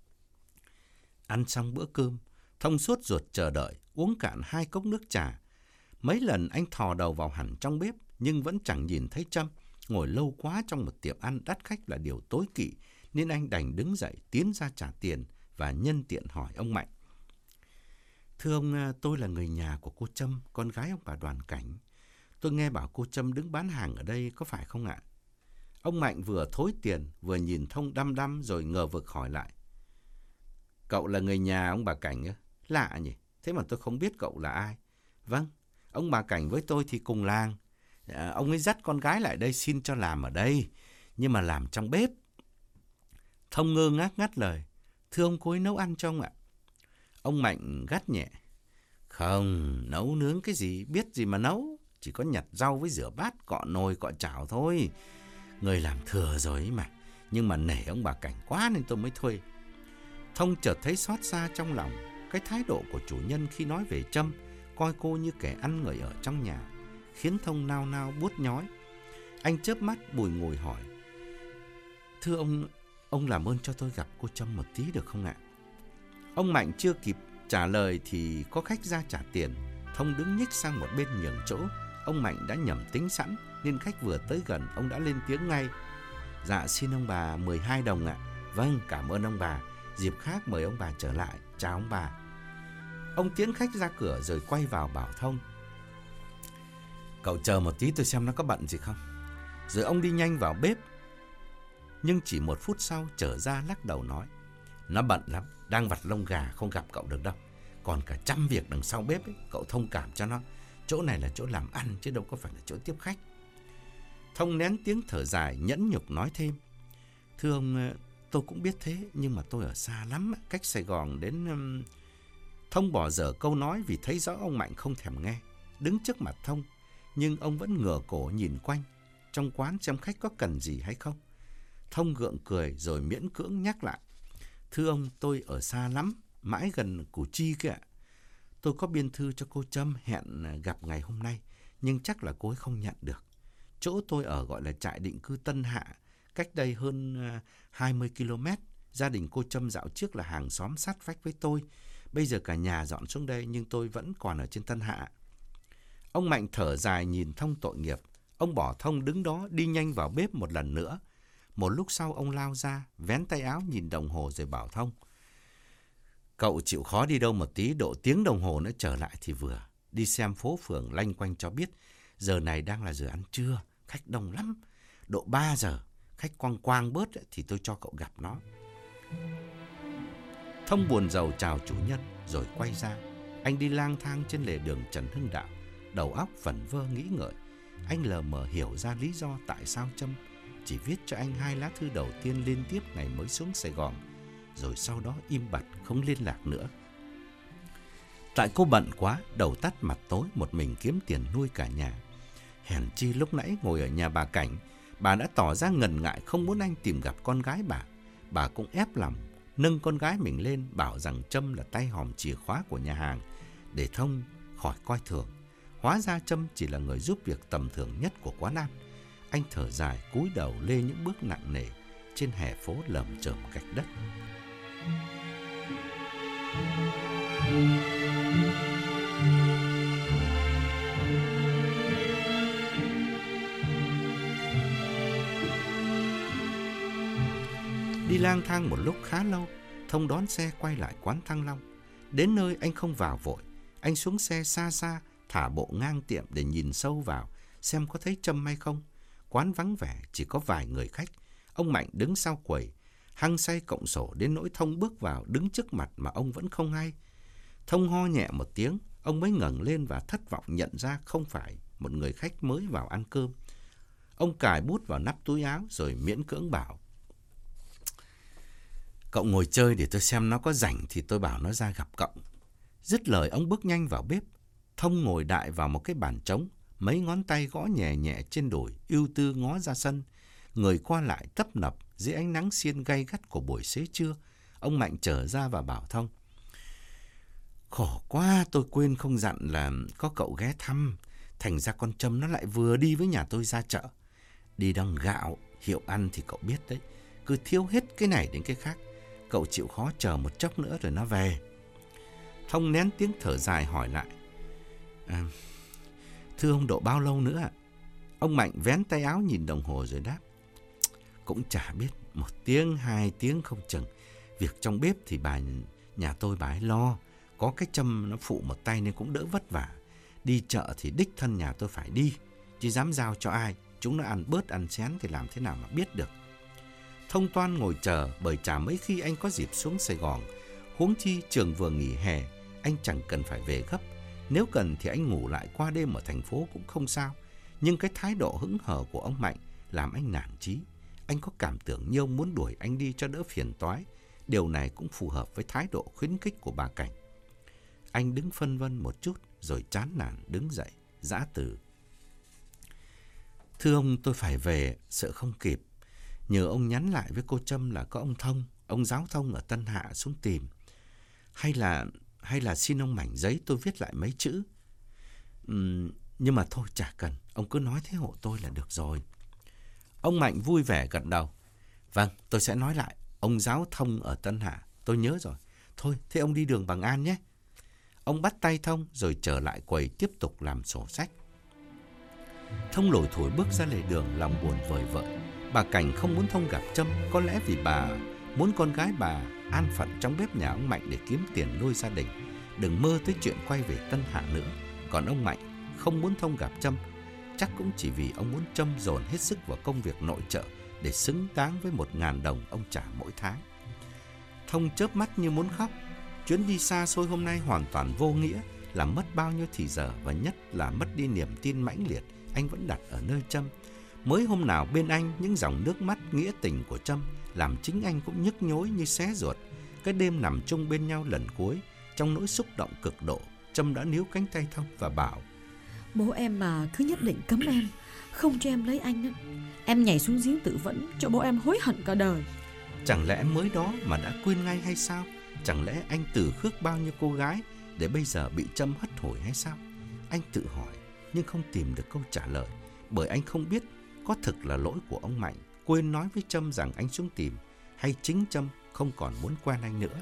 Ăn xong bữa cơm, Thông sốt ruột chờ đợi, uống cạn hai cốc nước trà. Mấy lần anh thò đầu vào hẳn trong bếp, nhưng vẫn chẳng nhìn thấy Trâm. Ngồi lâu quá trong một tiệm ăn đắt khách là điều tối kỵ, nên anh đành đứng dậy tiến ra trả tiền và nhân tiện hỏi ông Mạnh. Thưa ông, tôi là người nhà của cô Trâm, con gái ông bà Đoàn Cảnh. Tôi nghe bảo cô Trâm đứng bán hàng ở đây, có phải không ạ? Ông Mạnh vừa thối tiền, vừa nhìn Thông đăm đăm rồi ngờ vực hỏi lại. Cậu là người nhà ông bà Cảnh ư? Lạ nhỉ, thế mà tôi không biết cậu là ai. Vâng, ông bà Cảnh với tôi thì cùng làng. À, ông ấy dắt con gái lại đây xin cho làm ở đây, nhưng mà làm trong bếp. Thông ngơ ngác ngắt lời. Thưa ông, cô ấy nấu ăn cho ông ạ. Ông Mạnh gắt nhẹ. Không, nấu nướng cái gì, biết gì mà nấu. Chỉ có nhặt rau với rửa bát, cọ nồi, cọ chảo thôi. Người làm thừa rồi ấy mà. Nhưng mà nể ông bà Cảnh quá nên tôi mới thuê. Thông chợt thấy xót xa trong lòng. Cái thái độ của chủ nhân khi nói về Trâm, coi cô như kẻ ăn người ở trong nhà, khiến Thông nao nao buốt nhói. Anh chớp mắt bùi ngùi hỏi. Thưa ông, ông làm ơn cho tôi gặp cô Trâm một tí được không ạ? Ông Mạnh chưa kịp trả lời thì có khách ra trả tiền. Thông đứng nhích sang một bên nhường chỗ. Ông Mạnh đã nhầm tính sẵn nên khách vừa tới gần ông đã lên tiếng ngay. Dạ xin ông bà mười hai đồng ạ. Vâng, cảm ơn ông bà. Dịp khác mời ông bà trở lại. Chào ông bà. Ông tiễn khách ra cửa rồi quay vào bảo Thông. Cậu chờ một tí tôi xem nó có bận gì không. Rồi ông đi nhanh vào bếp. Nhưng chỉ một phút sau trở ra lắc đầu nói. Nó bận lắm, đang vặt lông gà không gặp cậu được đâu. Còn cả trăm việc đằng sau bếp ấy, cậu thông cảm cho nó. Chỗ này là chỗ làm ăn chứ đâu có phải là chỗ tiếp khách. Thông nén tiếng thở dài nhẫn nhục nói thêm. Thưa ông, tôi cũng biết thế, nhưng mà tôi ở xa lắm, cách Sài Gòn đến... Thông bỏ dở câu nói vì thấy rõ ông Mạnh không thèm nghe. Đứng trước mặt Thông, nhưng ông vẫn ngửa cổ nhìn quanh trong quán xem khách có cần gì hay không. Thông gượng cười rồi miễn cưỡng nhắc lại. Thưa ông, tôi ở xa lắm, mãi gần Củ Chi kìa. Tôi có biên thư cho cô Trâm hẹn gặp ngày hôm nay, nhưng chắc là cô ấy không nhận được. Chỗ tôi ở gọi là trại định cư Tân Hạ, cách đây hơn hai mươi ki lô mét. Gia đình cô Trâm dạo trước là hàng xóm sát vách với tôi. Bây giờ cả nhà dọn xuống đây nhưng tôi vẫn còn ở trên Tân Hạ. Ông Mạnh thở dài nhìn Thông tội nghiệp. Ông bỏ Thông đứng đó đi nhanh vào bếp một lần nữa. Một lúc sau ông lao ra, vén tay áo nhìn đồng hồ rồi bảo Thông. Cậu chịu khó đi đâu một tí, độ tiếng đồng hồ nữa trở lại thì vừa. Đi xem phố phường lanh quanh cho biết. Giờ này đang là giờ ăn trưa, khách đông lắm. Độ ba giờ, khách quang quang bớt thì tôi cho cậu gặp nó. Thông buồn rầu chào chủ nhân rồi quay ra. Anh đi lang thang trên lề đường Trần Hưng Đạo, đầu óc vẩn vơ nghĩ ngợi. Anh lờ mờ hiểu ra lý do tại sao Trâm chỉ viết cho anh hai lá thư đầu tiên liên tiếp ngày mới xuống Sài Gòn, rồi sau đó im bặt không liên lạc nữa. Tại cô bận quá, đầu tắt mặt tối một mình kiếm tiền nuôi cả nhà. Hèn chi lúc nãy ngồi ở nhà bà Cảnh, bà đã tỏ ra ngần ngại không muốn anh tìm gặp con gái bà. Bà cũng ép lòng nâng con gái mình lên, bảo rằng Trâm là tay hòm chìa khóa của nhà hàng, để Thông khỏi coi thường. Hóa ra Trâm chỉ là người giúp việc tầm thường nhất của quán ăn. Anh thở dài cúi đầu lê những bước nặng nề trên hè phố lởm chởm gạch đất. Đi lang thang một lúc khá lâu, Thông đón xe quay lại quán Thăng Long. Đến nơi anh không vào vội. Anh xuống xe xa xa, thả bộ ngang tiệm để nhìn sâu vào, xem có thấy Trâm hay không. Quán vắng vẻ, chỉ có vài người khách. Ông Mạnh đứng sau quầy, hăng say cộng sổ đến nỗi Thông bước vào đứng trước mặt mà ông vẫn không hay. Thông ho nhẹ một tiếng, ông mới ngẩng lên và thất vọng nhận ra không phải một người khách mới vào ăn cơm. Ông cài bút vào nắp túi áo rồi miễn cưỡng bảo. Cậu ngồi chơi để tôi xem nó có rảnh thì tôi bảo nó ra gặp cậu. Dứt lời ông bước nhanh vào bếp. Thông ngồi đại vào một cái bàn trống, mấy ngón tay gõ nhẹ nhẹ trên đùi, ưu tư ngó ra sân. Người qua lại tấp nập dưới ánh nắng xiên gay gắt của buổi xế trưa. Ông Mạnh trở ra và bảo Thông. Khổ quá, tôi quên không dặn là có cậu ghé thăm. Thành ra con Trâm nó lại vừa đi với nhà tôi ra chợ. Đi đong gạo, hiệu ăn thì cậu biết đấy. Cứ thiếu hết cái này đến cái khác. Cậu chịu khó chờ một chốc nữa rồi nó về. Thông nén tiếng thở dài hỏi lại. À, thưa ông độ bao lâu nữa ạ? Ông Mạnh vén tay áo nhìn đồng hồ rồi đáp. Cũng chả biết, một tiếng, hai tiếng không chừng. Việc trong bếp thì bà nhà tôi bà ấy lo. Có cái Trâm nó phụ một tay nên cũng đỡ vất vả. Đi chợ thì đích thân nhà tôi phải đi, chứ dám giao cho ai. Chúng nó ăn bớt ăn xén thì làm thế nào mà biết được. Thông toan ngồi chờ, bởi chả mấy khi anh có dịp xuống Sài Gòn. Huống chi trường vừa nghỉ hè, anh chẳng cần phải về gấp. Nếu cần thì anh ngủ lại qua đêm ở thành phố cũng không sao. Nhưng cái thái độ hững hờ của ông Mạnh làm anh nản chí. Anh có cảm tưởng như ông muốn đuổi anh đi cho đỡ phiền toái. Điều này cũng phù hợp với thái độ khuyến khích của bà Cảnh. Anh đứng phân vân một chút rồi chán nản đứng dậy, giã từ. Thưa ông, tôi phải về, sợ không kịp. Nhờ ông nhắn lại với cô Trâm là có ông Thông, ông giáo Thông ở Tân Hạ xuống tìm. Hay là hay là xin ông mảnh giấy tôi viết lại mấy chữ. Uhm, nhưng mà thôi chả cần, ông cứ nói thế hộ tôi là được rồi. Ông Mạnh vui vẻ gật đầu. Vâng, tôi sẽ nói lại. Ông giáo Thông ở Tân Hạ, tôi nhớ rồi. Thôi, thế ông đi đường bằng an nhé. Ông bắt tay Thông rồi trở lại quầy tiếp tục làm sổ sách. Thông lủi thủi bước ra lề đường, lòng buồn vời vợi. Bà Cảnh không muốn Thông gặp Trâm, có lẽ vì bà muốn con gái bà an phận trong bếp nhà ông Mạnh để kiếm tiền nuôi gia đình, đừng mơ tới chuyện quay về Tân Hạ nữa. Còn ông Mạnh không muốn Thông gặp Trâm, chắc cũng chỉ vì ông muốn Trâm dồn hết sức vào công việc nội trợ để xứng đáng với một ngàn đồng ông trả mỗi tháng. Thông chớp mắt như muốn khóc. Chuyến đi xa xôi hôm nay hoàn toàn vô nghĩa, làm mất bao nhiêu thì giờ và nhất là mất đi niềm tin mãnh liệt anh vẫn đặt ở nơi Trâm. Mới hôm nào bên anh, những dòng nước mắt nghĩa tình của Trâm làm chính anh cũng nhức nhối như xé ruột. Cái đêm nằm chung bên nhau lần cuối, trong nỗi xúc động cực độ, Trâm đã níu cánh tay Thông và bảo: Bố em mà cứ nhất định cấm em, không cho em lấy anh á, em nhảy xuống giếng tự vẫn cho bố em hối hận cả đời. Chẳng lẽ mới đó mà đã quên ngay hay sao? Chẳng lẽ anh từ khước bao nhiêu cô gái để bây giờ bị Trâm hất hủi hay sao? Anh tự hỏi nhưng không tìm được câu trả lời, bởi anh không biết có thực là lỗi của ông Mạnh quên nói với Trâm rằng anh xuống tìm, hay chính Trâm không còn muốn quen anh nữa.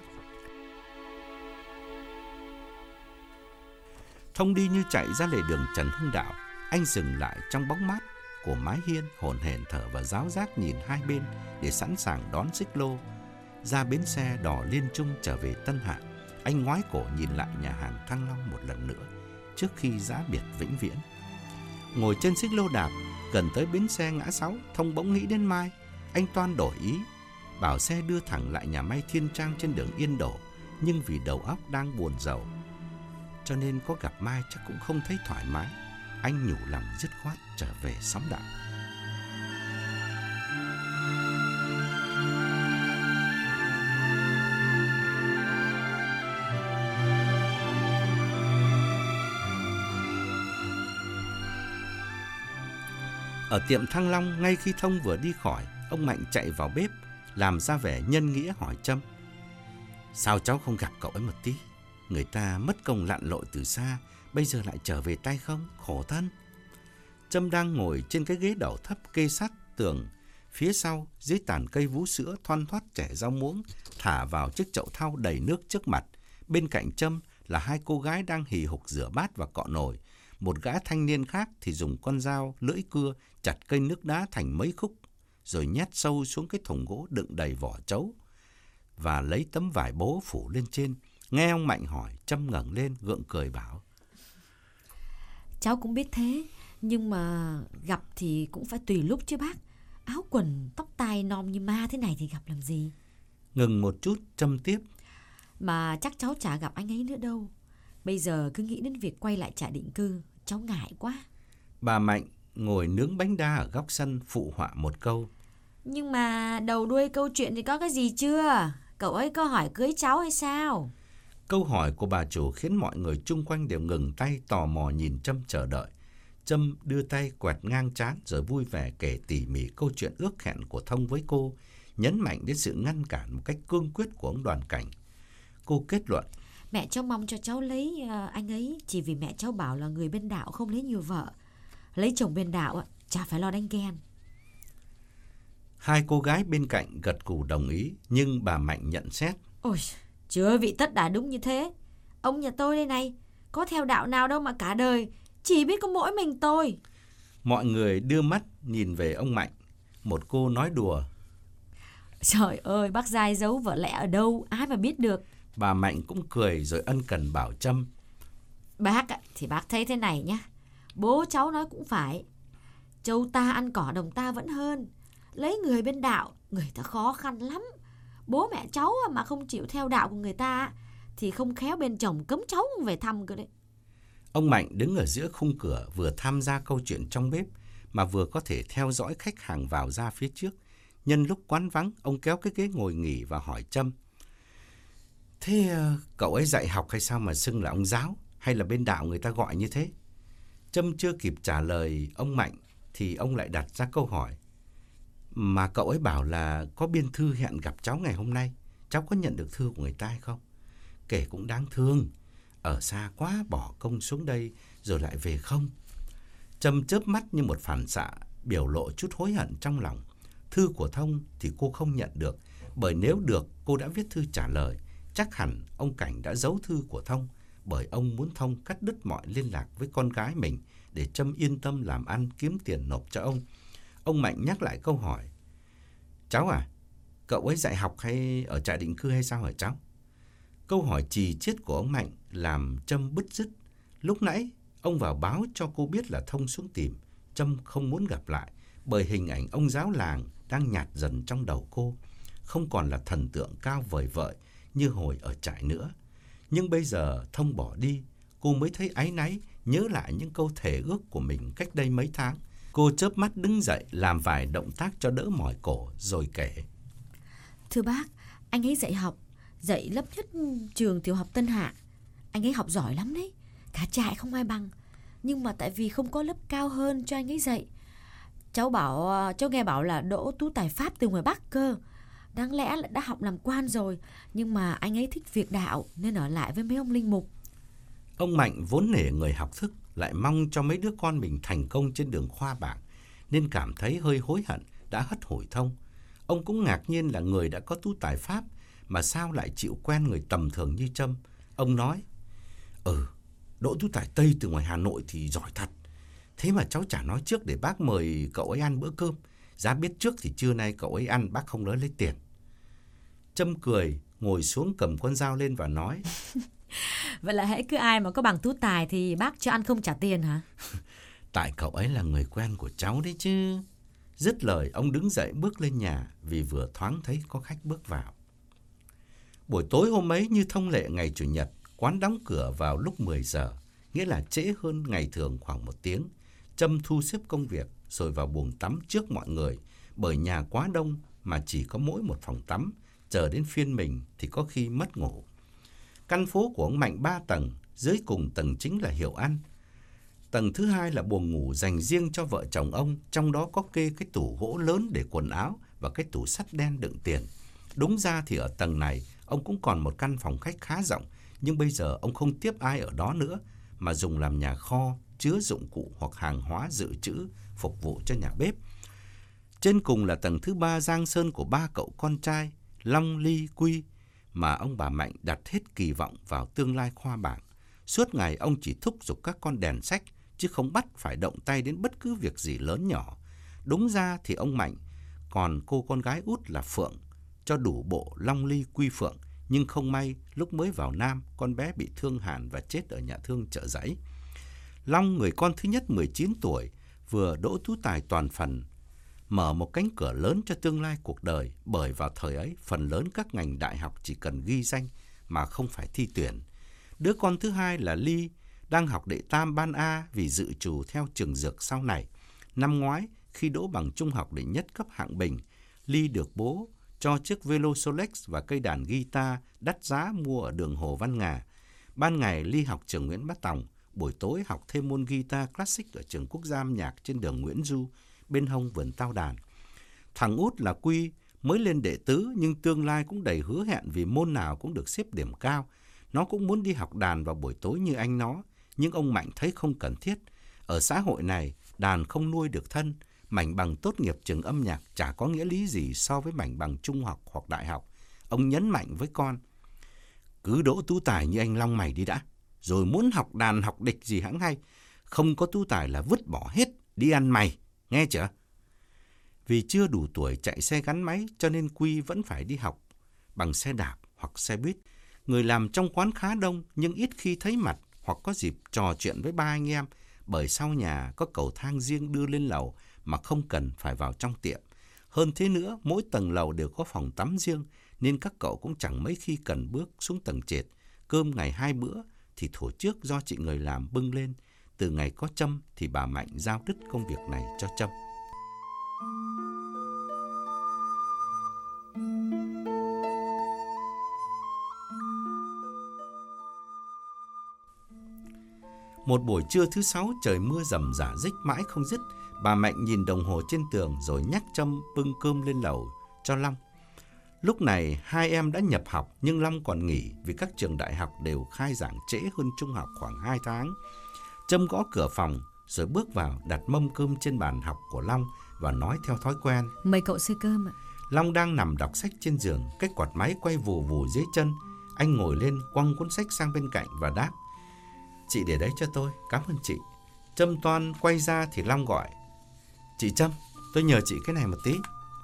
Thông đi như chạy ra lề đường Trần Hưng Đạo. Anh dừng lại trong bóng mát của mái hiên, hổn hển thở và ráo rác nhìn hai bên để sẵn sàng đón xích lô ra bến xe đò Liên Trung trở về Tân Hạ. Anh ngoái cổ nhìn lại nhà hàng Thăng Long một lần nữa trước khi giã biệt vĩnh viễn. Ngồi trên xích lô đạp gần tới bến xe ngã sáu, Thông bỗng nghĩ đến Mai. Anh toan đổi ý, bảo xe đưa thẳng lại nhà may Thiên Trang trên đường Yên Đổ, nhưng vì đầu óc đang buồn rầu cho nên có gặp Mai chắc cũng không thấy thoải mái. Anh nhủ lòng dứt khoát trở về Sóng Đạo. Ở tiệm Thăng Long, ngay khi Thông vừa đi khỏi, ông Mạnh chạy vào bếp, làm ra vẻ nhân nghĩa hỏi Trâm: Sao cháu không gặp cậu ấy một tí? Người ta mất công lặn lội từ xa, bây giờ lại trở về tay không, khổ thân. Trâm đang ngồi trên cái ghế đầu thấp kê sát tường, phía sau dưới tàn cây vú sữa thoăn thoắt chẻ rau muống thả vào chiếc chậu thau đầy nước trước mặt. Bên cạnh Trâm là hai cô gái đang hì hục rửa bát và cọ nồi. Một gã thanh niên khác thì dùng con dao lưỡi cưa chặt cây nước đá thành mấy khúc, rồi nhét sâu xuống cái thùng gỗ đựng đầy vỏ trấu và lấy tấm vải bố phủ lên trên. Nghe ông Mạnh hỏi, Trâm ngẩng lên gượng cười bảo: Cháu cũng biết thế, nhưng mà gặp thì cũng phải tùy lúc chứ bác. Áo quần tóc tai nom như ma thế này thì gặp làm gì. Ngừng một chút, Trâm tiếp: Mà chắc cháu chả gặp anh ấy nữa đâu. Bây giờ cứ nghĩ đến việc quay lại trại định cư, cháu ngại quá. Bà Mạnh ngồi nướng bánh đa ở góc sân phụ họa một câu: Nhưng mà đầu đuôi câu chuyện thì có cái gì chưa? Cậu ấy có hỏi cưới cháu hay sao? Câu hỏi của bà chủ khiến mọi người chung quanh đều ngừng tay tò mò nhìn Trâm chờ đợi. Trâm đưa tay quẹt ngang trán rồi vui vẻ kể tỉ mỉ câu chuyện ước hẹn của Thông với cô, nhấn mạnh đến sự ngăn cản một cách cương quyết của ông Đoàn Cảnh. Cô kết luận: Mẹ cháu mong cho cháu lấy uh, anh ấy chỉ vì mẹ cháu bảo là người bên đạo không lấy nhiều vợ. Lấy chồng bên đạo chả phải lo đánh ghen. Hai cô gái bên cạnh gật gù đồng ý, nhưng bà Mạnh nhận xét: Ôi, chưa vị tất đã đúng như thế. Ông nhà tôi đây này, có theo đạo nào đâu mà cả đời chỉ biết có mỗi mình tôi. Mọi người đưa mắt nhìn về ông Mạnh. Một cô nói đùa: Trời ơi, bác Giai giấu vợ lẽ ở đâu, ai mà biết được. Bà Mạnh cũng cười rồi ân cần bảo Trâm: Bác thì bác thấy thế này nhá. Bố cháu nói cũng phải. Châu ta ăn cỏ đồng ta vẫn hơn. Lấy người bên đạo, người ta khó khăn lắm. Bố mẹ cháu mà không chịu theo đạo của người ta thì không khéo bên chồng cấm cháu không về thăm cơ đấy. Ông Mạnh đứng ở giữa khung cửa, vừa tham gia câu chuyện trong bếp mà vừa có thể theo dõi khách hàng vào ra phía trước. Nhân lúc quán vắng, ông kéo cái ghế ngồi nghỉ và hỏi Trâm: Thế uh, cậu ấy dạy học hay sao mà xưng là ông giáo? Hay là bên đạo người ta gọi như thế? Trâm chưa kịp trả lời ông Mạnh thì ông lại đặt ra câu hỏi: Mà cậu ấy bảo là có biên thư hẹn gặp cháu ngày hôm nay. Cháu có nhận được thư của người ta hay không? Kể cũng đáng thương, ở xa quá bỏ công xuống đây rồi lại về không. Trâm chớp mắt như một phản xạ, biểu lộ chút hối hận trong lòng. Thư của Thông thì cô không nhận được, bởi nếu được cô đã viết thư trả lời. Chắc hẳn ông Cảnh đã giấu thư của Thông, bởi ông muốn Thông cắt đứt mọi liên lạc với con gái mình để Trâm yên tâm làm ăn kiếm tiền nộp cho ông. Ông Mạnh nhắc lại câu hỏi: Cháu à, cậu ấy dạy học hay ở trại định cư hay sao hả cháu? Câu hỏi chì chiết của ông Mạnh làm Trâm bứt rứt. Lúc nãy ông vào báo cho cô biết là Thông xuống tìm. Trâm không muốn gặp lại, bởi hình ảnh ông giáo làng đang nhạt dần trong đầu cô, không còn là thần tượng cao vời vợi như hồi ở trại nữa. Nhưng bây giờ Thông bỏ đi, cô mới thấy áy náy, nhớ lại những câu thề ước của mình cách đây mấy tháng. Cô chớp mắt đứng dậy, làm vài động tác cho đỡ mỏi cổ, rồi kể: Thưa bác, anh ấy dạy học, dạy lớp nhất trường tiểu học Tân Hạ. Anh ấy học giỏi lắm đấy, cả trại không ai bằng. Nhưng mà tại vì không có lớp cao hơn cho anh ấy dạy. Cháu bảo, cháu nghe bảo là đỗ tú tài Pháp từ ngoài Bắc cơ. Đáng lẽ là đã học làm quan rồi, nhưng mà anh ấy thích việc đạo nên ở lại với mấy ông linh mục. Ông Mạnh vốn nể người học thức, lại mong cho mấy đứa con mình thành công trên đường khoa bảng, nên cảm thấy hơi hối hận đã hất hủi Thông. Ông cũng ngạc nhiên là người đã có tú tài Pháp mà sao lại chịu quen người tầm thường như Trâm. Ông nói: Ừ, đỗ tú tài Tây từ ngoài Hà Nội thì giỏi thật. Thế mà cháu chả nói trước để bác mời cậu ấy ăn bữa cơm. Giá biết trước thì trưa nay cậu ấy ăn bác không lấy lấy tiền. Trâm cười, ngồi xuống cầm con dao lên và nói: Vậy là hễ cứ ai mà có bằng tú tài thì bác cho ăn không trả tiền hả? Tại cậu ấy là người quen của cháu đấy chứ. Dứt lời, ông đứng dậy bước lên nhà vì vừa thoáng thấy có khách bước vào. Buổi tối hôm ấy như thông lệ ngày Chủ nhật, quán đóng cửa vào lúc mười giờ, nghĩa là trễ hơn ngày thường khoảng một tiếng. Trâm thu xếp công việc rồi vào buồng tắm trước mọi người, bởi nhà quá đông mà chỉ có mỗi một phòng tắm, chờ đến phiên mình thì có khi mất ngủ. Căn phố của ông Mạnh ba tầng, dưới cùng tầng chính là hiệu ăn. Tầng thứ hai là buồng ngủ dành riêng cho vợ chồng ông, trong đó có kê cái tủ gỗ lớn để quần áo và cái tủ sắt đen đựng tiền. Đúng ra thì ở tầng này, ông cũng còn một căn phòng khách khá rộng, nhưng bây giờ ông không tiếp ai ở đó nữa, mà dùng làm nhà kho, chứa dụng cụ hoặc hàng hóa dự trữ, phục vụ cho nhà bếp. Trên cùng là tầng thứ ba giang sơn của ba cậu con trai, Long, Ly, Quy, mà ông bà Mạnh đặt hết kỳ vọng vào tương lai khoa bảng. Suốt ngày ông chỉ thúc giục các con đèn sách, chứ không bắt phải động tay đến bất cứ việc gì lớn nhỏ. Đúng ra thì ông Mạnh còn cô con gái út là Phượng, cho đủ bộ Long, Ly, Quy, Phượng. Nhưng không may, lúc mới vào Nam, con bé bị thương hàn và chết ở nhà thương Chợ Giấy. Long, người con thứ nhất mười chín tuổi, vừa đỗ tú tài toàn phần, mở một cánh cửa lớn cho tương lai cuộc đời, bởi vào thời ấy, phần lớn các ngành đại học chỉ cần ghi danh mà không phải thi tuyển. Đứa con thứ hai là Ly, đang học đệ tam ban A vì dự trù theo trường dược sau này. Năm ngoái, khi đỗ bằng trung học đệ nhất cấp hạng bình, Ly được bố cho chiếc Velo Solex và cây đàn guitar đắt giá mua ở đường Hồ Văn Ngà. Ban ngày Ly học trường Nguyễn Bá Tòng, buổi tối học thêm môn guitar classic ở trường Quốc gia âm nhạc trên đường Nguyễn Du, bên hông vườn tao đàn. Thằng út là Quy, mới lên đệ tứ nhưng tương lai cũng đầy hứa hẹn vì môn nào cũng được xếp điểm cao. Nó cũng muốn đi học đàn vào buổi tối như anh nó, nhưng ông Mạnh thấy không cần thiết. Ở xã hội này, đàn không nuôi được thân, mảnh bằng tốt nghiệp trường âm nhạc chả có nghĩa lý gì so với mảnh bằng trung học hoặc đại học. Ông nhấn mạnh với con: Cứ đỗ tú tài như anh Long mày đi đã, rồi muốn học đàn học địch gì hẵng hay. Không có tú tài là vứt bỏ hết, đi ăn mày, nghe chưa? Vì chưa đủ tuổi chạy xe gắn máy cho nên Quy vẫn phải đi học bằng xe đạp hoặc xe buýt. Người làm trong quán khá đông nhưng ít khi thấy mặt hoặc có dịp trò chuyện với ba anh em, bởi sau nhà có cầu thang riêng đưa lên lầu mà không cần phải vào trong tiệm. Hơn thế nữa, mỗi tầng lầu đều có phòng tắm riêng nên các cậu cũng chẳng mấy khi cần bước xuống tầng trệt. Cơm ngày hai bữa thì thổ trước do chị người làm bưng lên. Từ ngày có Trâm thì bà Mạnh giao đứt công việc này cho Trâm. Một buổi trưa thứ sáu, trời mưa rầm rả rích mãi không dứt. Bà Mạnh nhìn đồng hồ trên tường rồi nhắc Trâm bưng cơm lên lầu cho Long. Lúc này hai em đã nhập học nhưng Long còn nghỉ vì các trường đại học đều khai giảng trễ hơn trung học khoảng hai tháng. Trâm gõ cửa phòng rồi bước vào, đặt mâm cơm trên bàn học của Long và nói theo thói quen: Mời cậu xơi cơm ạ. Long đang nằm đọc sách trên giường, cái quạt máy quay vù vù dưới chân. Anh ngồi lên quăng cuốn sách sang bên cạnh và đáp: Chị để đấy cho tôi, cảm ơn chị. Trâm toan quay ra thì Long gọi: Chị Trâm, tôi nhờ chị cái này một tí.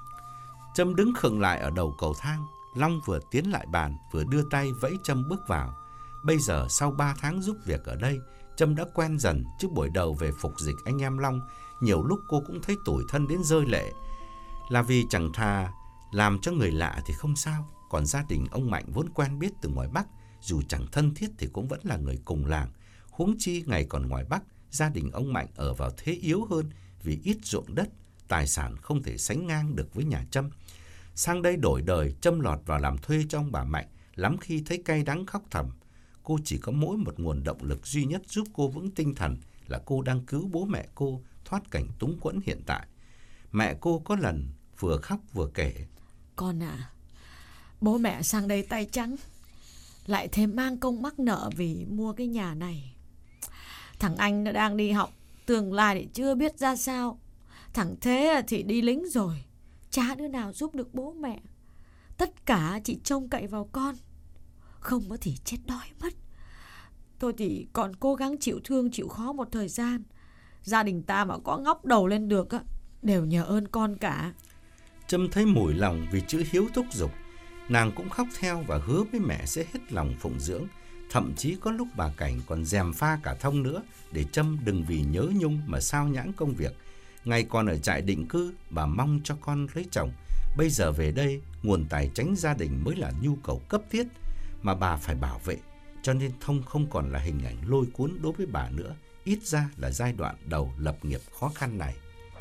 Trâm đứng khựng lại ở đầu cầu thang. Long vừa tiến lại bàn vừa đưa tay vẫy Trâm bước vào. Bây giờ sau ba tháng giúp việc ở đây, Trâm đã quen dần, chứ buổi đầu về phục dịch anh em Long, nhiều lúc cô cũng thấy tủi thân đến rơi lệ. Là vì chẳng thà làm cho người lạ thì không sao, còn gia đình ông Mạnh vốn quen biết từ ngoài Bắc, dù chẳng thân thiết thì cũng vẫn là người cùng làng. Huống chi ngày còn ngoài Bắc, gia đình ông Mạnh ở vào thế yếu hơn vì ít ruộng đất, tài sản không thể sánh ngang được với nhà Trâm. Sang đây đổi đời, Trâm lọt vào làm thuê cho ông bà Mạnh, lắm khi thấy cay đắng khóc thầm. Cô chỉ có mỗi một nguồn động lực duy nhất giúp cô vững tinh thần là cô đang cứu bố mẹ cô thoát cảnh túng quẫn hiện tại. Mẹ cô có lần vừa khóc vừa kể: Con à, bố mẹ sang đây tay trắng, lại thêm mang công mắc nợ vì mua cái nhà này. Thằng anh nó đang đi học, tương lai thì chưa biết ra sao. Thằng Thế thì đi lính rồi, chả đứa nào giúp được bố mẹ. Tất cả chỉ trông cậy vào con, không có thì chết đói mất. Tôi thì còn cố gắng chịu thương chịu khó một thời gian. Gia đình ta mà có ngóc đầu lên được đều nhờ ơn con cả. Trâm thấy mủi lòng vì chữ hiếu thúc giục. Nàng cũng khóc theo và hứa với mẹ sẽ hết lòng phụng dưỡng. Thậm chí có lúc bà Cảnh còn gièm pha cả Thông nữa, để Trâm đừng vì nhớ nhung mà sao nhãng công việc. Ngày còn ở trại định cư, bà mong cho con lấy chồng. Bây giờ về đây, nguồn tài chánh gia đình mới là nhu cầu cấp thiết mà bà phải bảo vệ. Cho nên Thông không còn là hình ảnh lôi cuốn đối với bà nữa, ít ra là giai đoạn đầu lập nghiệp khó khăn này.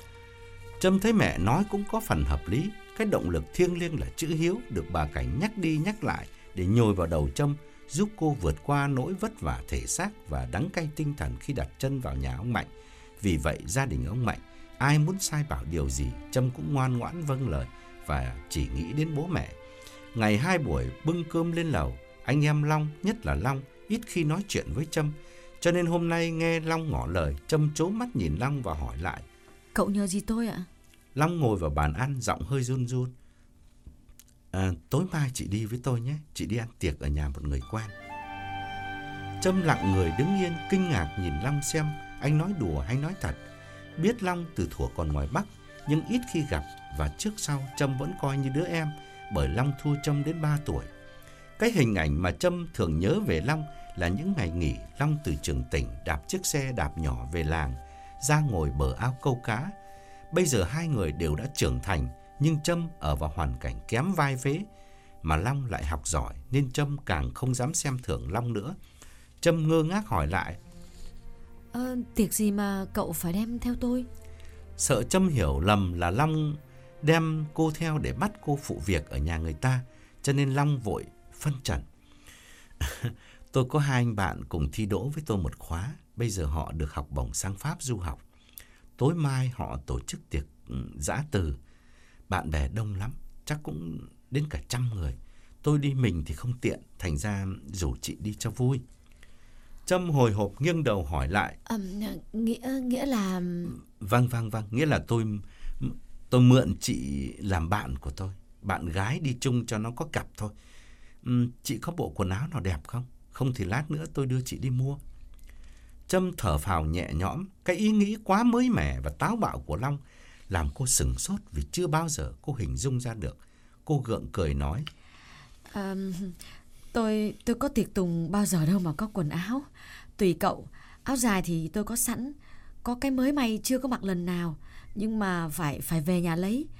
Trâm thấy mẹ nói cũng có phần hợp lý. Cái động lực thiêng liêng là chữ hiếu được bà Cảnh nhắc đi nhắc lại để nhồi vào đầu Trâm, giúp cô vượt qua nỗi vất vả thể xác và đắng cay tinh thần khi đặt chân vào nhà ông Mạnh. Vì vậy gia đình ông Mạnh, ai muốn sai bảo điều gì, Trâm cũng ngoan ngoãn vâng lời và chỉ nghĩ đến bố mẹ. Ngày hai buổi bưng cơm lên lầu, anh em Long, nhất là Long, ít khi nói chuyện với Trâm. Cho nên hôm nay nghe Long ngỏ lời, Trâm trố mắt nhìn Long và hỏi lại: Cậu nhờ gì tôi ạ? Long ngồi vào bàn ăn, giọng hơi run run: à, tối mai chị đi với tôi nhé, chị đi ăn tiệc ở nhà một người quen. Trâm lặng người đứng yên, kinh ngạc nhìn Long xem anh nói đùa hay nói thật. Biết Long từ thuở còn ngoài Bắc, nhưng ít khi gặp, và trước sau Trâm vẫn coi như đứa em, bởi Long thua Trâm đến ba tuổi. Cái hình ảnh mà Trâm thường nhớ về Long là những ngày nghỉ, Long từ trường tỉnh đạp chiếc xe đạp nhỏ về làng, ra ngồi bờ ao câu cá. Bây giờ hai người đều đã trưởng thành, nhưng Trâm ở vào hoàn cảnh kém vai vế, mà Long lại học giỏi nên Trâm càng không dám xem thường Long nữa. Trâm ngơ ngác hỏi lại: ờ, Tiệc gì mà cậu phải đem theo tôi? Sợ Trâm hiểu lầm là Long đem cô theo để bắt cô phụ việc ở nhà người ta, cho nên Long vội phân trần: Tôi có hai anh bạn cùng thi đỗ với tôi một khóa, bây giờ họ được học bổng sang Pháp du học. Tối mai họ tổ chức tiệc giã từ, bạn bè đông lắm, chắc cũng đến cả trăm người. Tôi đi mình thì không tiện, thành ra rủ chị đi cho vui. Trâm hồi hộp nghiêng đầu hỏi lại: à, nghĩa nghĩa là Vâng vâng vâng, nghĩa là tôi tôi mượn chị làm bạn của tôi, bạn gái đi chung cho nó có cặp thôi. uhm, Chị có bộ quần áo nào đẹp không? Không thì lát nữa tôi đưa chị đi mua. Trâm thở phào nhẹ nhõm. Cái ý nghĩ quá mới mẻ và táo bạo của Long làm cô sửng sốt vì chưa bao giờ cô hình dung ra được. Cô gượng cười nói: à, Tôi tôi có tiệc tùng bao giờ đâu mà có quần áo. Tùy cậu, áo dài thì tôi có sẵn, có cái mới may chưa có mặc lần nào, nhưng mà phải phải về nhà lấy.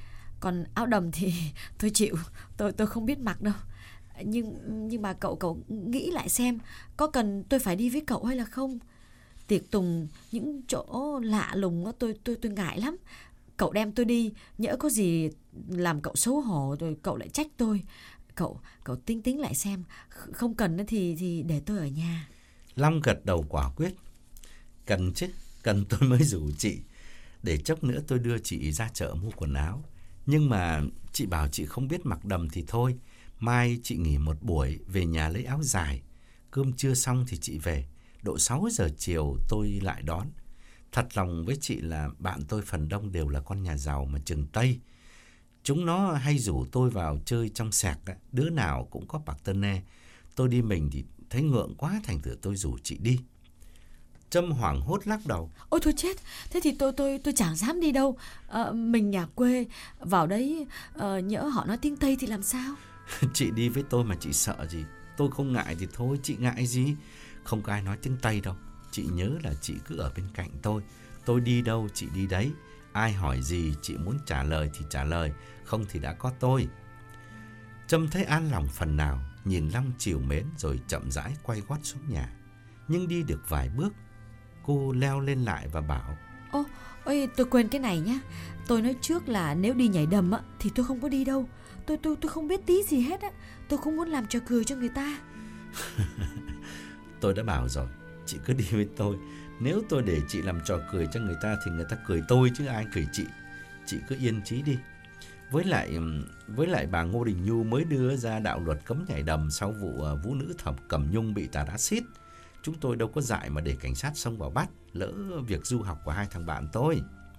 Còn áo đầm thì tôi chịu, tôi tôi không biết mặc đâu. Nhưng nhưng mà cậu cậu nghĩ lại xem, có cần tôi phải đi với cậu hay là không? Tiệc tùng những chỗ lạ lùng tôi tôi tôi ngại lắm. Cậu đem tôi đi, nhỡ có gì làm cậu xấu hổ rồi cậu lại trách tôi. Cậu cậu tính tính lại xem, không cần thì thì để tôi ở nhà. Long gật đầu quả quyết. Cần chứ, cần tôi mới rủ chị. Để chốc nữa tôi đưa chị ra chợ mua quần áo. Nhưng mà chị bảo chị không biết mặc đầm thì thôi. Mai chị nghỉ một buổi, về nhà lấy áo dài. Cơm trưa xong thì chị về. Độ sáu giờ chiều tôi lại đón. Thật lòng với chị là bạn tôi phần đông đều là con nhà giàu mà trường Tây. Chúng nó hay rủ tôi vào chơi trong sẹc, đứa nào cũng có partner. Tôi đi mình thì thấy ngượng quá, thành thử tôi rủ chị đi. Trâm hoảng hốt lắc đầu. Ôi thôi chết, thế thì tôi tôi tôi chẳng dám đi đâu. À, mình nhà quê, vào đấy à, nhỡ họ nói tiếng Tây thì làm sao? Chị đi với tôi mà chị sợ gì? Tôi không ngại thì thôi, chị ngại gì? Không có ai nói tiếng Tây đâu. Chị nhớ là chị cứ ở bên cạnh tôi. Tôi đi đâu chị đi đấy. Ai hỏi gì chị muốn trả lời thì trả lời, không thì đã có tôi. Trâm thấy an lòng phần nào, nhìn Long trìu mến rồi chậm rãi quay gót xuống nhà. Nhưng đi được vài bước, cô leo lên lại và bảo: Ô, ôi tôi quên cái này nhá. Tôi nói trước là nếu đi nhảy đầm á thì tôi không có đi đâu. Tôi tôi tôi không biết tí gì hết á. Tôi không muốn làm trò cười cho người ta. Tôi đã bảo rồi, chị cứ đi với tôi. Nếu tôi để chị làm trò cười cho người ta thì người ta cười tôi chứ ai cười chị. Chị cứ yên trí đi. Với lại với lại bà Ngô Đình Nhu mới đưa ra đạo luật cấm nhảy đầm sau vụ vũ nữ Thẩm Cẩm Nhung bị tạt axit. Chúng tôi đâu có dại mà để cảnh sát xông vào bắt, lỡ việc du học của hai thằng bạn tôi.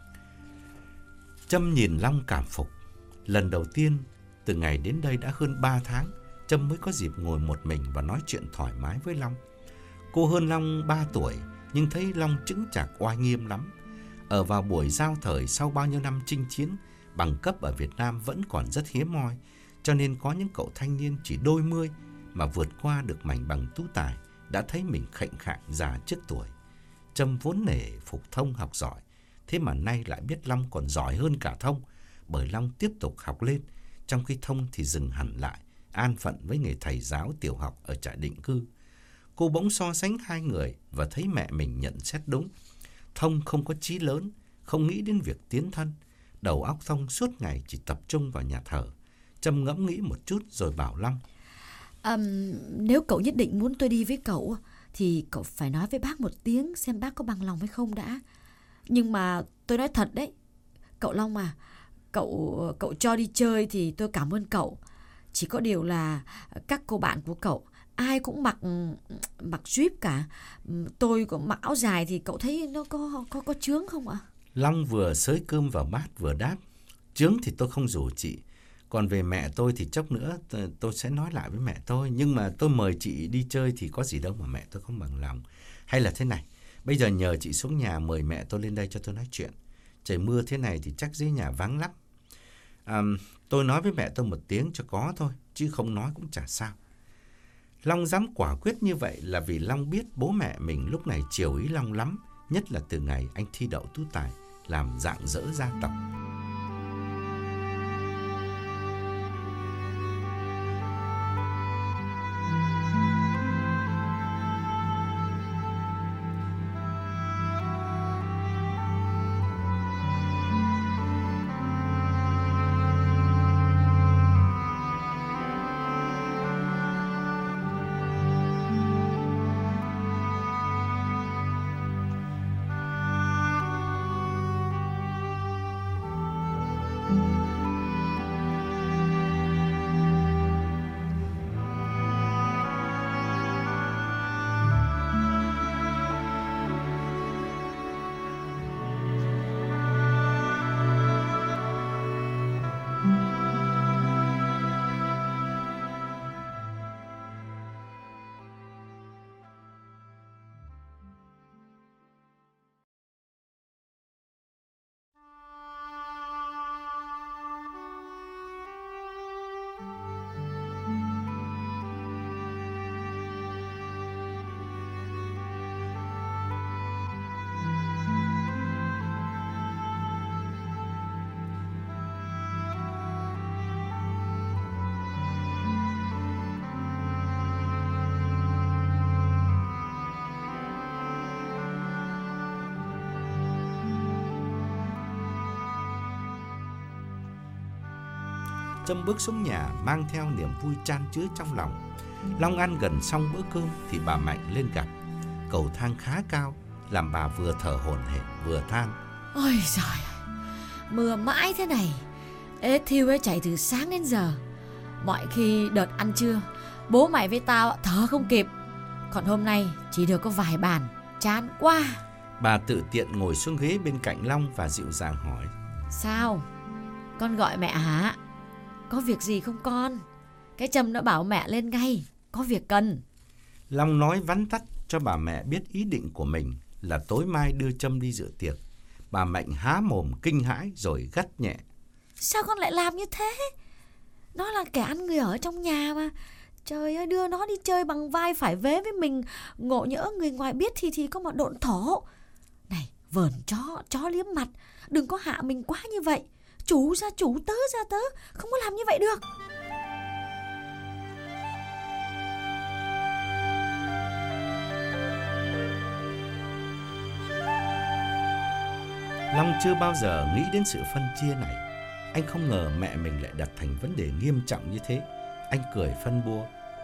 Trâm nhìn Long cảm phục. Lần đầu tiên từ ngày đến đây đã hơn ba tháng, Trâm mới có dịp ngồi một mình và nói chuyện thoải mái với Long. Cô hơn Long ba tuổi, nhưng thấy Long chững chạc oai nghiêm lắm. Ở vào buổi giao thời sau bao nhiêu năm chinh chiến, bằng cấp ở Việt Nam vẫn còn rất hiếm hoi, cho nên có những cậu thanh niên chỉ đôi mươi mà vượt qua được mảnh bằng tú tài đã thấy mình khệnh khạng già trước tuổi. Trâm vốn nể phục Thông học giỏi, thế mà nay lại biết Long còn giỏi hơn cả Thông, bởi Long tiếp tục học lên, trong khi Thông thì dừng hẳn lại, an phận với nghề thầy giáo tiểu học ở trại định cư. Cô bỗng so sánh hai người và thấy mẹ mình nhận xét đúng. Thông không có chí lớn, không nghĩ đến việc tiến thân. Đầu óc Thông suốt ngày chỉ tập trung vào nhà thờ. Trâm ngẫm nghĩ một chút rồi bảo Long: à, Nếu cậu nhất định muốn tôi đi với cậu thì cậu phải nói với bác một tiếng xem bác có bằng lòng hay không đã. Nhưng mà tôi nói thật đấy, cậu Long à, Cậu cậu cho đi chơi thì tôi cảm ơn cậu. Chỉ có điều là các cô bạn của cậu ai cũng mặc mặc jeep cả. Tôi cũng mặc áo dài thì cậu thấy nó có có có chướng không ạ? Long vừa xới cơm vào bát vừa đáp: Chướng thì tôi không rủ chị. Còn về mẹ tôi thì chốc nữa tôi sẽ nói lại với mẹ tôi. Nhưng mà tôi mời chị đi chơi thì có gì đâu mà mẹ tôi không bằng lòng. Hay là thế này, bây giờ nhờ chị xuống nhà mời mẹ tôi lên đây cho tôi nói chuyện. Trời mưa thế này thì chắc dưới nhà vắng lắm. À, tôi nói với mẹ tôi một tiếng cho có thôi, chứ không nói cũng chả sao. Long dám quả quyết như vậy là vì Long biết bố mẹ mình lúc này chiều ý Long lắm, nhất là từ ngày anh thi đậu tú tài, làm rạng rỡ gia tộc. Trâm bước xuống nhà mang theo niềm vui chan chứa trong lòng. Long ăn gần xong bữa cơm thì bà Mạnh lên gặp. Cầu thang khá cao, làm bà vừa thở hổn hển vừa than: Ôi giời, mưa mãi thế này, ế thiêu ấy chạy từ sáng đến giờ. Mọi khi đợt ăn trưa, bố mày với tao thở không kịp. Còn hôm nay chỉ được có vài bàn, chán quá. Bà tự tiện ngồi xuống ghế bên cạnh Long và dịu dàng hỏi: Sao? Con gọi mẹ hả? Có việc gì không con? Cái Trâm nó bảo mẹ lên ngay, có việc cần. Long nói vắn tắt cho bà mẹ biết ý định của mình là tối mai đưa Trâm đi dự tiệc. Bà Mạnh há mồm kinh hãi rồi gắt nhẹ: Sao con lại làm như thế? Nó là kẻ ăn người ở trong nhà mà. Trời ơi, đưa nó đi chơi bằng vai phải vế với mình, ngộ nhỡ người ngoài biết thì thì có một độn thổ. Này, vờn chó, chó liếm mặt, đừng có hạ mình quá như vậy. Chủ ra chủ, tớ ra tớ, không có làm như vậy được. Long chưa bao giờ nghĩ đến sự phân chia này. Anh không ngờ mẹ mình lại đặt thành vấn đề nghiêm trọng như thế. Anh cười phân bua: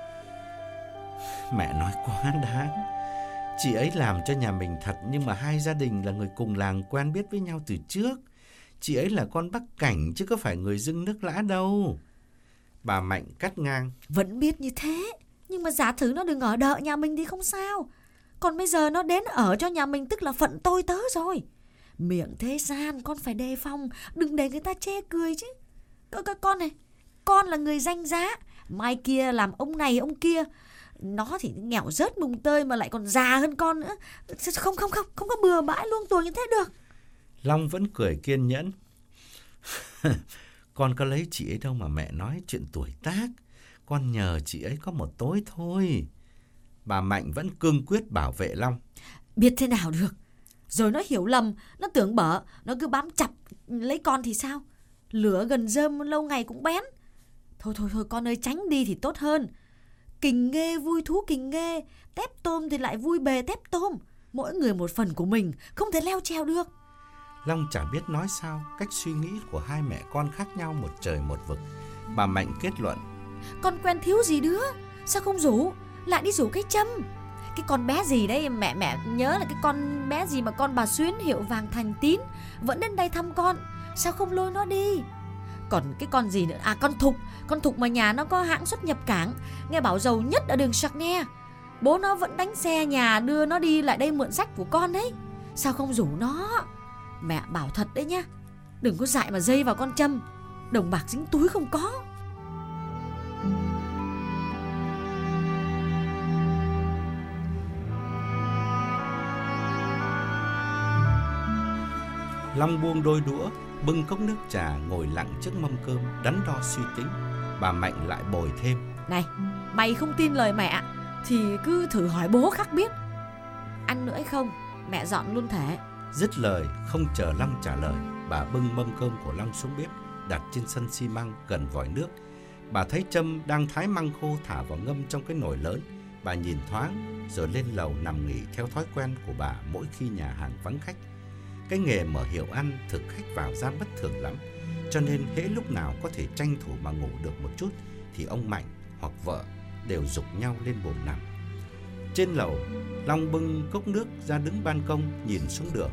Mẹ nói quá đáng. Chị ấy làm cho nhà mình thật, nhưng mà hai gia đình là người cùng làng quen biết với nhau từ trước. Chị ấy là con Bắc Cảnh chứ có phải người dưng nước lã đâu. Bà Mạnh cắt ngang: Vẫn biết như thế, nhưng mà giả thử nó đừng ở đợ nhà mình thì không sao. Còn bây giờ nó đến ở cho nhà mình tức là phận tôi tớ rồi. Miệng thế gian con phải đề phòng, đừng để người ta chê cười chứ. C- con này, con là người danh giá, mai kia làm ông này ông kia. Nó thì nghèo rớt mùng tơi mà lại còn già hơn con nữa. Không không không, không có bừa bãi luông tuồng như thế được. Long vẫn cười kiên nhẫn: Con có lấy chị ấy đâu mà mẹ nói chuyện tuổi tác. Con nhờ chị ấy có một tối thôi. Bà Mạnh vẫn cương quyết bảo vệ Long: Biết thế nào được. Rồi nó hiểu lầm, nó tưởng bở, nó cứ bám chặt lấy con thì sao? Lửa gần rơm lâu ngày cũng bén. Thôi thôi thôi con ơi, tránh đi thì tốt hơn. Kình nghê vui thú kình nghê, tép tôm thì lại vui bề tép tôm. Mỗi người một phần của mình, không thể leo trèo được. Long chả biết nói sao. Cách suy nghĩ của hai mẹ con khác nhau một trời một vực. Bà Mạnh kết luận: Con quen thiếu gì đứa, sao không rủ, lại đi rủ cái Trâm. Cái con bé gì đấy, mẹ mẹ nhớ là cái con bé gì mà con bà Xuyến hiệu vàng Thành Tín vẫn đến đây thăm con, sao không lôi nó đi. Còn cái con gì nữa, à con Thục, con Thục mà nhà nó có hãng xuất nhập cảng, nghe bảo giàu nhất ở đường Sacne. Bố nó vẫn đánh xe nhà đưa nó đi lại đây mượn sách của con đấy, sao không rủ nó. Mẹ bảo thật đấy nhá, đừng có dại mà dây vào con Trâm, đồng bạc dính túi không có. Long buông đôi đũa, bưng cốc nước trà, ngồi lặng trước mâm cơm, đắn đo suy tính. Bà Mạnh lại bồi thêm: Này, mày không tin lời mẹ thì cứ thử hỏi bố khắc biết. Ăn nữa hay không, mẹ dọn luôn thể. Dứt lời, không chờ Long trả lời, bà bưng mâm cơm của Long xuống bếp, đặt trên sân xi măng gần vòi nước. Bà thấy Trâm đang thái măng khô thả vào ngâm trong cái nồi lớn. Bà nhìn thoáng rồi lên lầu nằm nghỉ theo thói quen của bà mỗi khi nhà hàng vắng khách. Cái nghề mở hiệu ăn thực khách vào ra bất thường lắm, cho nên hễ lúc nào có thể tranh thủ mà ngủ được một chút thì ông Mạnh hoặc vợ đều giục nhau lên buồng nằm. Trên lầu, Long bưng cốc nước ra đứng ban công nhìn xuống đường.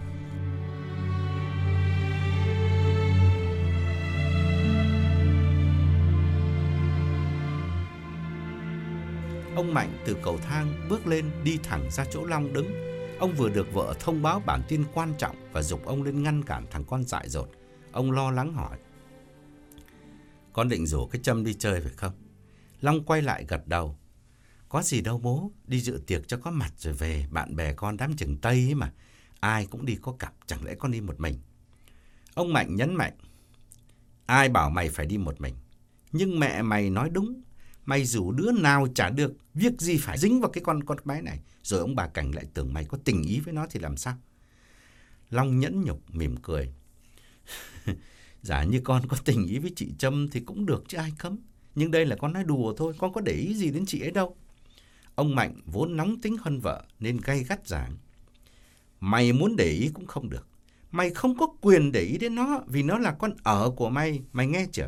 Ông Mạnh từ cầu thang bước lên đi thẳng ra chỗ Long đứng. Ông vừa được vợ thông báo bản tin quan trọng và giục ông lên ngăn cản thằng con dại dột. Ông lo lắng hỏi: Con định rủ cái Trâm đi chơi phải không? Long quay lại gật đầu: Có gì đâu bố, đi dự tiệc cho có mặt rồi về. Bạn bè con đám chừng Tây ấy mà, ai cũng đi có cặp, chẳng lẽ con đi một mình? Ông Mạnh nhấn mạnh: Ai bảo mày phải đi một mình? Nhưng mẹ mày nói đúng, mày rủ đứa nào chả được, việc gì phải dính vào cái con con bé này. Rồi ông bà Cảnh lại tưởng mày có tình ý với nó thì làm sao? Long nhẫn nhục mỉm cười: Giả như con có tình ý với chị Trâm thì cũng được chứ ai cấm. Nhưng đây là con nói đùa thôi, con có để ý gì đến chị ấy đâu. Ông Mạnh vốn nóng tính hơn vợ nên gay gắt giảng: Mày muốn để ý cũng không được. Mày không có quyền để ý đến nó vì nó là con ở của mày, mày nghe chưa?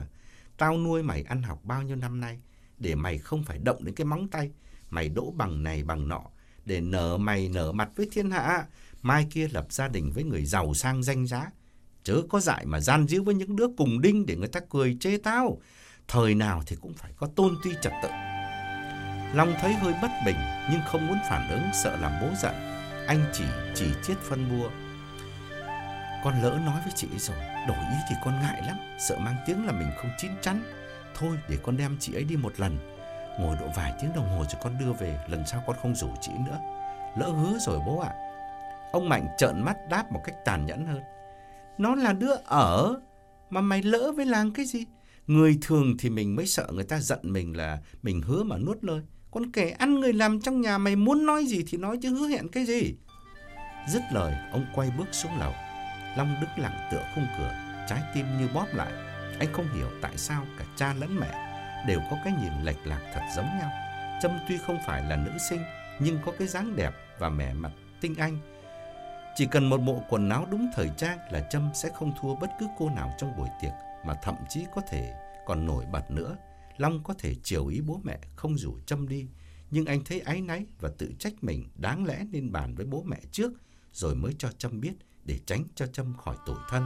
Tao nuôi mày ăn học bao nhiêu năm nay, để mày không phải động đến cái móng tay. Mày đỗ bằng này bằng nọ, để nở mày nở mặt với thiên hạ. Mai kia lập gia đình với người giàu sang danh giá. Chớ có dại mà gian díu với những đứa cùng đinh để người ta cười chê tao. Thời nào thì cũng phải có tôn ti trật tự. Long thấy hơi bất bình nhưng không muốn phản ứng, sợ làm bố giận. Anh chỉ chỉ chiết phân bua. Con lỡ nói với chị ấy rồi, đổi ý thì con ngại lắm, sợ mang tiếng là mình không chín chắn. Thôi để con đem chị ấy đi một lần, ngồi độ vài tiếng đồng hồ rồi con đưa về. Lần sau con không rủ chị nữa. Lỡ hứa rồi bố ạ. Ông Mạnh trợn mắt đáp một cách tàn nhẫn hơn. Nó là đứa ở, mà mày lỡ với làng cái gì? Người thường thì mình mới sợ người ta giận mình là mình hứa mà nuốt lời. Còn kẻ ăn người làm trong nhà, mày muốn nói gì thì nói chứ hứa hẹn cái gì. Dứt lời, ông quay bước xuống lầu. Long đứng lặng tựa khung cửa, trái tim như bóp lại. Anh không hiểu tại sao cả cha lẫn mẹ đều có cái nhìn lệch lạc thật giống nhau. Trâm tuy không phải là nữ sinh, nhưng có cái dáng đẹp và vẻ mặt tinh anh. Chỉ cần một bộ quần áo đúng thời trang là Trâm sẽ không thua bất cứ cô nào trong buổi tiệc, mà thậm chí có thể còn nổi bật nữa. Long có thể chiều ý bố mẹ không rủ Trâm đi, nhưng anh thấy áy náy và tự trách mình, đáng lẽ nên bàn với bố mẹ trước rồi mới cho Trâm biết, để tránh cho Trâm khỏi tủi thân.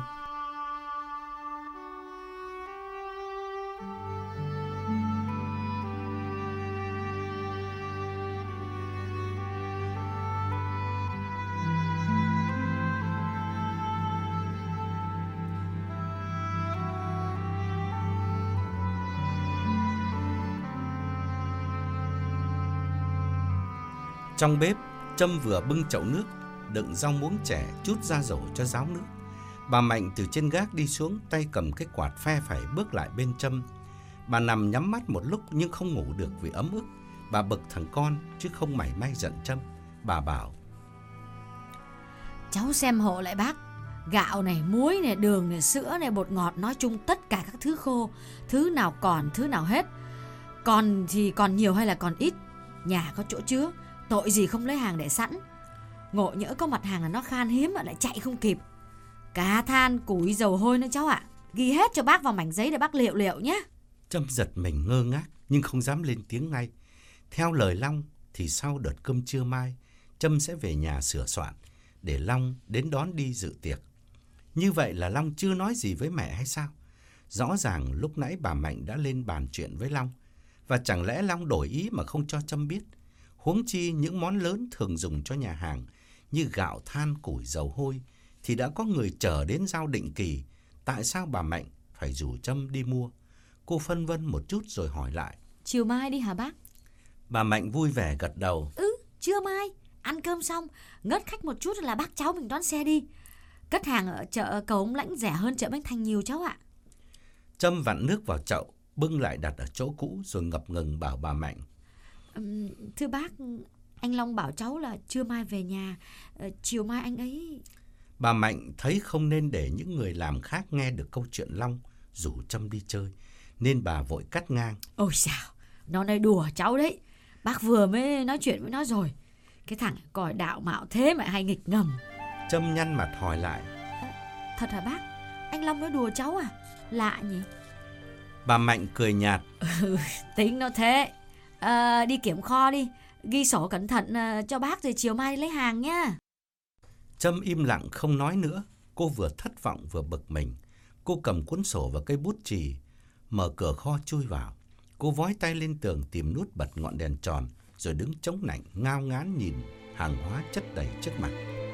Trong bếp, Trâm vừa bưng chậu nước đựng rau muống trẻ chút ra rổ cho ráo nước. Bà Mạnh từ trên gác đi xuống, tay cầm cái quạt phe phẩy bước lại bên Trâm. Bà nằm nhắm mắt một lúc nhưng không ngủ được vì ấm ức. Bà bực thằng con chứ không mảy may giận Trâm. Bà bảo: Cháu xem hộ lại bác. Gạo này, muối này, đường này, sữa này, bột ngọt, nói chung tất cả các thứ khô. Thứ nào còn, thứ nào hết. Còn thì còn nhiều hay là còn ít. Nhà có chỗ chứa, tội gì không lấy hàng để sẵn. Ngộ nhỡ có mặt hàng là nó khan hiếm mà lại chạy không kịp. Cá than, củi, dầu hôi nữa cháu ạ. Ghi hết cho bác vào mảnh giấy để bác liệu liệu nhé. Trâm giật mình ngơ ngác nhưng không dám lên tiếng ngay. Theo lời Long thì sau đợt cơm trưa mai, Trâm sẽ về nhà sửa soạn để Long đến đón đi dự tiệc. Như vậy là Long chưa nói gì với mẹ hay sao? Rõ ràng lúc nãy bà Mạnh đã lên bàn chuyện với Long. Và chẳng lẽ Long đổi ý mà không cho Trâm biết? Huống chi những món lớn thường dùng cho nhà hàng như gạo, than, củi, dầu hôi thì đã có người chở đến giao định kỳ. Tại sao bà Mạnh phải rủ Trâm đi mua? Cô phân vân một chút rồi hỏi lại: Chiều mai đi hả bác? Bà Mạnh vui vẻ gật đầu. Ừ, trưa mai, ăn cơm xong, ngất khách một chút là bác cháu mình đón xe đi. Cất hàng ở chợ Cầu Ông Lãnh rẻ hơn chợ Bến Thành nhiều cháu ạ. Trâm vặn nước vào chậu, bưng lại đặt ở chỗ cũ rồi ngập ngừng bảo bà Mạnh: um, Thưa bác, anh Long bảo cháu là trưa mai về nhà, uh, chiều mai anh ấy... Bà Mạnh thấy không nên để những người làm khác nghe được câu chuyện Long rủ Trâm đi chơi, nên bà vội cắt ngang: Ôi sao, nó nói đùa cháu đấy. Bác vừa mới nói chuyện với nó rồi. Cái thằng còi đạo mạo thế mà hay nghịch ngầm. Trâm nhăn mặt hỏi lại: à, Thật hả bác? Anh Long nói đùa cháu à? Lạ nhỉ? Bà Mạnh cười nhạt: ừ, Tính nó thế. à, Đi kiểm kho đi, ghi sổ cẩn thận uh, cho bác rồi chiều mai đi lấy hàng nhá. Trâm im lặng không nói nữa. Cô vừa thất vọng vừa bực mình. Cô cầm cuốn sổ và cây bút chì, mở cửa kho chui vào. Cô vói tay lên tường tìm nút bật ngọn đèn tròn, rồi đứng chống nạnh ngao ngán nhìn hàng hóa chất đầy trước mặt.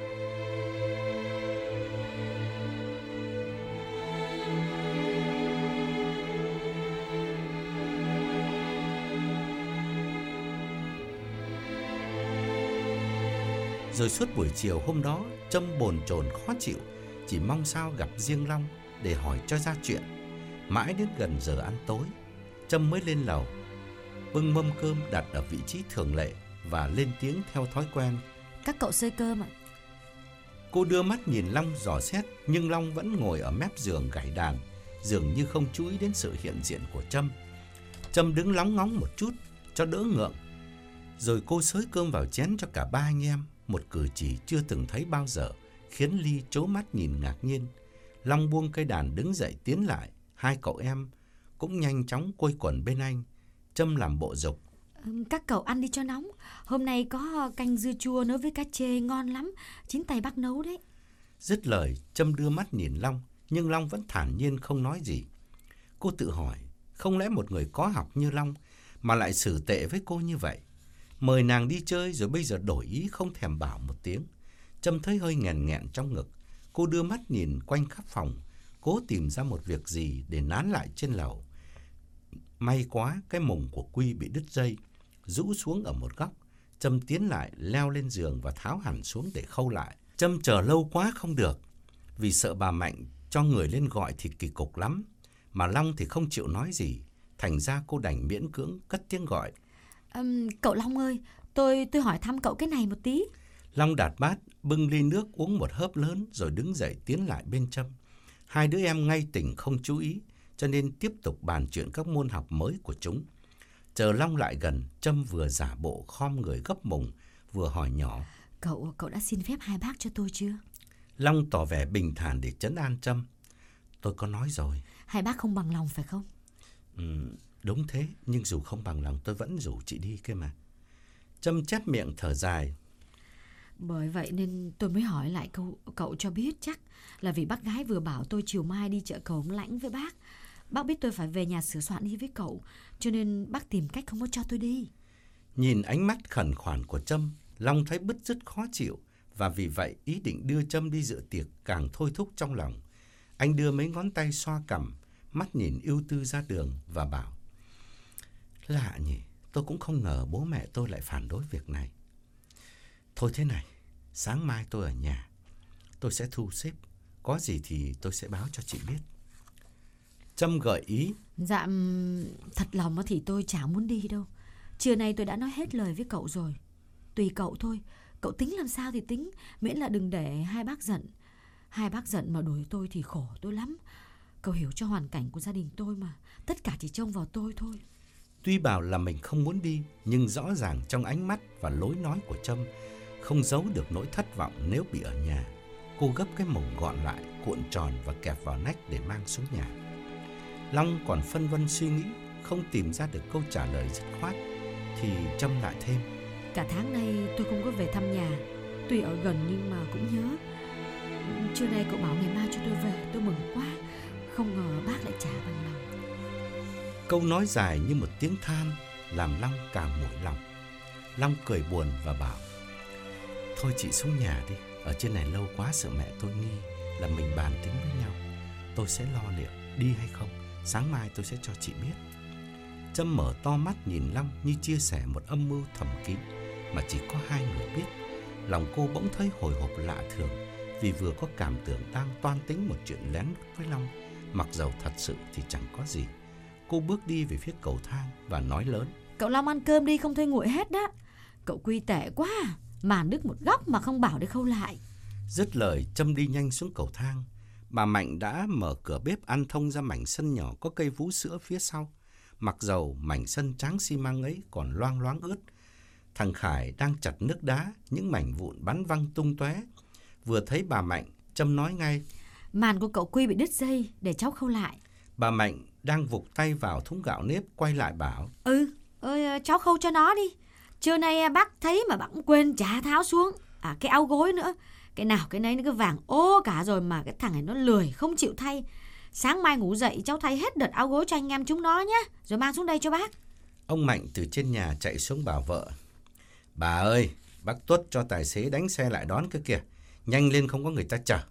Rồi suốt buổi chiều hôm đó, Trâm bồn chồn khó chịu, chỉ mong sao gặp riêng Long để hỏi cho ra chuyện. Mãi đến gần giờ ăn tối, Trâm mới lên lầu, bưng mâm cơm đặt ở vị trí thường lệ và lên tiếng theo thói quen: Các cậu xơi cơm ạ. Cô đưa mắt nhìn Long dò xét, nhưng Long vẫn ngồi ở mép giường gảy đàn, dường như không chú ý đến sự hiện diện của Trâm. Trâm đứng lóng ngóng một chút cho đỡ ngượng, rồi cô xới cơm vào chén cho cả ba anh em, một cử chỉ chưa từng thấy bao giờ, khiến Ly trố mắt nhìn ngạc nhiên. Long buông cây đàn đứng dậy tiến lại, hai cậu em cũng nhanh chóng quây quần bên anh. Trâm làm bộ giục. Các cậu ăn đi cho nóng. Hôm nay có canh dưa chua nấu với cá chê ngon lắm. Chính tay bác nấu đấy. Dứt lời, Trâm đưa mắt nhìn Long, nhưng Long vẫn thản nhiên không nói gì. Cô tự hỏi, không lẽ một người có học như Long mà lại xử tệ với cô như vậy? Mời nàng đi chơi rồi bây giờ đổi ý không thèm bảo một tiếng. Trâm thấy hơi nghẹn nghẹn trong ngực. Cô đưa mắt nhìn quanh khắp phòng, cố tìm ra một việc gì để nán lại trên lầu. May quá cái mùng của Quy bị đứt dây, rũ xuống ở một góc. Trâm tiến lại, leo lên giường và tháo hẳn xuống để khâu lại. Trâm chờ lâu quá không được, vì sợ bà Mạnh cho người lên gọi thì kỳ cục lắm. Mà Long thì không chịu nói gì, thành ra cô đành miễn cưỡng cất tiếng gọi. Um, cậu Long ơi, tôi tôi hỏi thăm cậu cái này một tí. Long đặt bát, bưng ly nước uống một hớp lớn rồi đứng dậy tiến lại bên Trâm. Hai đứa em ngay tỉnh không chú ý, cho nên tiếp tục bàn chuyện các môn học mới của chúng. Chờ Long lại gần, Trâm vừa giả bộ khom người gấp mùng, vừa hỏi nhỏ. Cậu, cậu đã xin phép hai bác cho tôi chưa? Long tỏ vẻ bình thản để trấn an Trâm. Tôi có nói rồi. Hai bác không bằng lòng phải không? Ừ, đúng thế, nhưng dù không bằng lòng tôi vẫn rủ chị đi kia mà. Trâm chép miệng thở dài. Bởi vậy nên tôi mới hỏi lại cậu, cậu cho biết chắc là vì bác gái vừa bảo tôi chiều mai đi chợ Cầu Ông Lãnh với bác. Bác biết tôi phải về nhà sửa soạn đi với cậu, cho nên bác tìm cách không có cho tôi đi. Nhìn ánh mắt khẩn khoản của Trâm, Long thấy bứt rứt khó chịu, và vì vậy ý định đưa Trâm đi dự tiệc càng thôi thúc trong lòng. Anh đưa mấy ngón tay xoa cằm, mắt nhìn ưu tư ra đường và bảo. Lạ nhỉ, tôi cũng không ngờ bố mẹ tôi lại phản đối việc này. Thôi thế này, sáng mai tôi ở nhà, tôi sẽ thu xếp, có gì thì tôi sẽ báo cho chị biết. Trâm gợi ý. Dạ, thật lòng thì tôi chả muốn đi đâu. Trưa nay tôi đã nói hết lời với cậu rồi. Tùy cậu thôi, cậu tính làm sao thì tính, miễn là đừng để hai bác giận. Hai bác giận mà đuổi tôi thì khổ tôi lắm. Cậu hiểu cho hoàn cảnh của gia đình tôi mà, tất cả chỉ trông vào tôi thôi. Tuy bảo là mình không muốn đi, nhưng rõ ràng trong ánh mắt và lối nói của Trâm không giấu được nỗi thất vọng nếu bị ở nhà. Cô gấp cái mồng gọn lại, cuộn tròn và kẹp vào nách để mang xuống nhà. Long còn phân vân suy nghĩ, không tìm ra được câu trả lời dứt khoát, thì Trâm lại thêm. Cả tháng nay tôi không có về thăm nhà, tuy ở gần nhưng mà cũng nhớ. Trưa nay cậu bảo ngày mai cho tôi về, tôi mừng quá. Không ngờ bác lại trả bằng lòng. Câu nói dài như một tiếng than làm Long càng mỏi lòng. Long cười buồn và bảo. Thôi chị xuống nhà đi, ở trên này lâu quá sợ mẹ tôi nghi là mình bàn tính với nhau. Tôi sẽ lo liệu đi hay không, sáng mai tôi sẽ cho chị biết. Trâm mở to mắt nhìn Long như chia sẻ một âm mưu thầm kín mà chỉ có hai người biết. Lòng cô bỗng thấy hồi hộp lạ thường, vì vừa có cảm tưởng đang toan tính một chuyện lén lút với Long, mặc dầu thật sự thì chẳng có gì. Cô bước đi về phía cầu thang và nói lớn. Cậu Long ăn cơm đi, không thôi nguội hết đó. Cậu Quy tệ quá, màn đứt một góc mà không bảo để khâu lại. Dứt lời, Trâm đi nhanh xuống cầu thang. Bà Mạnh đã mở cửa bếp ăn thông ra mảnh sân nhỏ có cây vú sữa phía sau. Mặc dầu mảnh sân tráng xi măng ấy còn loang loáng ướt. Thằng Khải đang chặt nước đá, những mảnh vụn bắn văng tung tóe. Vừa thấy bà Mạnh, Trâm nói ngay. Màn của cậu Quy bị đứt dây, để cháu khâu lại. Bà Mạnh đang vụt tay vào thúng gạo nếp, quay lại bảo. Ừ, ơi, cháu khâu cho nó đi. Trưa nay bác thấy mà bác cũng quên chả tháo xuống. À, cái áo gối nữa. Cái nào cái nấy nó cứ vàng ô cả rồi mà cái thằng này nó lười, không chịu thay. Sáng mai ngủ dậy cháu thay hết đợt áo gối cho anh em chúng nó nhé, rồi mang xuống đây cho bác. Ông Mạnh từ trên nhà chạy xuống bảo vợ. Bà ơi, bác Tuất cho tài xế đánh xe lại đón cơ kìa. Nhanh lên không có người ta chở.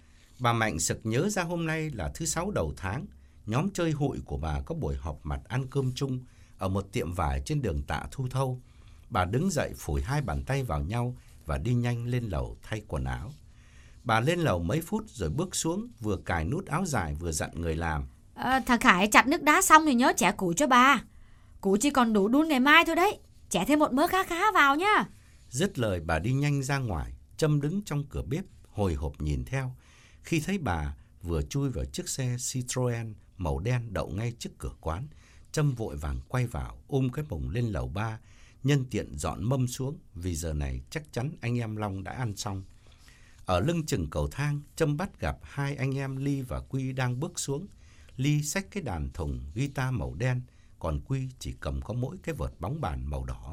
Bà Mạnh sực nhớ ra hôm nay là thứ sáu đầu tháng. Nhóm chơi hụi của bà có buổi họp mặt ăn cơm chung ở một tiệm vải trên đường Tạ Thu Thâu. Bà đứng dậy phủi hai bàn tay vào nhau và đi nhanh lên lầu thay quần áo. Bà lên lầu mấy phút rồi bước xuống, vừa cài nút áo dài vừa dặn người làm. À, thằng Khải chặt nước đá xong thì nhớ chẻ củi cho bà. Củi chỉ còn đủ đun ngày mai thôi đấy. Chẻ thêm một mớ khá khá vào nhá. Dứt lời bà đi nhanh ra ngoài. Trâm đứng trong cửa bếp hồi hộp nhìn theo. Khi thấy bà vừa chui vào chiếc xe Citroen màu đen đậu ngay trước cửa quán, Trâm vội vàng quay vào, ôm cái mùng lên lầu ba, nhân tiện dọn mâm xuống, vì giờ này chắc chắn anh em Long đã ăn xong. Ở lưng chừng cầu thang, Trâm bắt gặp hai anh em Ly và Quy đang bước xuống. Ly xách cái đàn thùng guitar màu đen, còn Quy chỉ cầm có mỗi cái vợt bóng bàn màu đỏ.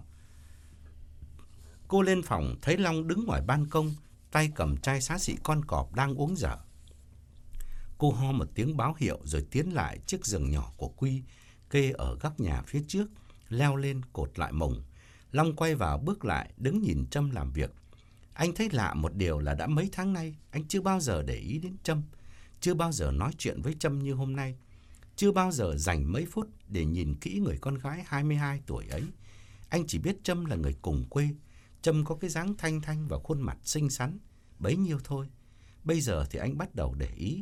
Cô lên phòng thấy Long đứng ngoài ban công, tay cầm chai xá xị con cọp đang uống dở. Cô ho một tiếng báo hiệu rồi tiến lại chiếc giường nhỏ của Quy kê ở góc nhà phía trước, leo lên cột lại mồng. Long quay vào bước lại, đứng nhìn Trâm làm việc. Anh thấy lạ một điều là đã mấy tháng nay anh chưa bao giờ để ý đến Trâm, chưa bao giờ nói chuyện với Trâm như hôm nay, chưa bao giờ dành mấy phút để nhìn kỹ người con gái hai mươi hai tuổi ấy. Anh chỉ biết Trâm là người cùng quê, Trâm có cái dáng thanh thanh và khuôn mặt xinh xắn, bấy nhiêu thôi. Bây giờ thì anh bắt đầu để ý.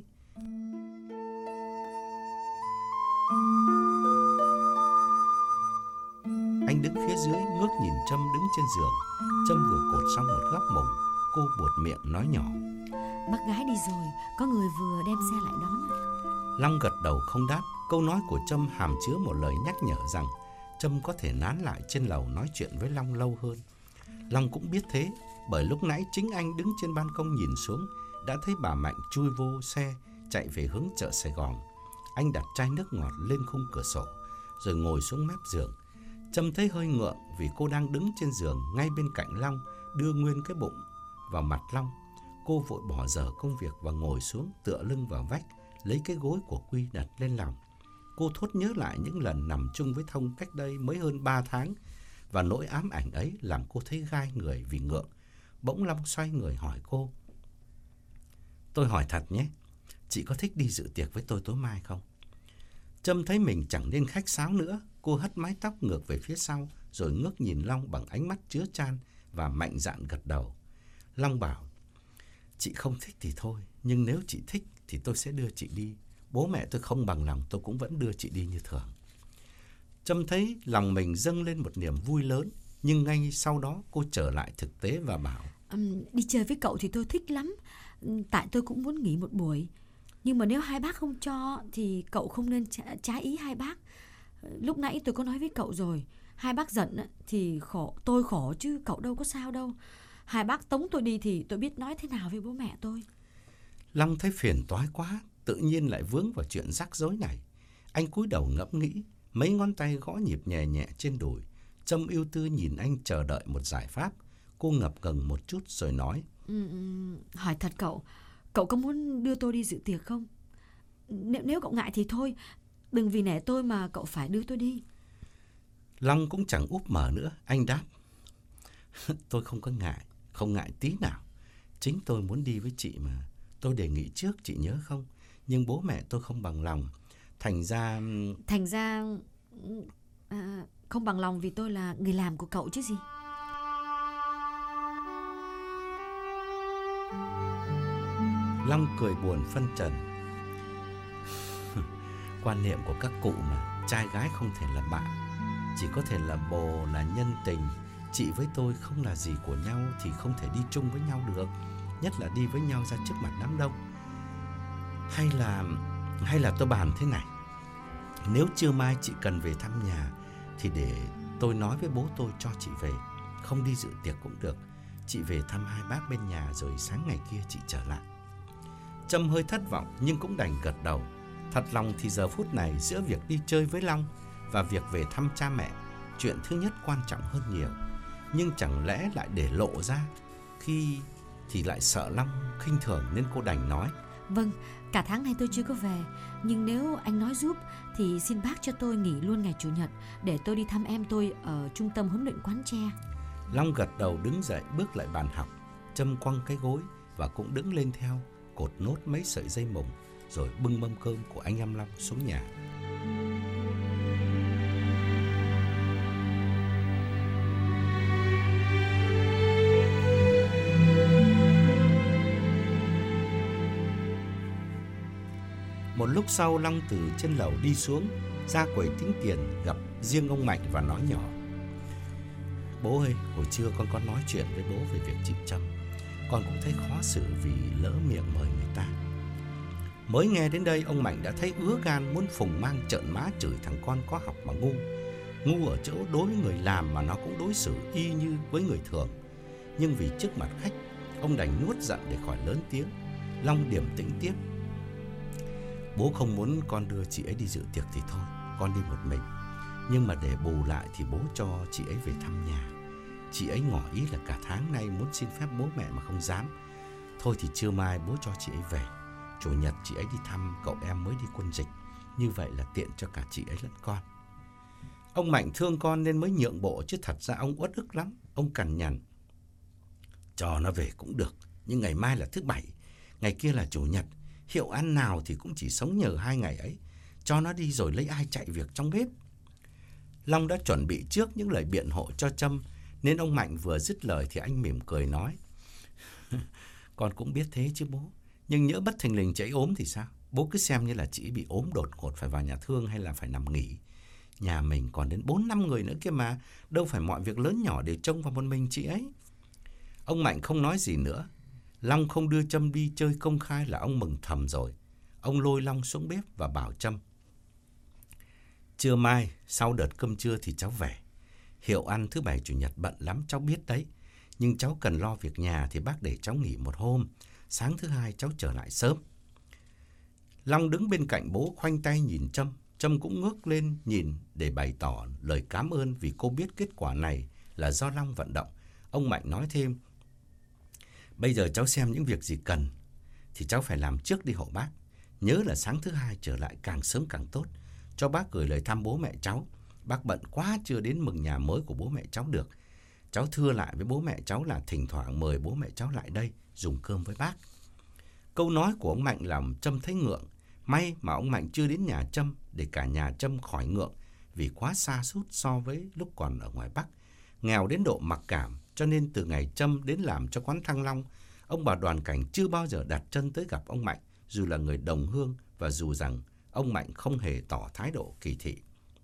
Anh đứng phía dưới ngước nhìn Trâm đứng trên giường. Trâm vừa cột xong một góc mồng. Cô buột miệng nói nhỏ: Bác gái đi rồi, có người vừa đem xe lại đón. Long gật đầu không đáp. Câu nói của Trâm hàm chứa một lời nhắc nhở rằng Trâm có thể nán lại trên lầu nói chuyện với Long lâu hơn. Long cũng biết thế, bởi lúc nãy chính anh đứng trên ban công nhìn xuống đã thấy bà Mạnh chui vô xe chạy về hướng chợ Sài Gòn. Anh đặt chai nước ngọt lên khung cửa sổ rồi ngồi xuống mép giường. Trâm thấy hơi ngượng vì cô đang đứng trên giường ngay bên cạnh Long, đưa nguyên cái bụng vào mặt Long. Cô vội bỏ dở công việc và ngồi xuống tựa lưng vào vách, lấy cái gối của Quy đặt lên lòng. Cô thốt nhớ lại những lần nằm chung với Thông cách đây mới hơn ba tháng, và nỗi ám ảnh ấy làm cô thấy gai người vì ngượng. Bỗng Long xoay người hỏi cô: Tôi hỏi thật nhé, chị có thích đi dự tiệc với tôi tối mai không? Trâm thấy mình chẳng nên khách sáo nữa. Cô hất mái tóc ngược về phía sau rồi ngước nhìn Long bằng ánh mắt chứa chan và mạnh dạn gật đầu. Long bảo: Chị không thích thì thôi, nhưng nếu chị thích thì tôi sẽ đưa chị đi. Bố mẹ tôi không bằng lòng, tôi cũng vẫn đưa chị đi như thường. Trâm thấy lòng mình dâng lên một niềm vui lớn, nhưng ngay sau đó cô trở lại thực tế và bảo: um, Đi chơi với cậu thì tôi thích lắm, tại tôi cũng muốn nghỉ một buổi. Nhưng mà nếu hai bác không cho thì cậu không nên trái ý hai bác. Lúc nãy tôi có nói với cậu rồi, hai bác giận thì khổ, tôi khổ chứ cậu đâu có sao đâu. Hai bác tống tôi đi thì tôi biết nói thế nào với bố mẹ tôi. Long thấy phiền toái quá, tự nhiên lại vướng vào chuyện rắc rối này. Anh cúi đầu ngẫm nghĩ, mấy ngón tay gõ nhịp nhẹ nhẹ trên đùi. Trâm ưu tư nhìn anh chờ đợi một giải pháp. Cô ngập ngừng một chút rồi nói: ừ, Hỏi thật cậu, cậu có muốn đưa tôi đi dự tiệc không? Nếu, nếu cậu ngại thì thôi, đừng vì nể tôi mà cậu phải đưa tôi đi. Long cũng chẳng úp mở nữa, anh đáp: Tôi không có ngại, không ngại tí nào. Chính tôi muốn đi với chị mà. Tôi đề nghị trước, chị nhớ không? Nhưng bố mẹ tôi không bằng lòng. Thành ra... Thành ra... À, không bằng lòng vì tôi là người làm của cậu chứ gì. Long cười buồn phân trần. Quan niệm của các cụ mà, trai gái không thể là bạn, chỉ có thể là bồ, là nhân tình. Chị với tôi không là gì của nhau thì không thể đi chung với nhau được, nhất là đi với nhau ra trước mặt đám đông. Hay là hay là tôi bàn thế này, nếu trưa mai chị cần về thăm nhà thì để tôi nói với bố tôi cho chị về. Không đi dự tiệc cũng được, chị về thăm hai bác bên nhà rồi sáng ngày kia chị trở lại. Trâm hơi thất vọng nhưng cũng đành gật đầu. Thật lòng thì giờ phút này giữa việc đi chơi với Long và việc về thăm cha mẹ, chuyện thứ nhất quan trọng hơn nhiều. Nhưng chẳng lẽ lại để lộ ra khi thì lại sợ Long khinh thường, nên cô đành nói: Vâng, cả tháng nay tôi chưa có về, nhưng nếu anh nói giúp thì xin bác cho tôi nghỉ luôn ngày Chủ nhật để tôi đi thăm em tôi ở trung tâm huấn luyện Quán Tre. Long gật đầu đứng dậy bước lại bàn học. Trâm quăng cái gối và cũng đứng lên theo, cột nốt mấy sợi dây mùng rồi bưng mâm cơm của anh em Long xuống nhà. Một lúc sau, Long từ trên lầu đi xuống, ra quầy tính tiền, gặp riêng ông Mạnh và nói nhỏ: Bố ơi, hồi trưa con có nói chuyện với bố về việc chị Trâm. Con cũng thấy khó xử vì lỡ miệng mời người ta. Mới nghe đến đây, ông Mạnh đã thấy ứa gan muốn phùng mang trợn má chửi thằng con có học mà ngu. Ngu ở chỗ đối với người làm mà nó cũng đối xử y như với người thường. Nhưng vì trước mặt khách, ông đành nuốt giận để khỏi lớn tiếng. Long điềm tĩnh tiếp: Bố không muốn con đưa chị ấy đi dự tiệc thì thôi, con đi một mình. Nhưng mà để bù lại thì bố cho chị ấy về thăm nhà. Chị ấy ngỏ ý là cả tháng nay muốn xin phép bố mẹ mà không dám. Thôi thì trưa mai bố cho chị ấy về. Chủ nhật chị ấy đi thăm cậu em mới đi quân dịch. Như vậy là tiện cho cả chị ấy lẫn con. Ông Mạnh thương con nên mới nhượng bộ, chứ thật ra ông uất ức lắm. Ông cằn nhằn: cho nó về cũng được, nhưng ngày mai là thứ bảy, ngày kia là chủ nhật. Hiệu ăn nào thì cũng chỉ sống nhờ hai ngày ấy. Cho nó đi rồi lấy ai chạy việc trong bếp. Long đã chuẩn bị trước những lời biện hộ cho Trâm, nên ông Mạnh vừa dứt lời thì anh mỉm cười nói: con cũng biết thế chứ bố, nhưng nhỡ bất thình lình chị ấy ốm thì sao? Bố cứ xem như là chị bị ốm đột ngột phải vào nhà thương hay là phải nằm nghỉ. Nhà mình còn đến bốn năm người nữa kia mà, đâu phải mọi việc lớn nhỏ đều trông vào một mình chị ấy. Ông Mạnh không nói gì nữa. Long không đưa Trâm đi chơi công khai là ông mừng thầm rồi. Ông lôi Long xuống bếp và bảo Trâm: trưa mai sau đợt cơm trưa thì cháu về. Hiệu ăn thứ bảy chủ nhật bận lắm cháu biết đấy, nhưng cháu cần lo việc nhà thì bác để cháu nghỉ một hôm. Sáng thứ hai cháu trở lại sớm. Long đứng bên cạnh bố khoanh tay nhìn Trâm. Trâm cũng ngước lên nhìn để bày tỏ lời cảm ơn vì cô biết kết quả này là do Long vận động. Ông Mạnh nói thêm: bây giờ cháu xem những việc gì cần thì cháu phải làm trước đi hộ bác. Nhớ là sáng thứ hai trở lại càng sớm càng tốt, cho bác gửi lời thăm bố mẹ cháu. Bác bận quá chưa đến mừng nhà mới của bố mẹ cháu được. Cháu thưa lại với bố mẹ cháu là thỉnh thoảng mời bố mẹ cháu lại đây dùng cơm với bác. Câu nói của ông Mạnh làm Trâm thấy ngượng. May mà ông Mạnh chưa đến nhà Trâm để cả nhà Trâm khỏi ngượng, vì quá xa sút so với lúc còn ở ngoài Bắc. Nghèo đến độ mặc cảm, cho nên từ ngày Trâm đến làm cho quán Thăng Long, ông bà Đoàn Cảnh chưa bao giờ đặt chân tới gặp ông Mạnh, dù là người đồng hương và dù rằng ông Mạnh không hề tỏ thái độ kỳ thị.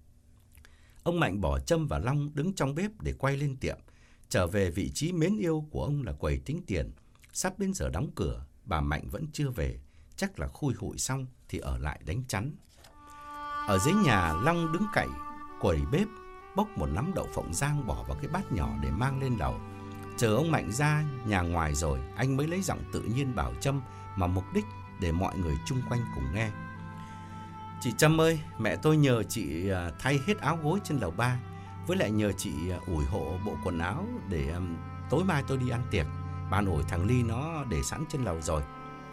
Ông Mạnh bỏ Trâm và Long đứng trong bếp để quay lên tiệm. Trở về vị trí mến yêu của ông là quầy tính tiền. Sắp đến giờ đóng cửa, bà Mạnh vẫn chưa về. Chắc là khui hụi xong thì ở lại đánh chắn. Ở dưới nhà, Long đứng cạnh quầy bếp, bốc một nắm đậu phộng rang bỏ vào cái bát nhỏ để mang lên lầu. Chờ ông Mạnh ra nhà ngoài rồi, anh mới lấy giọng tự nhiên bảo Trâm, mà mục đích để mọi người chung quanh cùng nghe: chị Trâm ơi, mẹ tôi nhờ chị thay hết áo gối trên lầu ba, với lại nhờ chị ủi hộ bộ quần áo để um, tối mai tôi đi ăn tiệc. Bàn ủi thằng Ly nó để sẵn trên lầu rồi.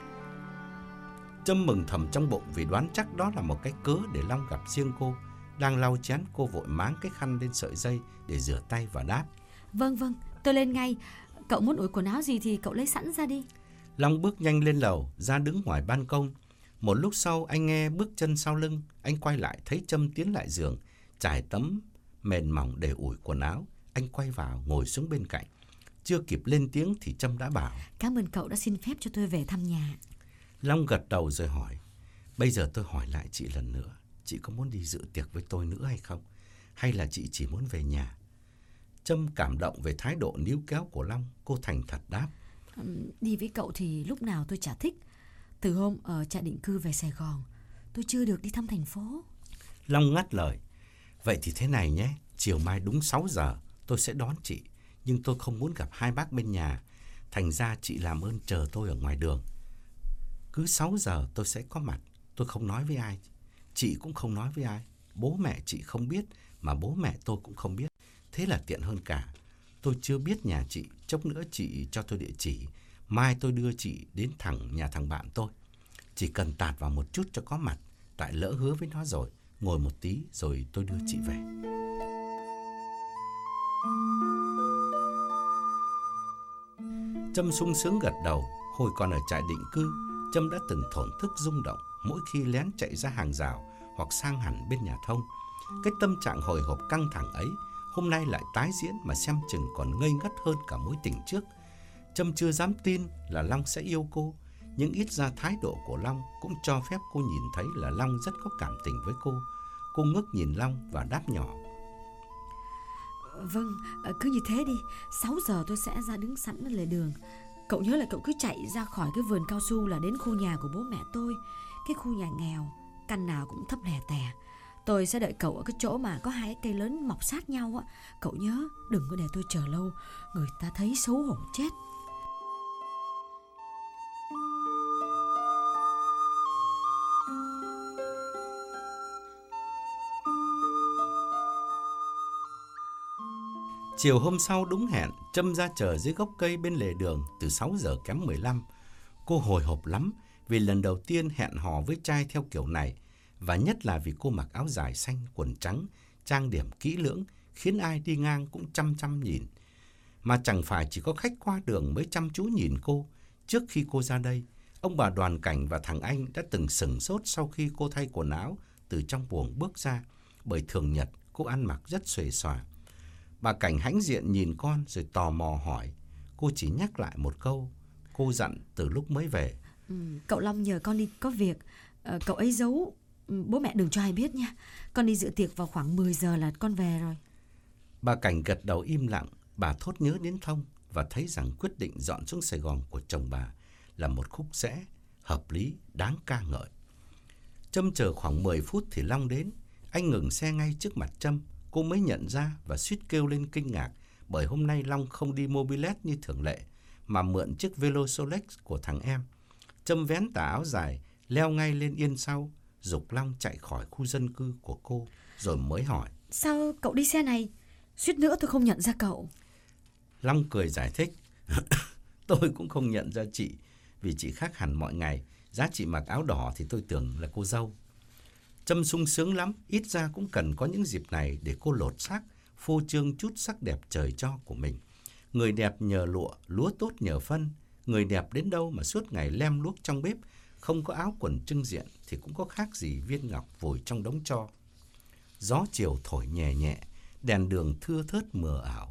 Trâm mừng thầm trong bụng vì đoán chắc đó là một cái cớ để Long gặp riêng cô. Đang lau chén, cô vội máng cái khăn lên sợi dây để rửa tay và đáp: Vâng vâng, tôi lên ngay. Cậu muốn ủi quần áo gì thì cậu lấy sẵn ra đi. Long bước nhanh lên lầu, ra đứng ngoài ban công. Một lúc sau anh nghe bước chân sau lưng. Anh quay lại thấy Trâm tiến lại giường, trải tấm mền mỏng để ủi quần áo. Anh quay vào ngồi xuống bên cạnh. Chưa kịp lên tiếng thì Trâm đã bảo: Cảm ơn cậu đã xin phép cho tôi về thăm nhà. Long gật đầu rồi hỏi: bây giờ tôi hỏi lại chị lần nữa, chị có muốn đi dự tiệc với tôi nữa hay không? Hay là chị chỉ muốn về nhà? Trâm cảm động về thái độ níu kéo của Long. Cô thành thật đáp: Đi với cậu thì lúc nào tôi chả thích. Từ hôm ở trại định cư về Sài Gòn, tôi chưa được đi thăm thành phố. Long ngắt lời: vậy thì thế này nhé, chiều mai đúng sáu giờ tôi sẽ đón chị. Nhưng tôi không muốn gặp hai bác bên nhà, thành ra chị làm ơn chờ tôi ở ngoài đường. Cứ sáu giờ tôi sẽ có mặt. Tôi không nói với ai, chị cũng không nói với ai. Bố mẹ chị không biết, mà bố mẹ tôi cũng không biết. Thế là tiện hơn cả. Tôi chưa biết nhà chị, chốc nữa chị cho tôi địa chỉ. Mai tôi đưa chị đến thẳng nhà thằng bạn tôi. Chỉ cần tạt vào một chút cho có mặt, tại lỡ hứa với nó rồi. Ngồi một tí rồi tôi đưa chị về. Trâm sung sướng gật đầu. Hồi còn ở trại định cư, Trâm đã từng thổn thức rung động mỗi khi lén chạy ra hàng rào hoặc sang hẳn bên nhà thông. Cái tâm trạng hồi hộp căng thẳng ấy hôm nay lại tái diễn, mà xem chừng còn ngây ngất hơn cả mối tình trước. Trâm chưa dám tin là Long sẽ yêu cô, nhưng ít ra thái độ của Long cũng cho phép cô nhìn thấy là Long rất có cảm tình với cô. Cô ngước nhìn Long và đáp nhỏ: Vâng, cứ như thế đi. Sáu giờ tôi sẽ ra đứng sẵn ở lề đường. Cậu nhớ là cậu cứ chạy ra khỏi cái vườn cao su là đến khu nhà của bố mẹ tôi. Cái khu nhà nghèo, căn nào cũng thấp lè tè. Tôi sẽ đợi cậu ở cái chỗ mà có hai cái cây lớn mọc sát nhau á. Cậu nhớ đừng có để tôi chờ lâu, người ta thấy xấu hổ chết. Chiều hôm sau đúng hẹn, Trâm ra chờ dưới gốc cây bên lề đường từ sáu giờ kém mười lăm. Cô hồi hộp lắm vì lần đầu tiên hẹn hò với trai theo kiểu này, và nhất là vì cô mặc áo dài xanh, quần trắng, trang điểm kỹ lưỡng, khiến ai đi ngang cũng chăm chăm nhìn. Mà chẳng phải chỉ có khách qua đường mới chăm chú nhìn cô. Trước khi cô ra đây, ông bà Đoàn Cảnh và thằng Anh đã từng sửng sốt sau khi cô thay quần áo từ trong buồng bước ra, bởi thường nhật cô ăn mặc rất xuề xòa. Bà Cảnh hãnh diện nhìn con rồi tò mò hỏi. Cô chỉ nhắc lại một câu cô dặn từ lúc mới về. Ừ, cậu Long nhờ con đi có việc, ờ, cậu ấy giấu, ừ, bố mẹ đừng cho ai biết nha. Con đi dự tiệc vào khoảng mười giờ là con về rồi. Bà Cảnh gật đầu im lặng. Bà thốt nhớ đến Thông và thấy rằng quyết định dọn xuống Sài Gòn của chồng bà là một khúc rẽ hợp lý, đáng ca ngợi. Trâm chờ khoảng mười phút thì Long đến. Anh ngừng xe ngay trước mặt Trâm. Cô mới nhận ra và suýt kêu lên kinh ngạc, bởi hôm nay Long không đi Mobilet như thường lệ, mà mượn chiếc Velo Solex của thằng em. Trâm vén tà áo dài, leo ngay lên yên sau, giục Long chạy khỏi khu dân cư của cô, rồi mới hỏi. Sao cậu đi xe này? Suýt nữa tôi không nhận ra cậu. Long cười giải thích. Tôi cũng không nhận ra chị, vì chị khác hẳn mọi ngày. Giá chị mặc áo đỏ thì tôi tưởng là cô dâu. Trâm sung sướng lắm, ít ra cũng cần có những dịp này để cô lột xác, phô trương chút sắc đẹp trời cho của mình. Người đẹp nhờ lụa, lúa tốt nhờ phân. Người đẹp đến đâu mà suốt ngày lem luốc trong bếp, không có áo quần trưng diện thì cũng có khác gì viên ngọc vùi trong đống tro. Gió chiều thổi nhẹ nhẹ, đèn đường thưa thớt mờ ảo.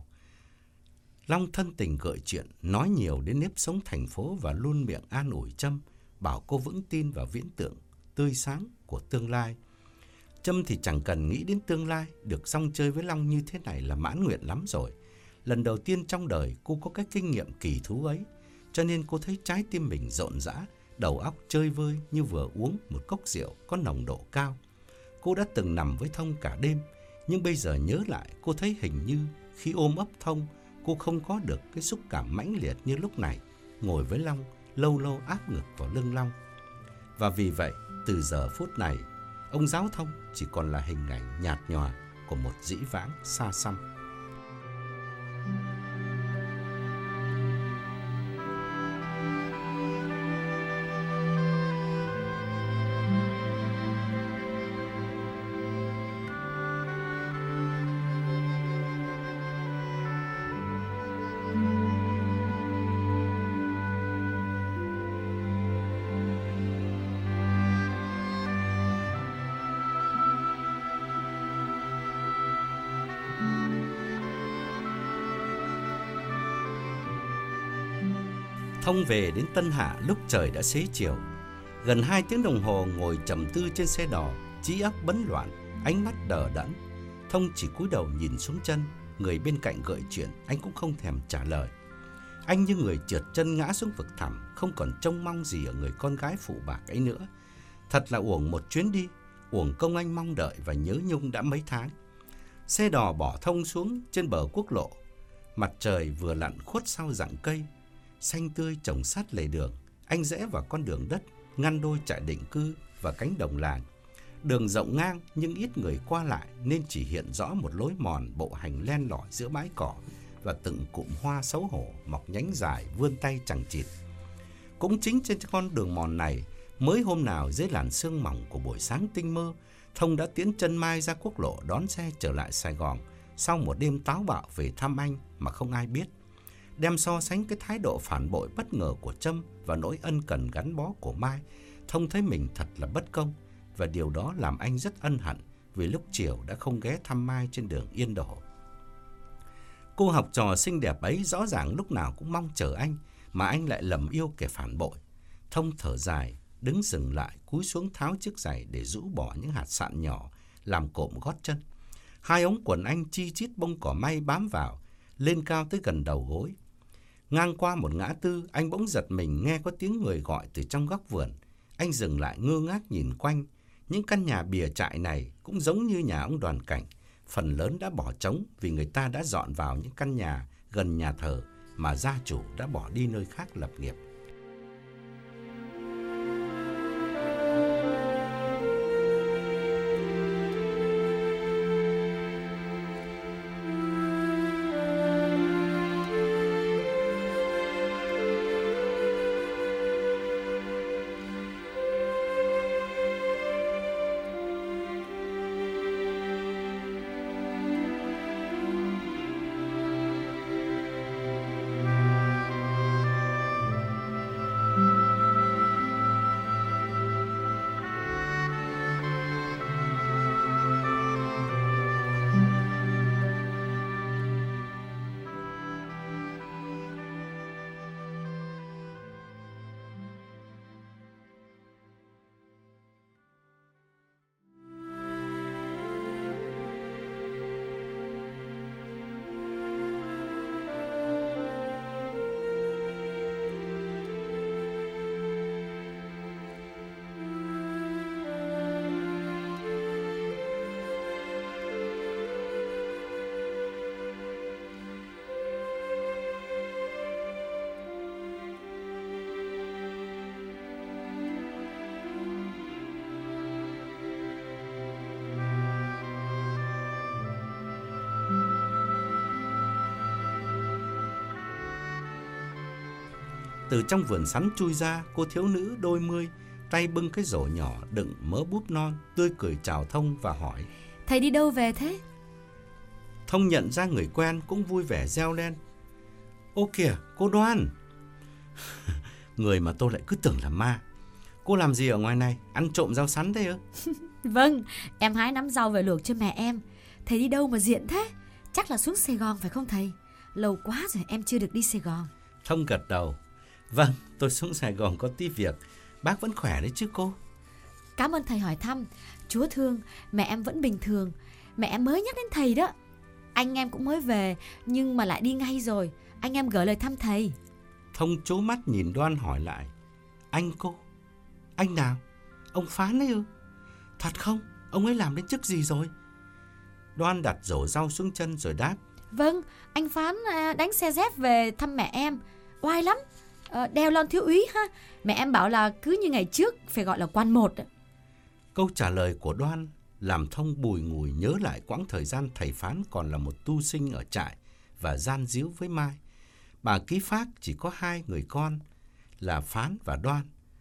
Long thân tình gợi chuyện, nói nhiều đến nếp sống thành phố và luôn miệng an ủi Trâm, bảo cô vững tin vào viễn tượng tươi sáng của tương lai. Trâm thì chẳng cần nghĩ đến tương lai, được song chơi với Long như thế này là mãn nguyện lắm rồi. Lần đầu tiên trong đời cô có cái kinh nghiệm kỳ thú ấy, cho nên cô thấy trái tim mình rộn rã, đầu óc chơi vơi như vừa uống một cốc rượu có nồng độ cao. Cô đã từng nằm với Thông cả đêm, nhưng bây giờ nhớ lại cô thấy hình như khi ôm ấp Thông, cô không có được cái xúc cảm mãnh liệt như lúc này, ngồi với Long, lâu lâu áp ngực vào lưng Long. Và vì vậy, từ giờ phút này, ông giáo Thông chỉ còn là hình ảnh nhạt nhòa của một dĩ vãng xa xăm. Thông về đến Tân Hạ lúc trời đã xế chiều. Gần hai tiếng đồng hồ ngồi trầm tư trên xe đò, trí óc bấn loạn, ánh mắt đờ đẫn. Thông chỉ cúi đầu nhìn xuống chân, người bên cạnh gợi chuyện, anh cũng không thèm trả lời. Anh như người trượt chân ngã xuống vực thẳm, không còn trông mong gì ở người con gái phụ bạc ấy nữa. Thật là uổng một chuyến đi, uổng công anh mong đợi và nhớ nhung đã mấy tháng. Xe đò bỏ Thông xuống trên bờ quốc lộ. Mặt trời vừa lặn khuất sau rặng cây, xanh tươi trồng sát lề đường. Anh rẽ vào con đường đất ngăn đôi trại định cư và cánh đồng làng. Đường rộng ngang nhưng ít người qua lại, nên chỉ hiện rõ một lối mòn bộ hành len lỏi giữa bãi cỏ và từng cụm hoa xấu hổ mọc nhánh dài vươn tay chằng chịt. Cũng chính trên con đường mòn này, mới hôm nào dưới làn sương mỏng của buổi sáng tinh mơ, Thông đã tiến chân mai ra quốc lộ đón xe trở lại Sài Gòn sau một đêm táo bạo về thăm anh mà không ai biết. Đem so sánh cái thái độ phản bội bất ngờ của Trâm và nỗi ân cần gắn bó của Mai, Thông thấy mình thật là bất công, và điều đó làm anh rất ân hận vì lúc chiều đã không ghé thăm Mai trên đường Yên Đổ. Cô học trò xinh đẹp ấy rõ ràng lúc nào cũng mong chờ anh, mà anh lại lầm yêu kẻ phản bội. Thông thở dài, đứng dừng lại, cúi xuống tháo chiếc giày để rũ bỏ những hạt sạn nhỏ làm cộm gót chân. Hai ống quần anh chi chít bông cỏ may bám vào, lên cao tới gần đầu gối. Ngang qua một ngã tư, anh bỗng giật mình nghe có tiếng người gọi từ trong góc vườn. Anh dừng lại ngơ ngác nhìn quanh. Những căn nhà bìa trại này cũng giống như nhà ông Đoàn Cảnh, phần lớn đã bỏ trống vì người ta đã dọn vào những căn nhà gần nhà thờ mà gia chủ đã bỏ đi nơi khác lập nghiệp. Từ trong vườn sắn chui ra cô thiếu nữ đôi mươi, tay bưng cái rổ nhỏ đựng mớ búp non, tươi cười chào Thông và hỏi: Thầy đi đâu về thế? Thông nhận ra người quen cũng vui vẻ reo lên: Ô kìa, cô Đoan! Người mà tôi lại cứ tưởng là ma. Cô làm gì ở ngoài này? Ăn trộm rau sắn thế ư? Vâng, em hái nắm rau về luộc cho mẹ em. Thầy đi đâu mà diện thế? Chắc là xuống Sài Gòn phải không thầy? Lâu quá rồi em chưa được đi Sài Gòn. Thông gật đầu: Vâng, tôi xuống Sài Gòn có tí việc. Bác vẫn khỏe đấy chứ cô? Cảm ơn thầy hỏi thăm. Chúa thương, mẹ em vẫn bình thường. Mẹ em mới nhắc đến thầy đó. Anh em cũng mới về nhưng mà lại đi ngay rồi. Anh em gửi lời thăm thầy. Thông trố mắt nhìn Đoan hỏi lại: Anh cô? Anh nào? Ông Phán ấy ư? Thật không? Ông ấy làm đến chức gì rồi? Đoan đặt rổ rau xuống chân rồi đáp: Vâng, anh Phán đánh xe dép về thăm mẹ em. Oai lắm, à, đeo lon thiếu úy ha. Mẹ em bảo là cứ như ngày trước phải gọi là quan một. Câu trả lời của Đoan làm Thông bùi ngùi nhớ lại quãng thời gian thầy Phán còn là một tu sinh ở trại và gian díu với Mai. Bà ký phác chỉ có hai người con là Phán và Đoan.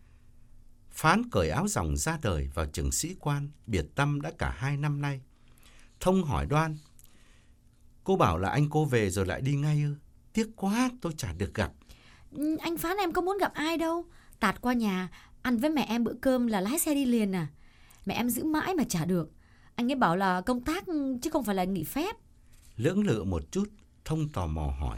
Phán cởi áo ròng ra đời vào trường sĩ quan, biệt tâm đã cả hai năm nay. Thông hỏi Đoan: Cô bảo là anh cô về rồi lại đi ngay ư? Tiếc quá, tôi chả được gặp. Anh Phán em có muốn gặp ai đâu. Tạt qua nhà, ăn với mẹ em bữa cơm là lái xe đi liền à. Mẹ em giữ mãi mà chả được. Anh ấy bảo là công tác chứ không phải là nghỉ phép. Lưỡng lự một chút, Thông tò mò hỏi: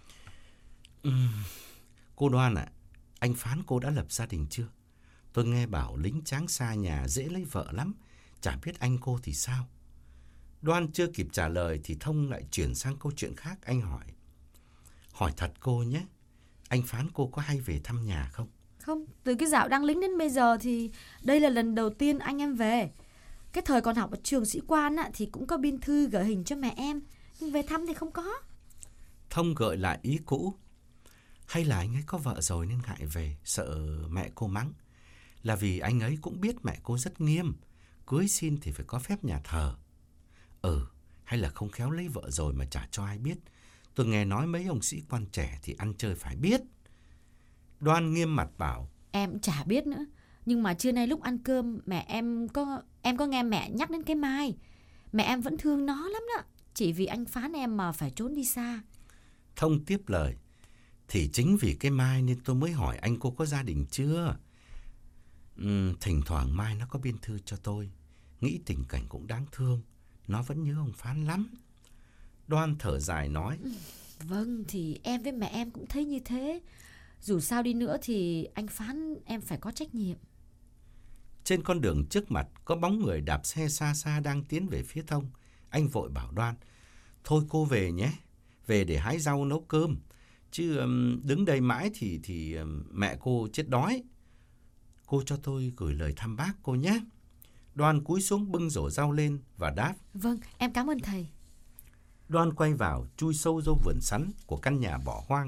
uhm, Cô Đoan ạ, à, anh Phán cô đã lập gia đình chưa? Tôi nghe bảo lính tráng xa nhà dễ lấy vợ lắm. Chả biết anh cô thì sao? Đoan chưa kịp trả lời thì Thông lại chuyển sang câu chuyện khác. Anh hỏi: Hỏi thật cô nhé, anh Phán cô có hay về thăm nhà không? Không, từ cái dạo đăng lính đến bây giờ thì đây là lần đầu tiên anh em về. Cái thời còn học ở trường sĩ quan á, thì cũng có biên thư gửi hình cho mẹ em, nhưng về thăm thì không có. Thông gợi lại ý cũ: Hay là anh ấy có vợ rồi nên ngại về, sợ mẹ cô mắng? Là vì anh ấy cũng biết mẹ cô rất nghiêm, cưới xin thì phải có phép nhà thờ. Ừ, hay là không khéo lấy vợ rồi mà chả cho ai biết. Tôi nghe nói mấy ông sĩ quan trẻ thì ăn chơi phải biết. Đoan nghiêm mặt bảo: Em chả biết nữa. Nhưng mà trưa nay lúc ăn cơm mẹ em có em có nghe mẹ nhắc đến cái Mai. Mẹ em vẫn thương nó lắm đó. Chỉ vì anh Phán em mà phải trốn đi xa. Thông tiếp lời: Thì chính vì cái Mai nên tôi mới hỏi anh cô có gia đình chưa. uhm, Thỉnh thoảng Mai nó có biên thư cho tôi. Nghĩ tình cảnh cũng đáng thương. Nó vẫn nhớ ông Phán lắm. Đoan thở dài nói: Vâng, thì em với mẹ em cũng thấy như thế. Dù sao đi nữa thì anh Phán em phải có trách nhiệm. Trên con đường trước mặt có bóng người đạp xe xa xa đang tiến về phía Thông. Anh vội bảo Đoan: Thôi cô về nhé, về để hái rau nấu cơm. Chứ um, đứng đây mãi thì, thì um, mẹ cô chết đói. Cô cho tôi gửi lời thăm bác cô nhé. Đoan cúi xuống bưng rổ rau lên và đáp: Vâng, em cảm ơn thầy. Đoan quay vào chui sâu vô vườn sắn của căn nhà bỏ hoang.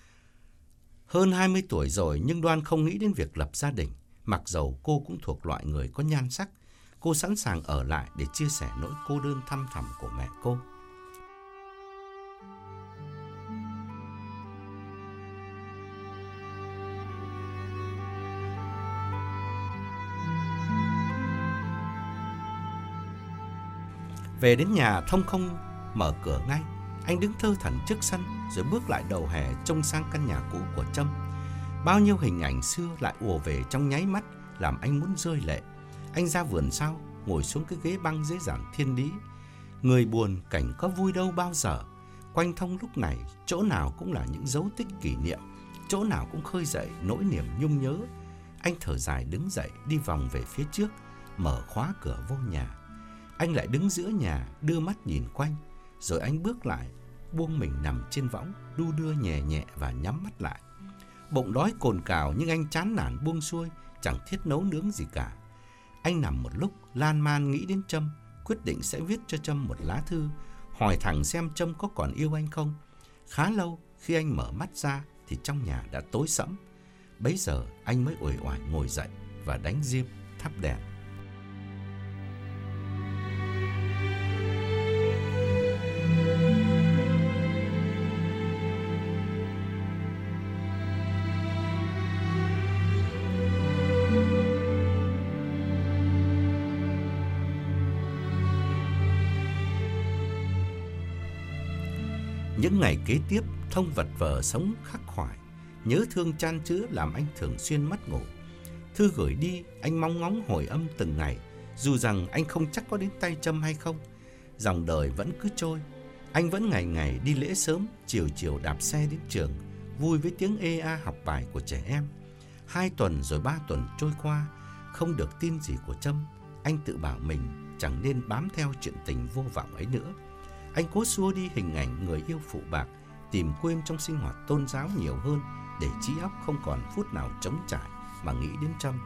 Hơn hai mươi tuổi rồi nhưng Đoan không nghĩ đến việc lập gia đình. Mặc dầu cô cũng thuộc loại người có nhan sắc, cô sẵn sàng ở lại để chia sẻ nỗi cô đơn thăm thẳm của mẹ cô. Về đến nhà, Thông không mở cửa ngay. Anh đứng thơ thẩn trước sân rồi bước lại đầu hè trông sang căn nhà cũ của Trâm. Bao nhiêu hình ảnh xưa lại ùa về trong nháy mắt làm anh muốn rơi lệ. Anh ra vườn sau, ngồi xuống cái ghế băng dưới giảng thiên lý. Người buồn cảnh có vui đâu bao giờ. Quanh Thông lúc này chỗ nào cũng là những dấu tích kỷ niệm, chỗ nào cũng khơi dậy nỗi niềm nhung nhớ. Anh thở dài đứng dậy đi vòng về phía trước, mở khóa cửa vô nhà. Anh lại đứng giữa nhà đưa mắt nhìn quanh, rồi anh bước lại buông mình nằm trên võng, đu đưa nhẹ nhẹ và nhắm mắt lại. Bụng đói cồn cào nhưng anh chán nản buông xuôi, chẳng thiết nấu nướng gì cả. Anh nằm một lúc lan man nghĩ đến Trâm, quyết định sẽ viết cho Trâm một lá thư, hỏi thẳng xem Trâm có còn yêu anh không. Khá lâu khi anh mở mắt ra thì trong nhà đã tối sẫm. Bấy giờ anh mới uể oải ngồi dậy và đánh diêm thắp đèn. Những ngày kế tiếp, Thông vật vờ sống khắc khoải, nhớ thương chan chứa làm anh thường xuyên mất ngủ. Thư gửi đi, anh mong ngóng hồi âm từng ngày, dù rằng anh không chắc có đến tay Trâm hay không. Dòng đời vẫn cứ trôi, anh vẫn ngày ngày đi lễ sớm, chiều chiều đạp xe đến trường, vui với tiếng ê a học bài của trẻ em. Hai tuần rồi ba tuần trôi qua, không được tin gì của Trâm. Anh tự bảo mình chẳng nên bám theo chuyện tình vô vọng ấy nữa. Anh cố xua đi hình ảnh người yêu phụ bạc, tìm quên trong sinh hoạt tôn giáo nhiều hơn, để trí óc không còn phút nào trống trải mà nghĩ đến Trâm.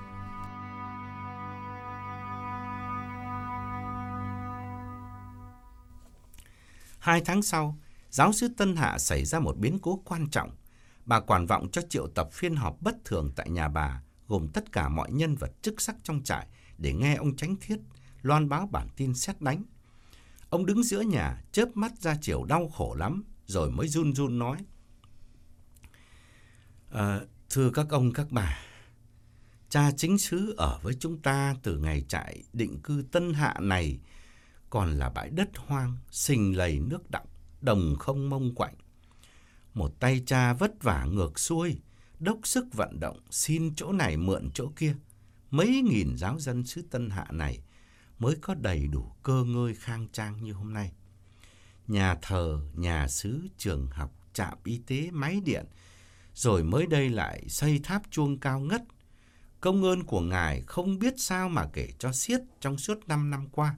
Hai tháng sau, giáo xứ Tân Hạ xảy ra một biến cố quan trọng. Bà quản vọng cho triệu tập phiên họp bất thường tại nhà bà, gồm tất cả mọi nhân vật chức sắc trong trại, để nghe ông Chánh Thiết loan báo bản tin sét đánh. Ông đứng giữa nhà, chớp mắt ra chiều đau khổ lắm, rồi mới run run nói: à, Thưa các ông các bà, cha chính xứ ở với chúng ta từ ngày trại định cư Tân Hạ này còn là bãi đất hoang, sình lầy nước đọng, đồng không mông quạnh. Một tay cha vất vả ngược xuôi, đốc sức vận động, xin chỗ này mượn chỗ kia. Mấy nghìn giáo dân xứ Tân Hạ này mới có đầy đủ cơ ngơi khang trang như hôm nay. Nhà thờ, nhà xứ, trường học, trạm y tế, máy điện, rồi mới đây lại xây tháp chuông cao ngất. Công ơn của Ngài không biết sao mà kể cho xiết trong suốt năm năm qua.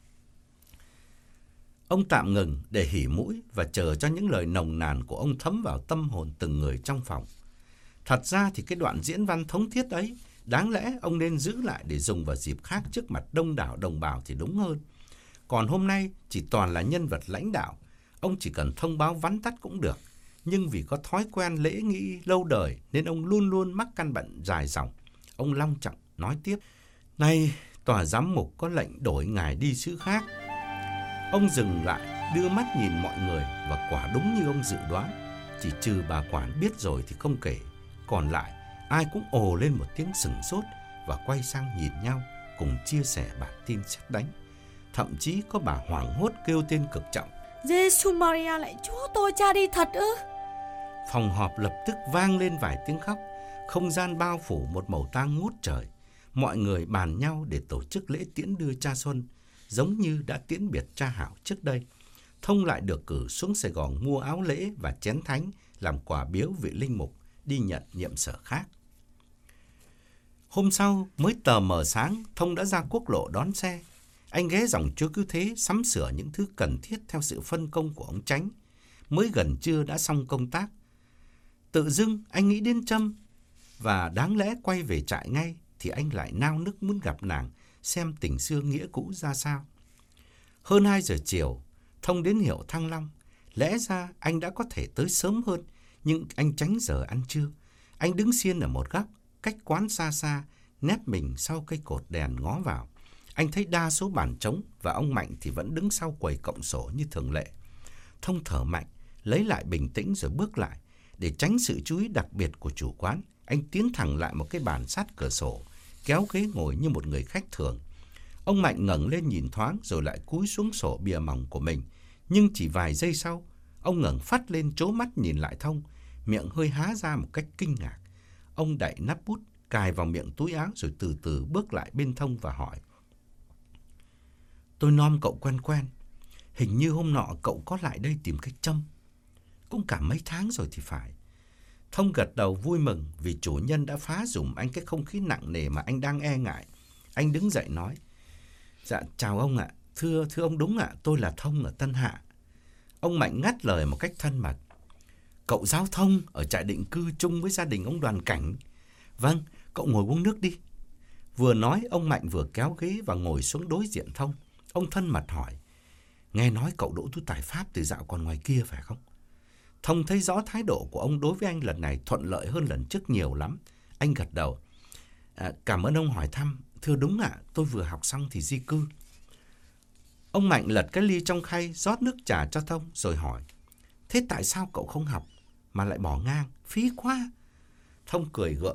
Ông tạm ngừng để hỉ mũi và chờ cho những lời nồng nàn của ông thấm vào tâm hồn từng người trong phòng. Thật ra thì cái đoạn diễn văn thống thiết ấy, đáng lẽ ông nên giữ lại để dùng vào dịp khác trước mặt đông đảo đồng bào thì đúng hơn. Còn hôm nay chỉ toàn là nhân vật lãnh đạo, ông chỉ cần thông báo vắn tắt cũng được. Nhưng vì có thói quen lễ nghi lâu đời nên ông luôn luôn mắc căn bệnh dài dòng. Ông long trọng nói tiếp: Nay tòa giám mục có lệnh đổi Ngài đi xứ khác. Ông dừng lại, đưa mắt nhìn mọi người, và quả đúng như ông dự đoán. Chỉ trừ bà quản biết rồi thì không kể, còn lại ai cũng ồ lên một tiếng sửng sốt và quay sang nhìn nhau, cùng chia sẻ bản tin sét đánh. Thậm chí có bà hoảng hốt kêu tên cực trọng: Giê-xu Maria, lại Chúa tôi, cha đi thật ư? Phòng họp lập tức vang lên vài tiếng khóc. Không gian bao phủ một màu tang ngút trời. Mọi người bàn nhau để tổ chức lễ tiễn đưa cha Xuân, giống như đã tiễn biệt cha Hảo trước đây. Thông lại được cử xuống Sài Gòn mua áo lễ và chén thánh làm quà biếu vị linh mục đi nhận nhiệm sở khác. Hôm sau mới tờ mờ sáng, Thông đã ra quốc lộ đón xe. Anh ghé dòng Chúa Cứu Thế sắm sửa những thứ cần thiết theo sự phân công của ông Chánh. Mới gần trưa đã xong công tác. Tự dưng anh nghĩ đến Trâm, và đáng lẽ quay về trại ngay thì anh lại nao nức muốn gặp nàng, xem tình xưa nghĩa cũ ra sao. Hơn hai giờ chiều, Thông đến hiệu Thăng Long. Lẽ ra anh đã có thể tới sớm hơn, nhưng anh tránh giờ ăn trưa. Anh đứng xiên ở một góc, cách quán xa xa, nép mình sau cây cột đèn ngó vào. Anh thấy đa số bàn trống và ông Mạnh thì vẫn đứng sau quầy cộng sổ như thường lệ. Thông thở mạnh, lấy lại bình tĩnh rồi bước lại. Để tránh sự chú ý đặc biệt của chủ quán, anh tiến thẳng lại một cái bàn sát cửa sổ, kéo ghế ngồi như một người khách thường. Ông Mạnh ngẩng lên nhìn thoáng rồi lại cúi xuống sổ bìa mỏng của mình. Nhưng chỉ vài giây sau, ông ngẩng phát lên trố mắt nhìn lại Thông, miệng hơi há ra một cách kinh ngạc. Ông đậy nắp bút, cài vào miệng túi áo rồi từ từ bước lại bên Thông và hỏi: Tôi nom cậu quen quen, hình như hôm nọ cậu có lại đây tìm cái Trâm. Cũng cả mấy tháng rồi thì phải. Thông gật đầu vui mừng vì chủ nhân đã phá dùm anh cái không khí nặng nề mà anh đang e ngại. Anh đứng dậy nói: Dạ chào ông ạ, thưa thưa ông đúng ạ, tôi là Thông ở Tân Hạ. Ông Mạnh ngắt lời một cách thân mật: Cậu giáo Thông ở trại định cư chung với gia đình ông Đoàn Cảnh. Vâng, cậu ngồi uống nước đi. Vừa nói, ông Mạnh vừa kéo ghế và ngồi xuống đối diện Thông. Ông thân mật hỏi: Nghe nói cậu đỗ tú tài Pháp từ dạo còn ngoài kia phải không? Thông thấy rõ thái độ của ông đối với anh lần này thuận lợi hơn lần trước nhiều lắm. Anh gật đầu: à, Cảm ơn ông hỏi thăm. Thưa đúng ạ, tôi vừa học xong thì di cư. Ông Mạnh lật cái ly trong khay, rót nước trà cho Thông rồi hỏi: Thế tại sao cậu không học mà lại bỏ ngang? Phí quá. Thông cười gượng: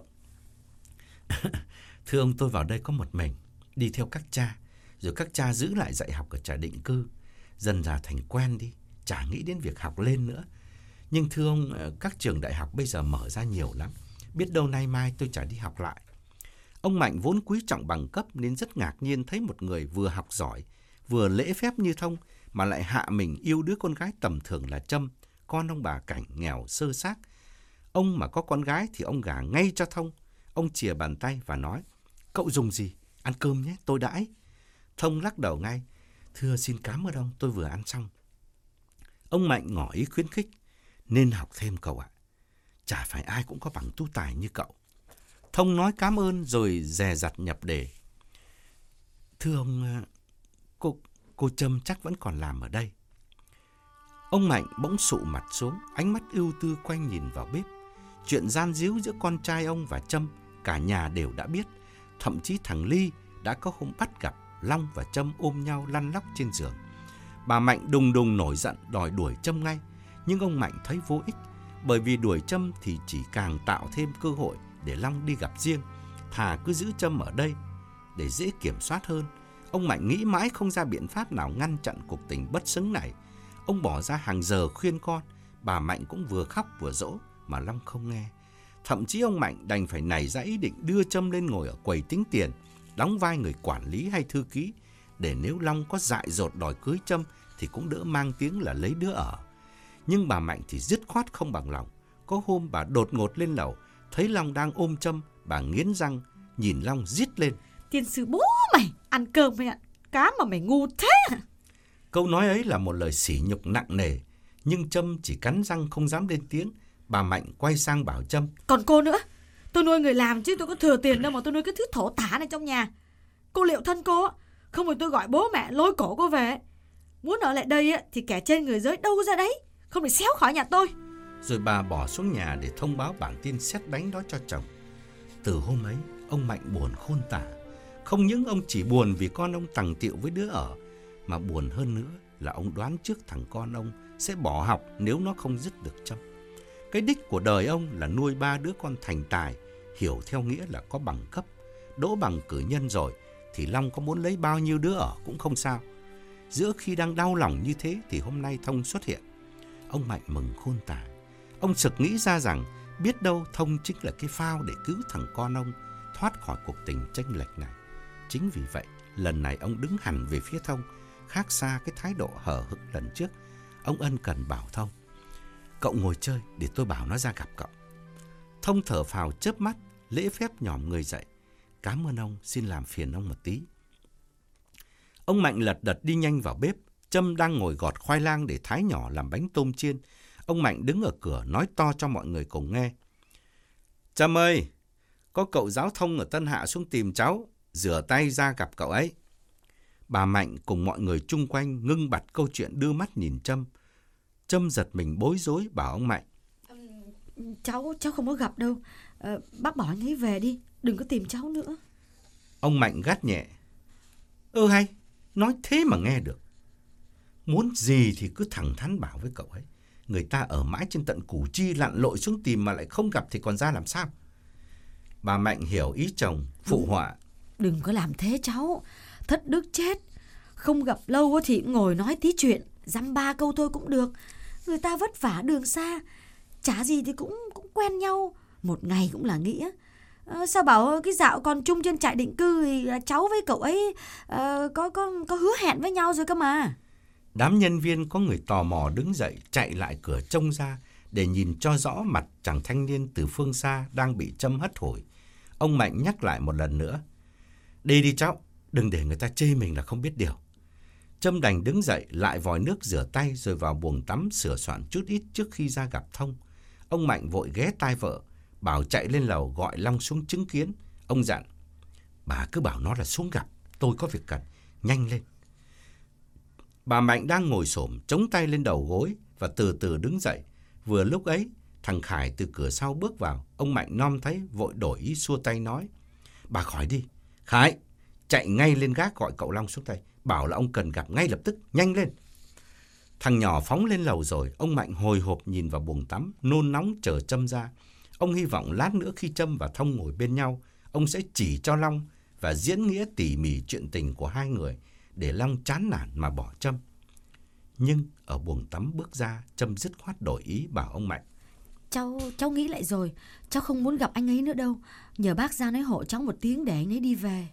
Thưa ông, tôi vào đây có một mình, đi theo các cha, rồi các cha giữ lại dạy học ở trại định cư. Dần dà thành quen đi, chả nghĩ đến việc học lên nữa. Nhưng thưa ông, các trường đại học bây giờ mở ra nhiều lắm. Biết đâu nay mai tôi chả đi học lại. Ông Mạnh vốn quý trọng bằng cấp nên rất ngạc nhiên thấy một người vừa học giỏi, vừa lễ phép như Thông mà lại hạ mình yêu đứa con gái tầm thường là Trâm, con ông bà Cảnh nghèo sơ xác. Ông mà có con gái thì ông gả ngay cho Thông. Ông chìa bàn tay và nói: "Cậu dùng gì? Ăn cơm nhé, tôi đãi." Thông lắc đầu ngay: "Thưa xin cảm ơn ông, tôi vừa ăn xong." Ông Mạnh ngỏ ý khuyến khích: "Nên học thêm cậu ạ. Chả phải ai cũng có bằng tu tài như cậu." Thông nói cảm ơn rồi dè dặt nhập đề: "Thưa ông, cô, cô Trâm chắc vẫn còn làm ở đây." Ông Mạnh bỗng sụ mặt xuống, ánh mắt ưu tư quanh nhìn vào bếp. Chuyện gian díu giữa con trai ông và Trâm, cả nhà đều đã biết. Thậm chí thằng Ly đã có hôm bắt gặp Long và Trâm ôm nhau lăn lóc trên giường. Bà Mạnh đùng đùng nổi giận đòi đuổi Trâm ngay. Nhưng ông Mạnh thấy vô ích, bởi vì đuổi Trâm thì chỉ càng tạo thêm cơ hội để Long đi gặp riêng. Thà cứ giữ Trâm ở đây để dễ kiểm soát hơn. Ông Mạnh nghĩ mãi không ra biện pháp nào ngăn chặn cuộc tình bất xứng này. Ông bỏ ra hàng giờ khuyên con, bà Mạnh cũng vừa khóc vừa dỗ mà Long không nghe. Thậm chí ông Mạnh đành phải nảy ra ý định đưa Trâm lên ngồi ở quầy tính tiền, đóng vai người quản lý hay thư ký, để nếu Long có dại dột đòi cưới Trâm thì cũng đỡ mang tiếng là lấy đứa ở. Nhưng bà Mạnh thì dứt khoát không bằng lòng. Có hôm bà đột ngột lên lầu, thấy Long đang ôm Trâm, bà nghiến răng nhìn Long rít lên: "Tiên sư bố mày, ăn cơm mày ạ, cá mà mày ngu thế." Câu nói ấy là một lời sỉ nhục nặng nề, nhưng Trâm chỉ cắn răng không dám lên tiếng. Bà Mạnh quay sang bảo Trâm: "Còn cô nữa, tôi nuôi người làm chứ tôi có thừa tiền đâu mà tôi nuôi cái thứ thổ tả này trong nhà. Cô liệu thân cô, không thì tôi gọi bố mẹ lôi cổ cô về. Muốn ở lại đây thì kẻ trên người dưới đâu ra đấy, không để xéo khỏi nhà tôi." Rồi bà bỏ xuống nhà để thông báo bản tin sét đánh đó cho chồng. Từ hôm ấy, ông Mạnh buồn khôn tả. Không những ông chỉ buồn vì con ông tằng tiệu với đứa ở, mà buồn hơn nữa là ông đoán trước thằng con ông sẽ bỏ học nếu nó không dứt được Trâm. Cái đích của đời ông là nuôi ba đứa con thành tài, hiểu theo nghĩa là có bằng cấp. Đỗ bằng cử nhân rồi thì Long có muốn lấy bao nhiêu đứa ở cũng không sao. Giữa khi đang đau lòng như thế thì hôm nay Thông xuất hiện. Ông Mạnh mừng khôn tả. Ông sực nghĩ ra rằng biết đâu Thông chính là cái phao để cứu thằng con ông thoát khỏi cuộc tình chênh lệch này. Chính vì vậy, lần này ông đứng hẳn về phía Thông, khác xa cái thái độ hờ hững lần trước. Ông ân cần bảo Thông: "Cậu ngồi chơi để tôi bảo nó ra gặp cậu." Thông thở phào chớp mắt, lễ phép nhòm người dậy: "Cảm ơn ông, xin làm phiền ông một tí." Ông Mạnh lật đật đi nhanh vào bếp. Trâm đang ngồi gọt khoai lang để thái nhỏ làm bánh tôm chiên. Ông Mạnh đứng ở cửa nói to cho mọi người cùng nghe: "Trâm ơi, có cậu giáo Thông ở Tân Hạ xuống tìm cháu, rửa tay ra gặp cậu ấy." Bà Mạnh cùng mọi người chung quanh ngưng bặt câu chuyện đưa mắt nhìn Trâm. Trâm giật mình bối rối bảo ông Mạnh: Cháu cháu không có gặp đâu. à, Bác bảo anh ấy về đi, đừng có tìm cháu nữa." Ông Mạnh gắt nhẹ: "Ơ hay, nói thế mà nghe được. Muốn gì thì cứ thẳng thắn bảo với cậu ấy. Người ta ở mãi trên tận Củ Chi lặn lội xuống tìm mà lại không gặp thì còn ra làm sao?" Bà Mạnh hiểu ý chồng, phụ họa: "Đừng có làm thế cháu, thất đức chết. Không gặp lâu thì ngồi nói tí chuyện, dăm ba câu thôi cũng được. Người ta vất vả đường xa, chả gì thì cũng cũng quen nhau, một ngày cũng là nghĩa. À, sao bảo cái dạo còn chung trên trại định cư thì cháu với cậu ấy à, có có có hứa hẹn với nhau rồi cơ mà." Đám nhân viên có người tò mò đứng dậy chạy lại cửa trông ra để nhìn cho rõ mặt chàng thanh niên từ phương xa đang bị Trâm hất hủi. Ông Mạnh nhắc lại một lần nữa: "Đi đi cháu, đừng để người ta chê mình là không biết điều." Trâm đành đứng dậy lại vòi nước rửa tay rồi vào buồng tắm sửa soạn chút ít trước khi ra gặp Thông. Ông Mạnh vội ghé tai vợ, bảo chạy lên lầu gọi Long xuống chứng kiến. Ông dặn: "Bà cứ bảo nó là xuống gặp, tôi có việc cần, nhanh lên." Bà Mạnh đang ngồi xổm chống tay lên đầu gối và từ từ đứng dậy. Vừa lúc ấy, thằng Khải từ cửa sau bước vào. Ông Mạnh nom thấy vội đổi ý xua tay nói: "Bà khỏi đi. Khải, chạy ngay lên gác gọi cậu Long xuống đây, bảo là ông cần gặp ngay lập tức, nhanh lên." Thằng nhỏ phóng lên lầu rồi. Ông Mạnh hồi hộp nhìn vào buồng tắm, nôn nóng chờ Trâm ra. Ông hy vọng lát nữa khi Trâm và Thông ngồi bên nhau, ông sẽ chỉ cho Long và diễn nghĩa tỉ mỉ chuyện tình của hai người để Long chán nản mà bỏ Trâm. Nhưng ở buồng tắm bước ra, Trâm dứt khoát đổi ý bảo ông Mạnh. Cháu, cháu nghĩ lại rồi, cháu không muốn gặp anh ấy nữa đâu. Nhờ bác ra nói hộ cháu một tiếng để anh ấy đi về.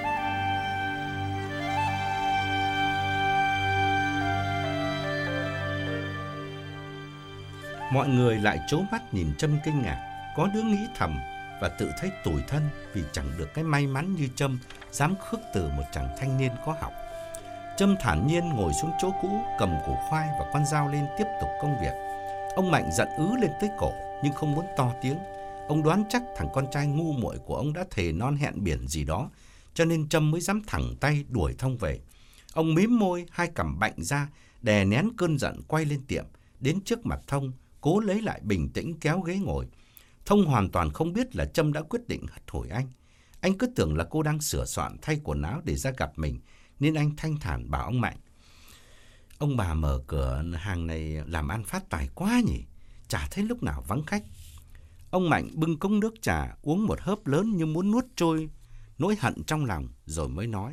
Mọi người lại trố mắt nhìn Trâm kinh ngạc. Có đứa nghĩ thầm và tự thấy tủi thân vì chẳng được cái may mắn như Trâm dám khước từ một chàng thanh niên có học. Trâm thản nhiên ngồi xuống chỗ cũ, cầm củ khoai và con dao lên tiếp tục công việc. Ông Mạnh giận ứ lên tới cổ nhưng không muốn to tiếng. Ông đoán chắc thằng con trai ngu muội của ông đã thề non hẹn biển gì đó, cho nên Trâm mới dám thẳng tay đuổi Thông về. Ông mím môi, hai cằm bạnh ra, đè nén cơn giận quay lên tiệm, đến trước mặt Thông, cố lấy lại bình tĩnh kéo ghế ngồi. Thông hoàn toàn không biết là Trâm đã quyết định hất hủi anh. Anh cứ tưởng là cô đang sửa soạn thay quần áo để ra gặp mình, nên anh thanh thản bảo ông Mạnh. Ông bà mở cửa hàng này làm ăn phát tài quá nhỉ, chả thấy lúc nào vắng khách. Ông Mạnh bưng cốc nước trà uống một hớp lớn như muốn nuốt trôi nỗi hận trong lòng rồi mới nói.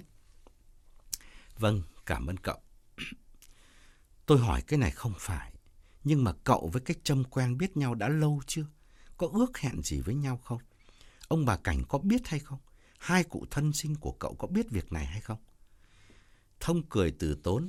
Vâng, cảm ơn cậu. Tôi hỏi cái này không phải, nhưng mà cậu với cái Trâm quen biết nhau đã lâu chưa? Có ước hẹn gì với nhau không? Ông bà Cảnh có biết hay không? Hai cụ thân sinh của cậu có biết việc này hay không? Thông cười từ tốn.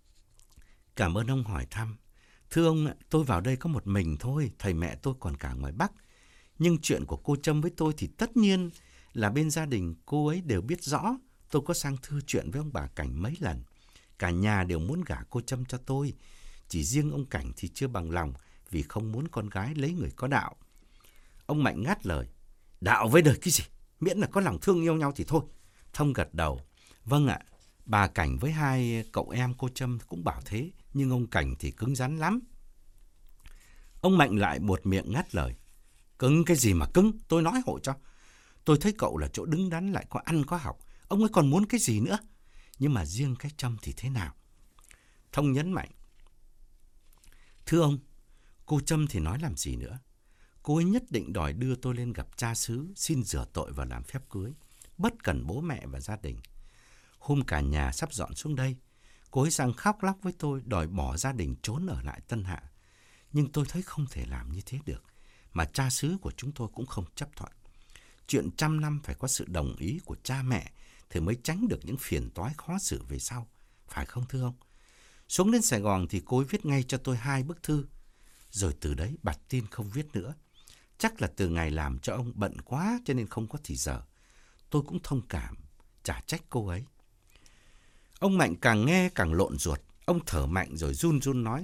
Cảm ơn ông hỏi thăm. Thưa ông, tôi vào đây có một mình thôi, thầy mẹ tôi còn cả ngoài Bắc. Nhưng chuyện của cô Trâm với tôi thì tất nhiên là bên gia đình cô ấy đều biết rõ. Tôi có sang thư chuyện với ông bà Cảnh mấy lần. Cả nhà đều muốn gả cô Trâm cho tôi. Chỉ riêng ông Cảnh thì chưa bằng lòng vì không muốn con gái lấy người có đạo. Ông Mạnh ngắt lời. Đạo với đời cái gì? Miễn là có lòng thương yêu nhau thì thôi. Thông gật đầu. Vâng ạ, bà Cảnh với hai cậu em cô Trâm cũng bảo thế, nhưng ông Cảnh thì cứng rắn lắm. Ông Mạnh lại buột miệng ngắt lời. Cứng cái gì mà cứng, tôi nói hộ cho. Tôi thấy cậu là chỗ đứng đắn lại có ăn có học. Ông ấy còn muốn cái gì nữa? Nhưng mà riêng cái Trâm thì thế nào? Thông nhấn mạnh. Thưa ông, cô Trâm thì nói làm gì nữa? Cô ấy nhất định đòi đưa tôi lên gặp cha xứ, xin rửa tội và làm phép cưới, bất cần bố mẹ và gia đình. Hôm cả nhà sắp dọn xuống đây, cô ấy sang khóc lóc với tôi đòi bỏ gia đình trốn ở lại Tân Hạ. Nhưng tôi thấy không thể làm như thế được, mà cha xứ của chúng tôi cũng không chấp thuận. Chuyện trăm năm phải có sự đồng ý của cha mẹ thì mới tránh được những phiền toái khó xử về sau, phải không thưa ông? Xuống đến Sài Gòn thì cô ấy viết ngay cho tôi hai bức thư, rồi từ đấy bặt tin không viết nữa. Chắc là từ ngày làm cho ông bận quá cho nên không có thì giờ. Tôi cũng thông cảm, chả trách cô ấy. Ông Mạnh càng nghe càng lộn ruột. Ông thở mạnh rồi run run nói.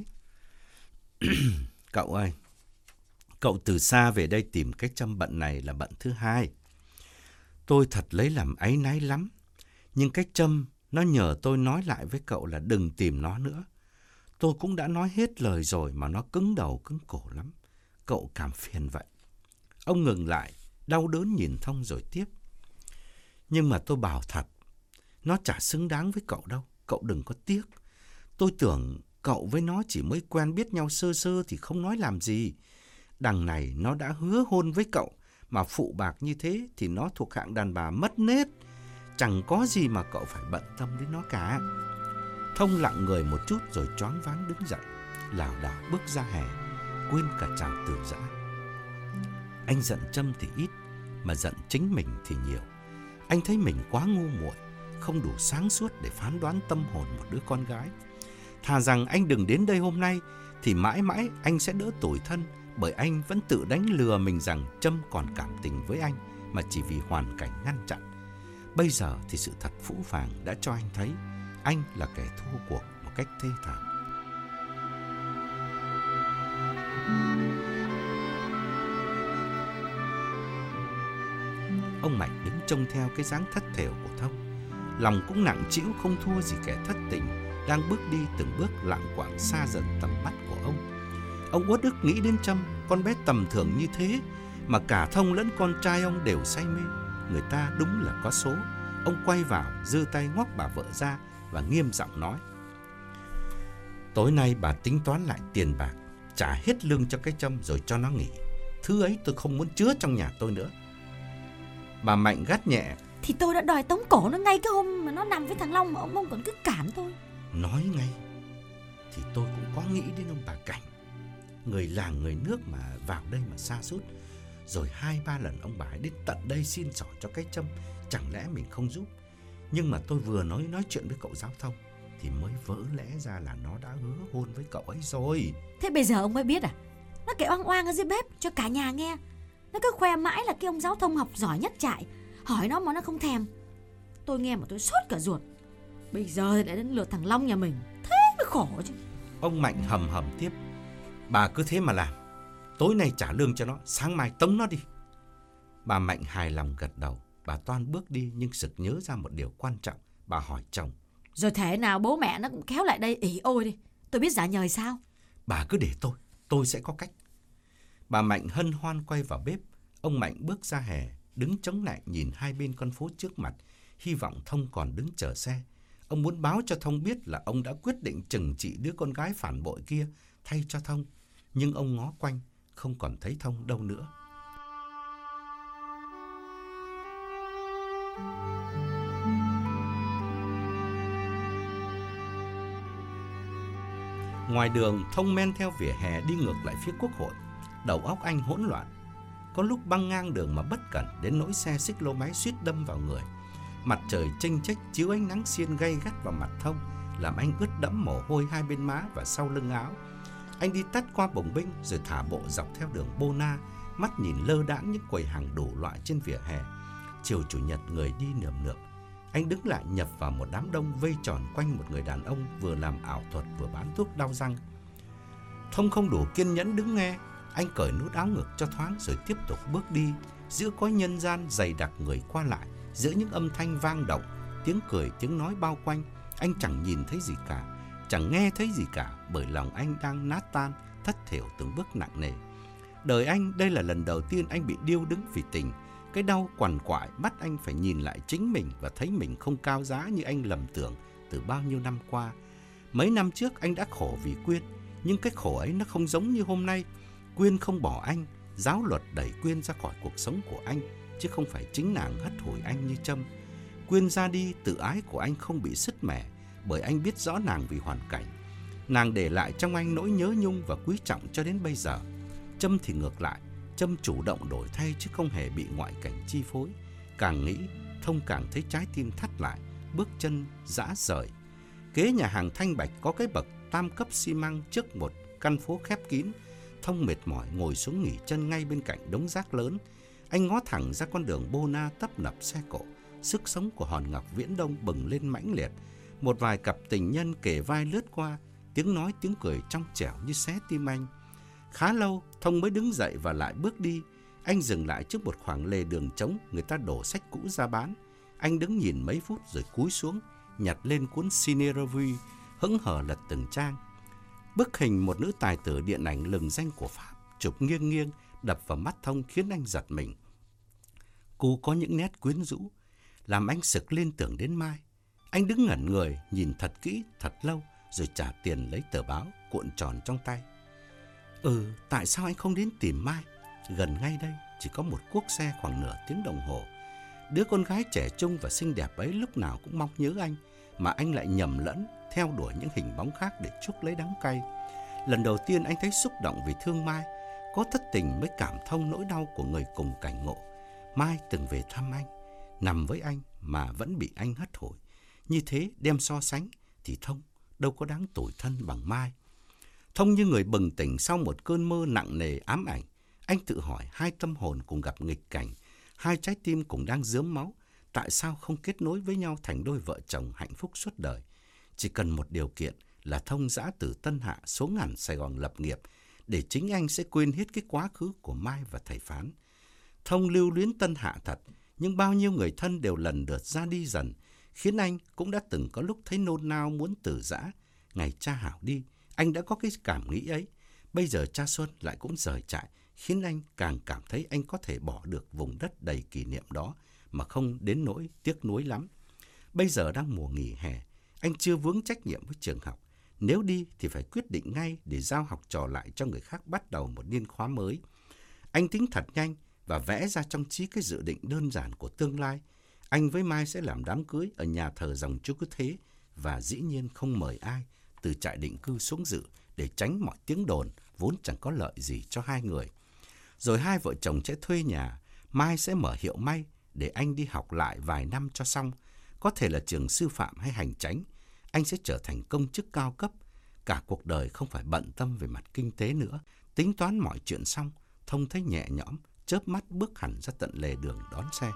Cậu ơi, cậu từ xa về đây tìm cái Trâm bận này là bận thứ hai. Tôi thật lấy làm áy náy lắm. Nhưng cái Trâm nó nhờ tôi nói lại với cậu là đừng tìm nó nữa. Tôi cũng đã nói hết lời rồi mà nó cứng đầu cứng cổ lắm. Cậu cảm phiền vậy. Ông ngừng lại, đau đớn nhìn Thông rồi tiếp. Nhưng mà tôi bảo thật, nó chả xứng đáng với cậu đâu. Cậu đừng có tiếc. Tôi tưởng cậu với nó chỉ mới quen biết nhau sơ sơ thì không nói làm gì. Đằng này nó đã hứa hôn với cậu, mà phụ bạc như thế thì nó thuộc hạng đàn bà mất nết. Chẳng có gì mà cậu phải bận tâm đến nó cả. Thông lặng người một chút rồi choáng váng đứng dậy, lảo đảo bước ra hè, quên cả chào từ giã. Anh giận Trâm thì ít, mà giận chính mình thì nhiều. Anh thấy mình quá ngu muội, không đủ sáng suốt để phán đoán tâm hồn một đứa con gái. Thà rằng anh đừng đến đây hôm nay, thì mãi mãi anh sẽ đỡ tủi thân, bởi anh vẫn tự đánh lừa mình rằng Trâm còn cảm tình với anh, mà chỉ vì hoàn cảnh ngăn chặn. Bây giờ thì sự thật phũ phàng đã cho anh thấy anh là kẻ thua cuộc một cách thê thảm. Ông Mạnh đứng trông theo cái dáng thất thểu của Thông, lòng cũng nặng trĩu không thua gì kẻ thất tình đang bước đi từng bước lạng quạng xa dần tầm mắt của ông. Ông uất ức nghĩ đến Trâm, con bé tầm thường như thế mà cả Thông lẫn con trai ông đều say mê. Người ta đúng là có số. Ông quay vào, giơ tay ngoắc bà vợ ra và nghiêm giọng nói. Tối nay bà tính toán lại tiền bạc, trả hết lương cho cái Trâm rồi cho nó nghỉ. Thứ ấy tôi không muốn chứa trong nhà tôi nữa. Bà Mạnh gắt nhẹ. Thì tôi đã đòi tống cổ nó ngay cái hôm mà nó nằm với thằng Long mà ông ông còn cứ cản tôi. Nói ngay thì tôi cũng có nghĩ đến ông bà Cảnh. Người làng người nước mà vào đây mà sa sút. Rồi hai ba lần ông bà ấy đến tận đây xin xỏ cho cái Trâm, chẳng lẽ mình không giúp. Nhưng mà tôi vừa nói nói chuyện với cậu giáo thông thì mới vỡ lẽ ra là nó đã hứa hôn với cậu ấy rồi. Thế bây giờ ông mới biết à? Nó kể oang oang ở dưới bếp cho cả nhà nghe. Nó cứ khoe mãi là cái ông giáo thông học giỏi nhất trại, hỏi nó mà nó không thèm. Tôi nghe mà tôi sốt cả ruột. Bây giờ thì đã đến lượt thằng Long nhà mình, thế mới khổ chứ. Ông Mạnh hầm hầm tiếp: bà cứ thế mà làm, tối nay trả lương cho nó, sáng mai tống nó đi. Bà Mạnh hài lòng gật đầu. Bà toan bước đi nhưng sực nhớ ra một điều quan trọng. Bà hỏi chồng: rồi thế nào bố mẹ nó cũng kéo lại đây ỉ ôi đi, tôi biết giả nhời sao. Bà cứ để tôi, tôi sẽ có cách. Bà Mạnh hân hoan quay vào bếp. Ông Mạnh bước ra hè, đứng chống lại nhìn hai bên con phố trước mặt, hy vọng Thông còn đứng chờ xe. Ông muốn báo cho Thông biết là ông đã quyết định trừng trị đứa con gái phản bội kia thay cho Thông. Nhưng ông ngó quanh, không còn thấy Thông đâu nữa. Ngoài đường, Thông men theo vỉa hè đi ngược lại phía Quốc hội. Đầu óc anh hỗn loạn. Có lúc băng ngang đường mà bất cẩn đến nỗi xe xích lô máy suýt đâm vào người. Mặt trời chênh chếch chiếu ánh nắng xiên gay gắt vào mặt Thông, làm anh ướt đẫm mồ hôi hai bên má và sau lưng áo. Anh đi tắt qua bồng binh rồi thả bộ dọc theo đường Bona, mắt nhìn lơ đãng những quầy hàng đủ loại trên vỉa hè. Chiều chủ nhật người đi nườm nượp. Anh đứng lại nhập vào một đám đông vây tròn quanh một người đàn ông vừa làm ảo thuật vừa bán thuốc đau răng. Thông không đủ kiên nhẫn đứng nghe. Anh cởi nút áo ngực cho thoáng rồi tiếp tục bước đi giữa cõi nhân gian dày đặc người qua lại, giữa những âm thanh vang động, tiếng cười tiếng nói bao quanh. Anh chẳng nhìn thấy gì cả, chẳng nghe thấy gì cả, bởi lòng anh đang nát tan, thất thểu từng bước nặng nề. Đời anh đây là lần đầu tiên anh bị điêu đứng vì tình. Cái đau quằn quại bắt anh phải nhìn lại chính mình và thấy mình không cao giá như anh lầm tưởng từ bao nhiêu năm qua. Mấy năm trước anh đã khổ vì Quyên, nhưng cái khổ ấy nó không giống như hôm nay. Quyên không bỏ anh, giáo luật đẩy Quyên ra khỏi cuộc sống của anh, chứ không phải chính nàng hất hủi anh như Trâm. Quyên ra đi, tự ái của anh không bị sứt mẻ, bởi anh biết rõ nàng vì hoàn cảnh. Nàng để lại trong anh nỗi nhớ nhung và quý trọng cho đến bây giờ. Trâm thì ngược lại, Trâm chủ động đổi thay chứ không hề bị ngoại cảnh chi phối. Càng nghĩ, Thông càng thấy trái tim thắt lại, bước chân dã rời. Kế nhà hàng Thanh Bạch có cái bậc tam cấp xi măng trước một căn phố khép kín. Thông mệt mỏi ngồi xuống nghỉ chân ngay bên cạnh đống rác lớn. Anh ngó thẳng ra con đường Bona tấp nập xe cộ. Sức sống của hòn ngọc Viễn Đông bừng lên mãnh liệt. Một vài cặp tình nhân kề vai lướt qua, tiếng nói tiếng cười trong trẻo như xé tim anh. Khá lâu, Thông mới đứng dậy và lại bước đi. Anh dừng lại trước một khoảng lề đường trống, người ta đổ sách cũ ra bán. Anh đứng nhìn mấy phút rồi cúi xuống, nhặt lên cuốn Cine Revue, hững hờ lật từng trang. Bức hình một nữ tài tử điện ảnh lừng danh của Pháp chụp nghiêng nghiêng đập vào mắt Thông khiến anh giật mình. Cô có những nét quyến rũ, làm anh sực lên tưởng đến Mai. Anh đứng ngẩn người, nhìn thật kỹ, thật lâu, rồi trả tiền lấy tờ báo cuộn tròn trong tay. Ừ, tại sao anh không đến tìm Mai? Gần ngay đây, chỉ có một cuốc xe khoảng nửa tiếng đồng hồ. Đứa con gái trẻ trung và xinh đẹp ấy lúc nào cũng mong nhớ anh, mà anh lại nhầm lẫn, theo đuổi những hình bóng khác để chuốc lấy đắng cay. Lần đầu tiên anh thấy xúc động vì thương Mai, có thất tình mới cảm thông nỗi đau của người cùng cảnh ngộ. Mai từng về thăm anh, nằm với anh mà vẫn bị anh hất hủi. Như thế đem so sánh thì Thông đâu có đáng tủi thân bằng Mai. Thông như người bừng tỉnh sau một cơn mơ nặng nề ám ảnh. Anh tự hỏi hai tâm hồn cùng gặp nghịch cảnh, hai trái tim cùng đang rớm máu. Tại sao không kết nối với nhau thành đôi vợ chồng hạnh phúc suốt đời? Chỉ cần một điều kiện là Thông dã từ Tân Hạ xuống hẳn Sài Gòn lập nghiệp, để chính anh sẽ quên hết cái quá khứ của Mai và thầy Phán. Thông lưu luyến Tân Hạ thật, nhưng bao nhiêu người thân đều lần lượt ra đi dần, khiến anh cũng đã từng có lúc thấy nôn nao muốn từ giã. Ngày cha Hảo đi, anh đã có cái cảm nghĩ ấy. Bây giờ cha Xuân lại cũng rời trại, khiến anh càng cảm thấy anh có thể bỏ được vùng đất đầy kỷ niệm đó mà không đến nỗi tiếc nuối lắm. Bây giờ đang mùa nghỉ hè, anh chưa vướng trách nhiệm với trường học. Nếu đi thì phải quyết định ngay để giao học trò lại cho người khác bắt đầu một niên khóa mới. Anh tính thật nhanh và vẽ ra trong trí cái dự định đơn giản của tương lai. Anh với Mai sẽ làm đám cưới ở nhà thờ dòng Chúa Cứu Thế và dĩ nhiên không mời ai, từ trại định cư xuống dự để tránh mọi tiếng đồn vốn chẳng có lợi gì cho hai người. Rồi hai vợ chồng sẽ thuê nhà, Mai sẽ mở hiệu may để anh đi học lại vài năm cho xong. Có thể là trường sư phạm hay hành chánh, anh sẽ trở thành công chức cao cấp. Cả cuộc đời không phải bận tâm về mặt kinh tế nữa. Tính toán mọi chuyện xong, Thông thấy nhẹ nhõm, chớp mắt bước hẳn ra tận lề đường đón xe.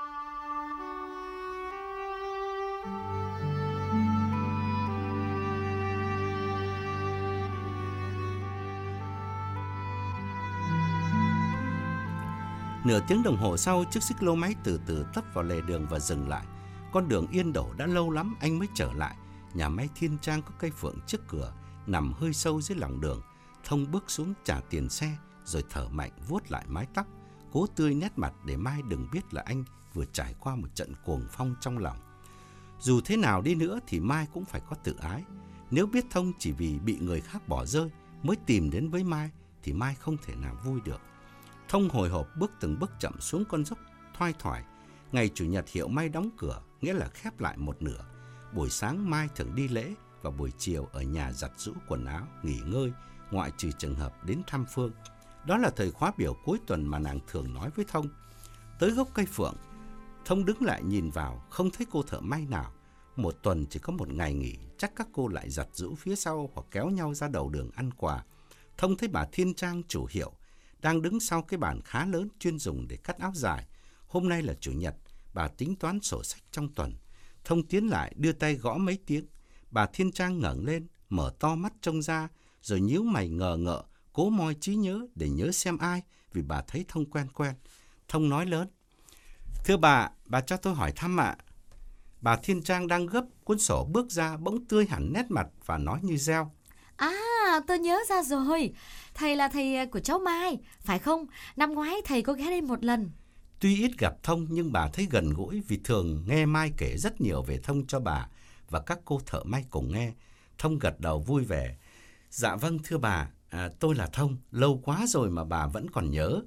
Nửa tiếng đồng hồ sau, chiếc xích lô máy từ từ tấp vào lề đường và dừng lại. Con đường yên đổ đã lâu lắm anh mới trở lại. Nhà máy Thiên Trang có cây phượng trước cửa, nằm hơi sâu dưới lòng đường. Thông bước xuống trả tiền xe, rồi thở mạnh vuốt lại mái tóc, cố tươi nét mặt để Mai đừng biết là anh vừa trải qua một trận cuồng phong trong lòng. Dù thế nào đi nữa thì Mai cũng phải có tự ái. Nếu biết Thông chỉ vì bị người khác bỏ rơi mới tìm đến với Mai thì Mai không thể nào vui được. Thông hồi hộp bước từng bước chậm xuống con dốc thoai thoải. Ngày Chủ nhật hiệu may đóng cửa, nghĩa là khép lại một nửa. Buổi sáng Mai thường đi lễ và buổi chiều ở nhà giặt giũ quần áo, nghỉ ngơi, ngoại trừ trường hợp đến thăm Phương. Đó là thời khóa biểu cuối tuần mà nàng thường nói với Thông. Tới gốc cây phượng, Thông đứng lại nhìn vào, không thấy cô thợ may nào. Một tuần chỉ có một ngày nghỉ, chắc các cô lại giặt giũ phía sau hoặc kéo nhau ra đầu đường ăn quà. Thông thấy bà Thiên Trang chủ hiệu đang đứng sau cái bàn khá lớn chuyên dùng để cắt áo dài. Hôm nay là Chủ nhật, bà tính toán sổ sách trong tuần. Thông tiến lại đưa tay gõ mấy tiếng. Bà Thiên Trang ngẩng lên, mở to mắt trông ra, rồi nhíu mày ngờ ngợ, cố moi trí nhớ để nhớ xem ai, vì bà thấy Thông quen quen. Thông nói lớn: "Thưa bà, bà cho tôi hỏi thăm ạ." Bà Thiên Trang đang gấp cuốn sổ bước ra, bỗng tươi hẳn nét mặt và nói như reo: À, tôi nhớ ra rồi. Thầy là thầy của cháu Mai, phải không? Năm ngoái thầy có ghé đây một lần. Tuy ít gặp Thông nhưng bà thấy gần gũi vì thường nghe Mai kể rất nhiều về Thông cho bà và các cô thợ may cùng nghe. Thông gật đầu vui vẻ: "Dạ vâng thưa bà, à, tôi là Thông, lâu quá rồi mà bà vẫn còn nhớ."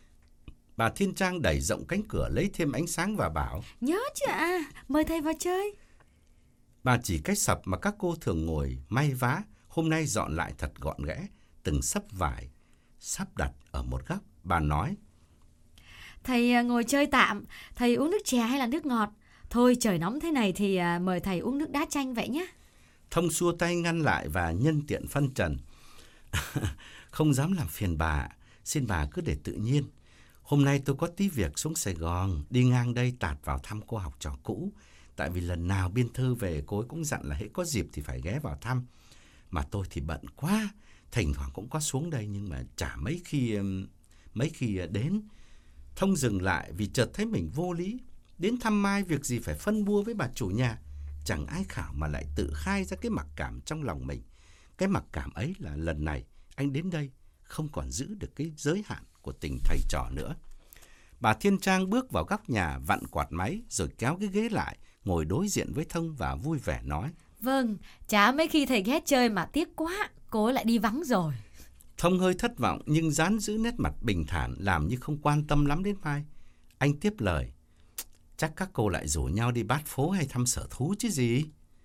Bà Thiên Trang đẩy rộng cánh cửa lấy thêm ánh sáng và bảo: "Nhớ chứ ạ, à, mời thầy vào chơi." Bà chỉ cái sập mà các cô thường ngồi may vá, hôm nay dọn lại thật gọn ghẽ, từng xấp vải sắp đặt ở một góc. Bà nói: "Thầy ngồi chơi tạm, thầy uống nước chè hay là nước ngọt? Thôi trời nóng thế này thì mời thầy uống nước đá chanh vậy nhé." Thông xua tay ngăn lại và nhân tiện phân trần: "Không dám làm phiền bà, xin bà cứ để tự nhiên. Hôm nay tôi có tí việc xuống Sài Gòn, đi ngang đây tạt vào thăm cô học trò cũ. Tại vì lần nào biên thư về cô ấy cũng dặn là hễ có dịp thì phải ghé vào thăm. Mà tôi thì bận quá, thỉnh thoảng cũng có xuống đây nhưng mà chả mấy khi mấy khi đến." Thông dừng lại vì chợt thấy mình vô lý. Đến thăm Mai việc gì phải phân bua với bà chủ nhà. Chẳng ai khảo mà lại tự khai ra cái mặc cảm trong lòng mình. Cái mặc cảm ấy là lần này anh đến đây không còn giữ được cái giới hạn của tình thầy trò nữa. Bà Thiên Trang bước vào góc nhà, vặn quạt máy rồi kéo cái ghế lại, ngồi đối diện với Thông và vui vẻ nói: "Vâng, chả mấy khi thầy ghé chơi mà tiếc quá, cô ấy lại đi vắng rồi." Thông hơi thất vọng nhưng dán giữ nét mặt bình thản, làm như không quan tâm lắm đến Mai. Anh tiếp lời: "Chắc các cô lại rủ nhau đi bát phố hay thăm sở thú chứ gì."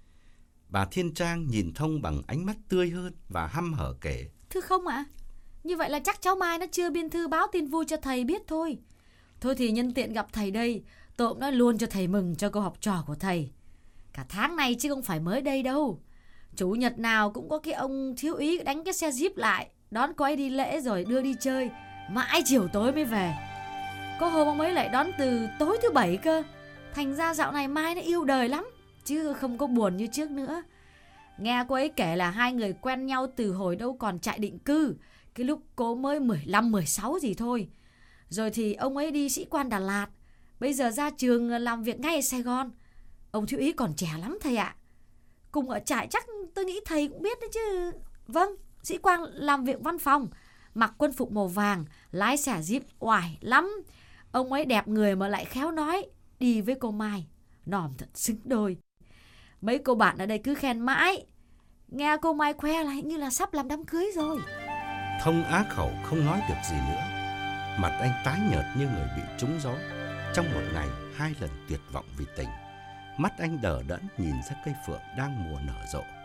Bà Thiên Trang nhìn Thông bằng ánh mắt tươi hơn và hăm hở kể: "Thưa không ạ, à? Như vậy là chắc cháu Mai nó chưa biên thư báo tin vui cho thầy biết thôi. Thôi thì nhân tiện gặp thầy đây, tôi cũng nói luôn cho thầy mừng cho cô học trò của thầy. Cả tháng này chứ không phải mới đây đâu. Chủ nhật nào cũng có cái ông thiếu úy đánh cái xe Jeep lại, đón cô ấy đi lễ rồi đưa đi chơi, mãi chiều tối mới về. Có hôm ông ấy lại đón từ tối thứ bảy cơ. Thành ra dạo này Mai nó yêu đời lắm, chứ không có buồn như trước nữa. Nghe cô ấy kể là hai người quen nhau từ hồi đâu còn trại định cư, cái lúc cô mới mười lăm mười sáu gì thôi. Rồi thì ông ấy đi sĩ quan Đà Lạt, bây giờ ra trường làm việc ngay ở Sài Gòn. Ông thiếu úy còn trẻ lắm thầy ạ. Cùng ở trại chắc tôi nghĩ thầy cũng biết đấy chứ." "Vâng, sĩ quan làm việc văn phòng, mặc quân phục màu vàng, lái xe Jeep oải lắm. Ông ấy đẹp người mà lại khéo nói, đi với cô Mai nòm thật xứng đôi. Mấy cô bạn ở đây cứ khen mãi. Nghe cô Mai khoe là hình như là sắp làm đám cưới rồi." Thông á khẩu không nói được gì nữa. Mặt anh tái nhợt như người bị trúng gió. Trong một ngày hai lần tuyệt vọng vì tình, mắt anh đờ đẫn nhìn ra cây phượng đang mùa nở rộ.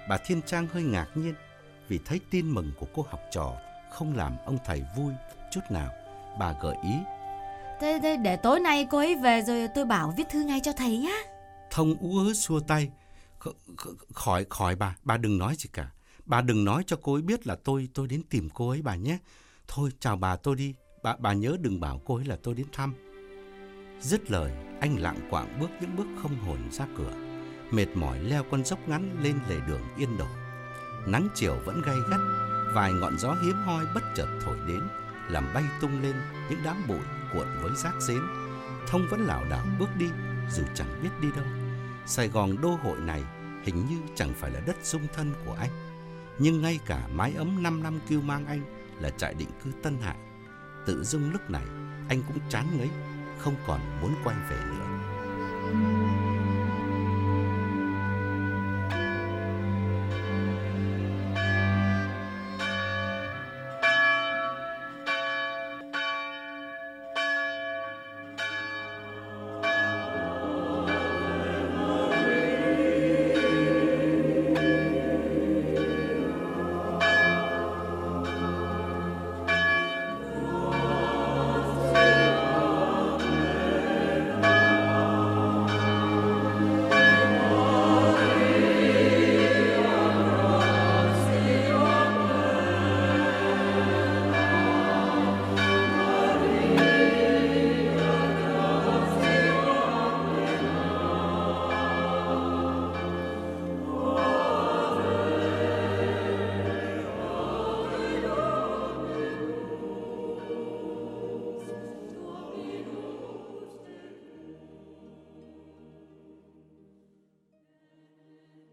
Bà Thiên Trang hơi ngạc nhiên vì thấy tin mừng của cô học trò không làm ông thầy vui chút nào. Bà gợi ý: Thế, thế để tối nay cô ấy về rồi tôi bảo viết thư ngay cho thầy nhá. Thông ú ớ xua tay: Khỏi, khỏi bà, bà đừng nói gì cả. Bà đừng nói cho cô ấy biết là tôi tôi đến tìm cô ấy bà nhé. Thôi chào bà, tôi đi. Bà, bà nhớ đừng bảo cô ấy là tôi đến thăm. Dứt lời, anh lạng quạng bước những bước không hồn ra cửa, mệt mỏi leo con dốc ngắn lên lề đường Yên Đổ. Nắng chiều vẫn gay gắt, vài ngọn gió hiếm hoi bất chợt thổi đến, làm bay tung lên những đám bụi cuộn với rác rến. Thông vẫn lảo đảo bước đi, dù chẳng biết đi đâu. Sài Gòn đô hội này hình như chẳng phải là đất dung thân của anh, nhưng ngay cả mái ấm năm năm cưu mang anh là trại định cư Tân Hạ. Tự dưng lúc này anh cũng chán ngấy, không còn muốn quay về nữa.